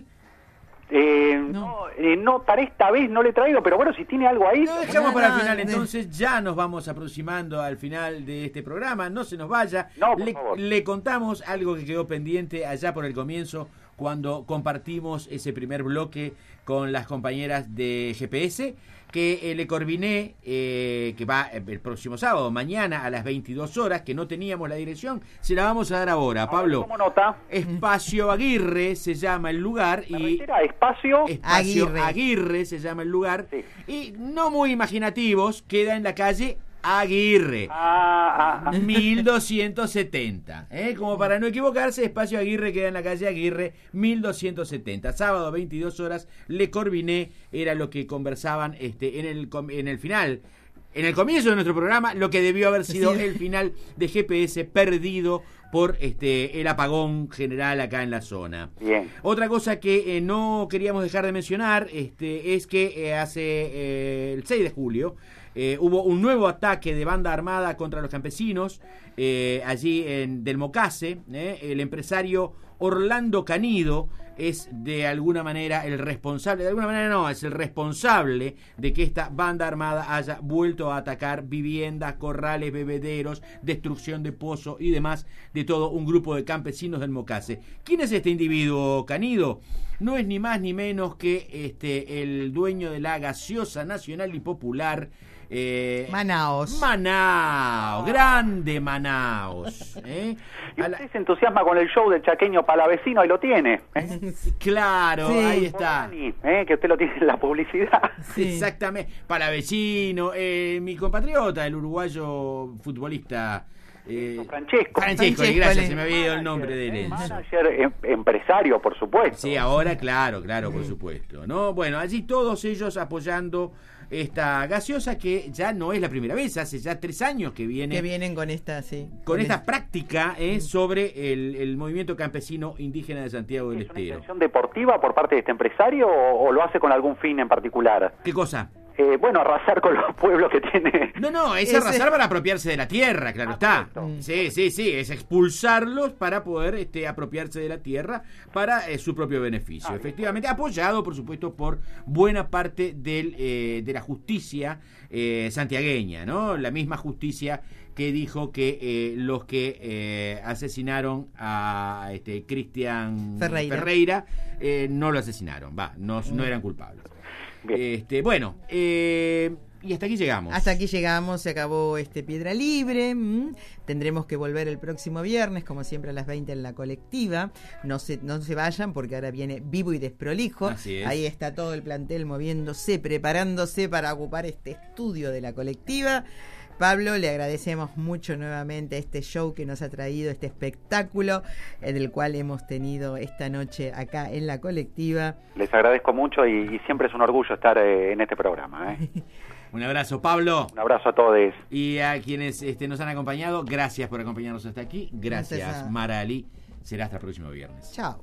Eh, no. Eh, no, para esta vez no le traigo, pero bueno, si tiene algo ahí... Lo dejamos para el no, final, no. entonces ya nos vamos aproximando al final de este programa, no se nos vaya. No, por le, favor. le contamos algo que quedó pendiente allá por el comienzo, cuando compartimos ese primer bloque con las compañeras de G P S, que el Le Corbiné, eh, que va el próximo sábado, mañana a las veintidós horas, que no teníamos la dirección, se la vamos a dar ahora, Pablo. ¿Cómo nota? Espacio Aguirre se llama el lugar y... Era Espacio... Espacio Aguirre. Aguirre se llama el lugar. Sí. Y no muy imaginativos, queda en la calle Aguirre. Ah, ah, ah. mil doscientos setenta, ¿eh? Como para no equivocarse, Espacio Aguirre queda en la calle Aguirre mil doscientos setenta. Sábado veintidós horas, Le Corbiné era lo que conversaban este en el com- en el final, en el comienzo de nuestro programa, lo que debió haber sido Sí. el final de G P S perdido por este el apagón general acá en la zona. Bien. Otra cosa que eh, no queríamos dejar de mencionar este, es que eh, hace eh, el seis de julio eh, hubo un nuevo ataque de banda armada contra los campesinos eh, allí en Del Mocase. Eh, el empresario Orlando Canido es de alguna manera el responsable, de alguna manera no, es el responsable de que esta banda armada haya vuelto a atacar viviendas, corrales, bebederos, destrucción de pozos y demás de todo un grupo de campesinos del Mocase. ¿Quién es este individuo, Canido? No es ni más ni menos que este el dueño de la gaseosa nacional y popular eh, Manaos. Manaos, grande Manaos. ¿eh? Y A la- usted se entusiasma con el show del chaqueño palavecino y lo tiene. ¿eh? Claro, Sí. ahí está. Y, ¿eh? Que usted lo tiene en la publicidad. Sí. Exactamente. Para vecino, eh, mi compatriota, el uruguayo futbolista. Eh, Francesco. Francesco, Francesco, gracias, le- se me había ido el nombre de él. Eh, Enzo. Manager, em- empresario, por supuesto. Sí, ahora claro, claro, por supuesto. ¿No? Bueno, allí todos ellos apoyando esta gaseosa que ya no es la primera vez, hace ya tres años que viene Que vienen con esta, sí. con esta esta- práctica eh, sobre el, el movimiento campesino indígena de Santiago del ¿Es una Estero. intención deportiva por parte de este empresario o, o lo hace con algún fin en particular? ¿Qué cosa? Eh, bueno, arrasar con los pueblos que tiene. No, no, es Ese- arrasar para apropiarse de la tierra, claro Ah, está. correcto. Sí, sí, sí, es expulsarlos para poder este, apropiarse de la tierra para eh, su propio beneficio. Ah, Efectivamente, apoyado, por supuesto, por buena parte del, eh, de la justicia eh, santiagueña, ¿no? La misma justicia que dijo que eh, los que eh, asesinaron a este, Cristian Ferreira. Ferreira eh, no lo asesinaron, va, no, no eran culpables. Bien. Este, bueno, eh, y hasta aquí llegamos. Hasta aquí llegamos, se acabó este Piedra Libre. ¿m? Tendremos que volver el próximo viernes, como siempre a las veinte en la colectiva. No se, no se vayan porque ahora viene Vivo y Desprolijo. Así es. Ahí está todo el plantel moviéndose, preparándose para ocupar este estudio de la colectiva. Pablo, le agradecemos mucho nuevamente este show que nos ha traído, este espectáculo eh, del cual hemos tenido esta noche acá en la colectiva. Les agradezco mucho y, y siempre es un orgullo estar eh, en este programa. ¿eh? Un abrazo, Pablo. Un abrazo a todos. Y a quienes este, nos han acompañado, gracias por acompañarnos hasta aquí. Gracias, Gracias a- Mara Ali. Será hasta el próximo viernes. Chao.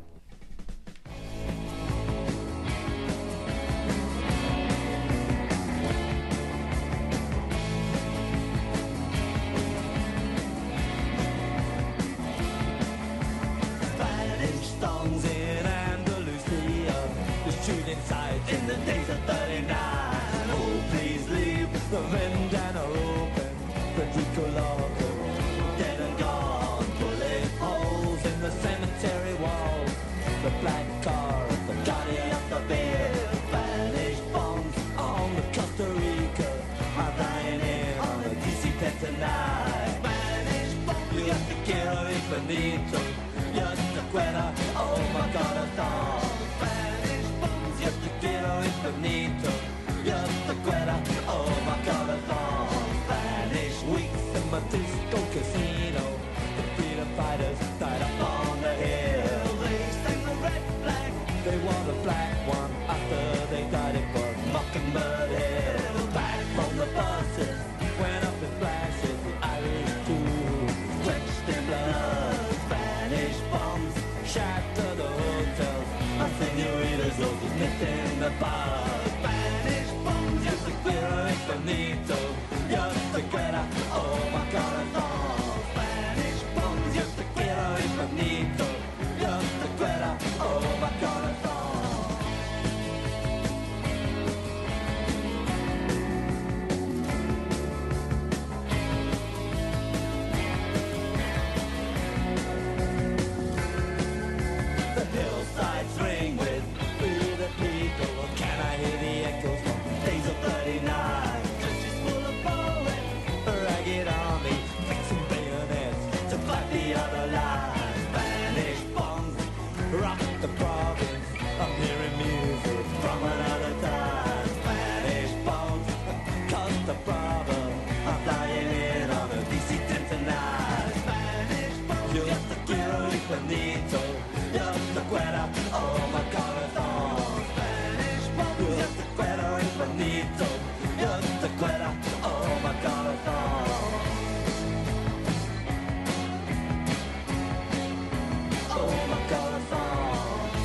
Spanish songs in Andalusia, the shooting sides in the days of thirty-nine. Oh, please leave the vendana open, Federico Largo, dead and gone. quiero infinito. Yo te quiero, oh my corazón. Spanish bombs, yo te quiero infinito. Yo te quiero, oh my corazón. Spanish weeks in my disco casino. The freedom fighters died up on the hill. They sang the red flag, they wore the black one after they died it for Mockingbird Hill. Back from the buses, went up in flashes, the Irish too, drenched in blood. Spanish bombs shattered the hotels, our senoritas all just missing the bars. Spanish bombs, yo te quiero infinito, yo te quiero, oh my corazón. Spanish bombs, yo te quiero infinito, yo te quiero, oh my corazón. The hillsides ring with free the people. Can I hear the echoes from days of thirty-nine? Countries full of poets, a ragged army, fixing bayonets to fight the other line. Spanish bombs rock the province. I'm hearing music from another time. Spanish bombs Costa Brava. I'm flying in on a D C ten tonight. Spanish bombs, yo te quiero infinito. Yo te quiero, oh my corazón. Spanish bombs, yo te quiero infinito. Yo te quiero, oh my corazón. Oh my corazón.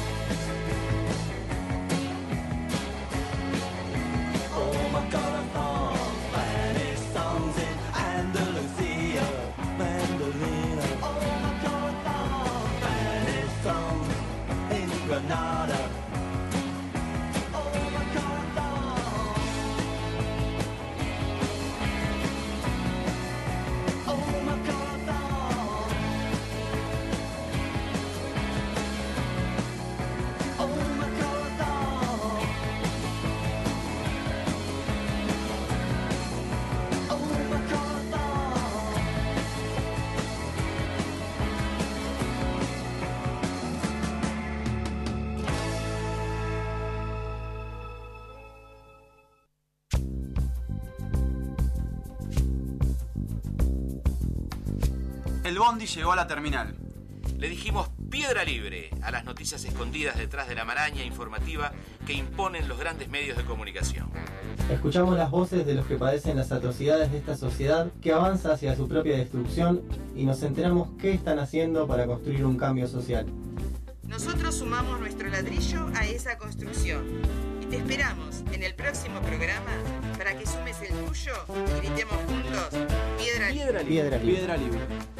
Oh my corazón. Spanish songs in Andalusia, Mandolina. Oh my corazón. Spanish songs in Granada. Oh my corazón. Oh my corazón. Oh my corazón. Oh my corazón. El bondi llegó a la terminal. Le dijimos piedra libre a las noticias escondidas detrás de la maraña informativa que imponen los grandes medios de comunicación. Escuchamos las voces de los que padecen las atrocidades de esta sociedad que avanza hacia su propia destrucción y nos enteramos qué están haciendo para construir un cambio social. Nosotros sumamos nuestro ladrillo a esa construcción y te esperamos en el próximo programa para que sumes el tuyo y gritemos juntos piedra libre. Piedra libre. Piedra libre.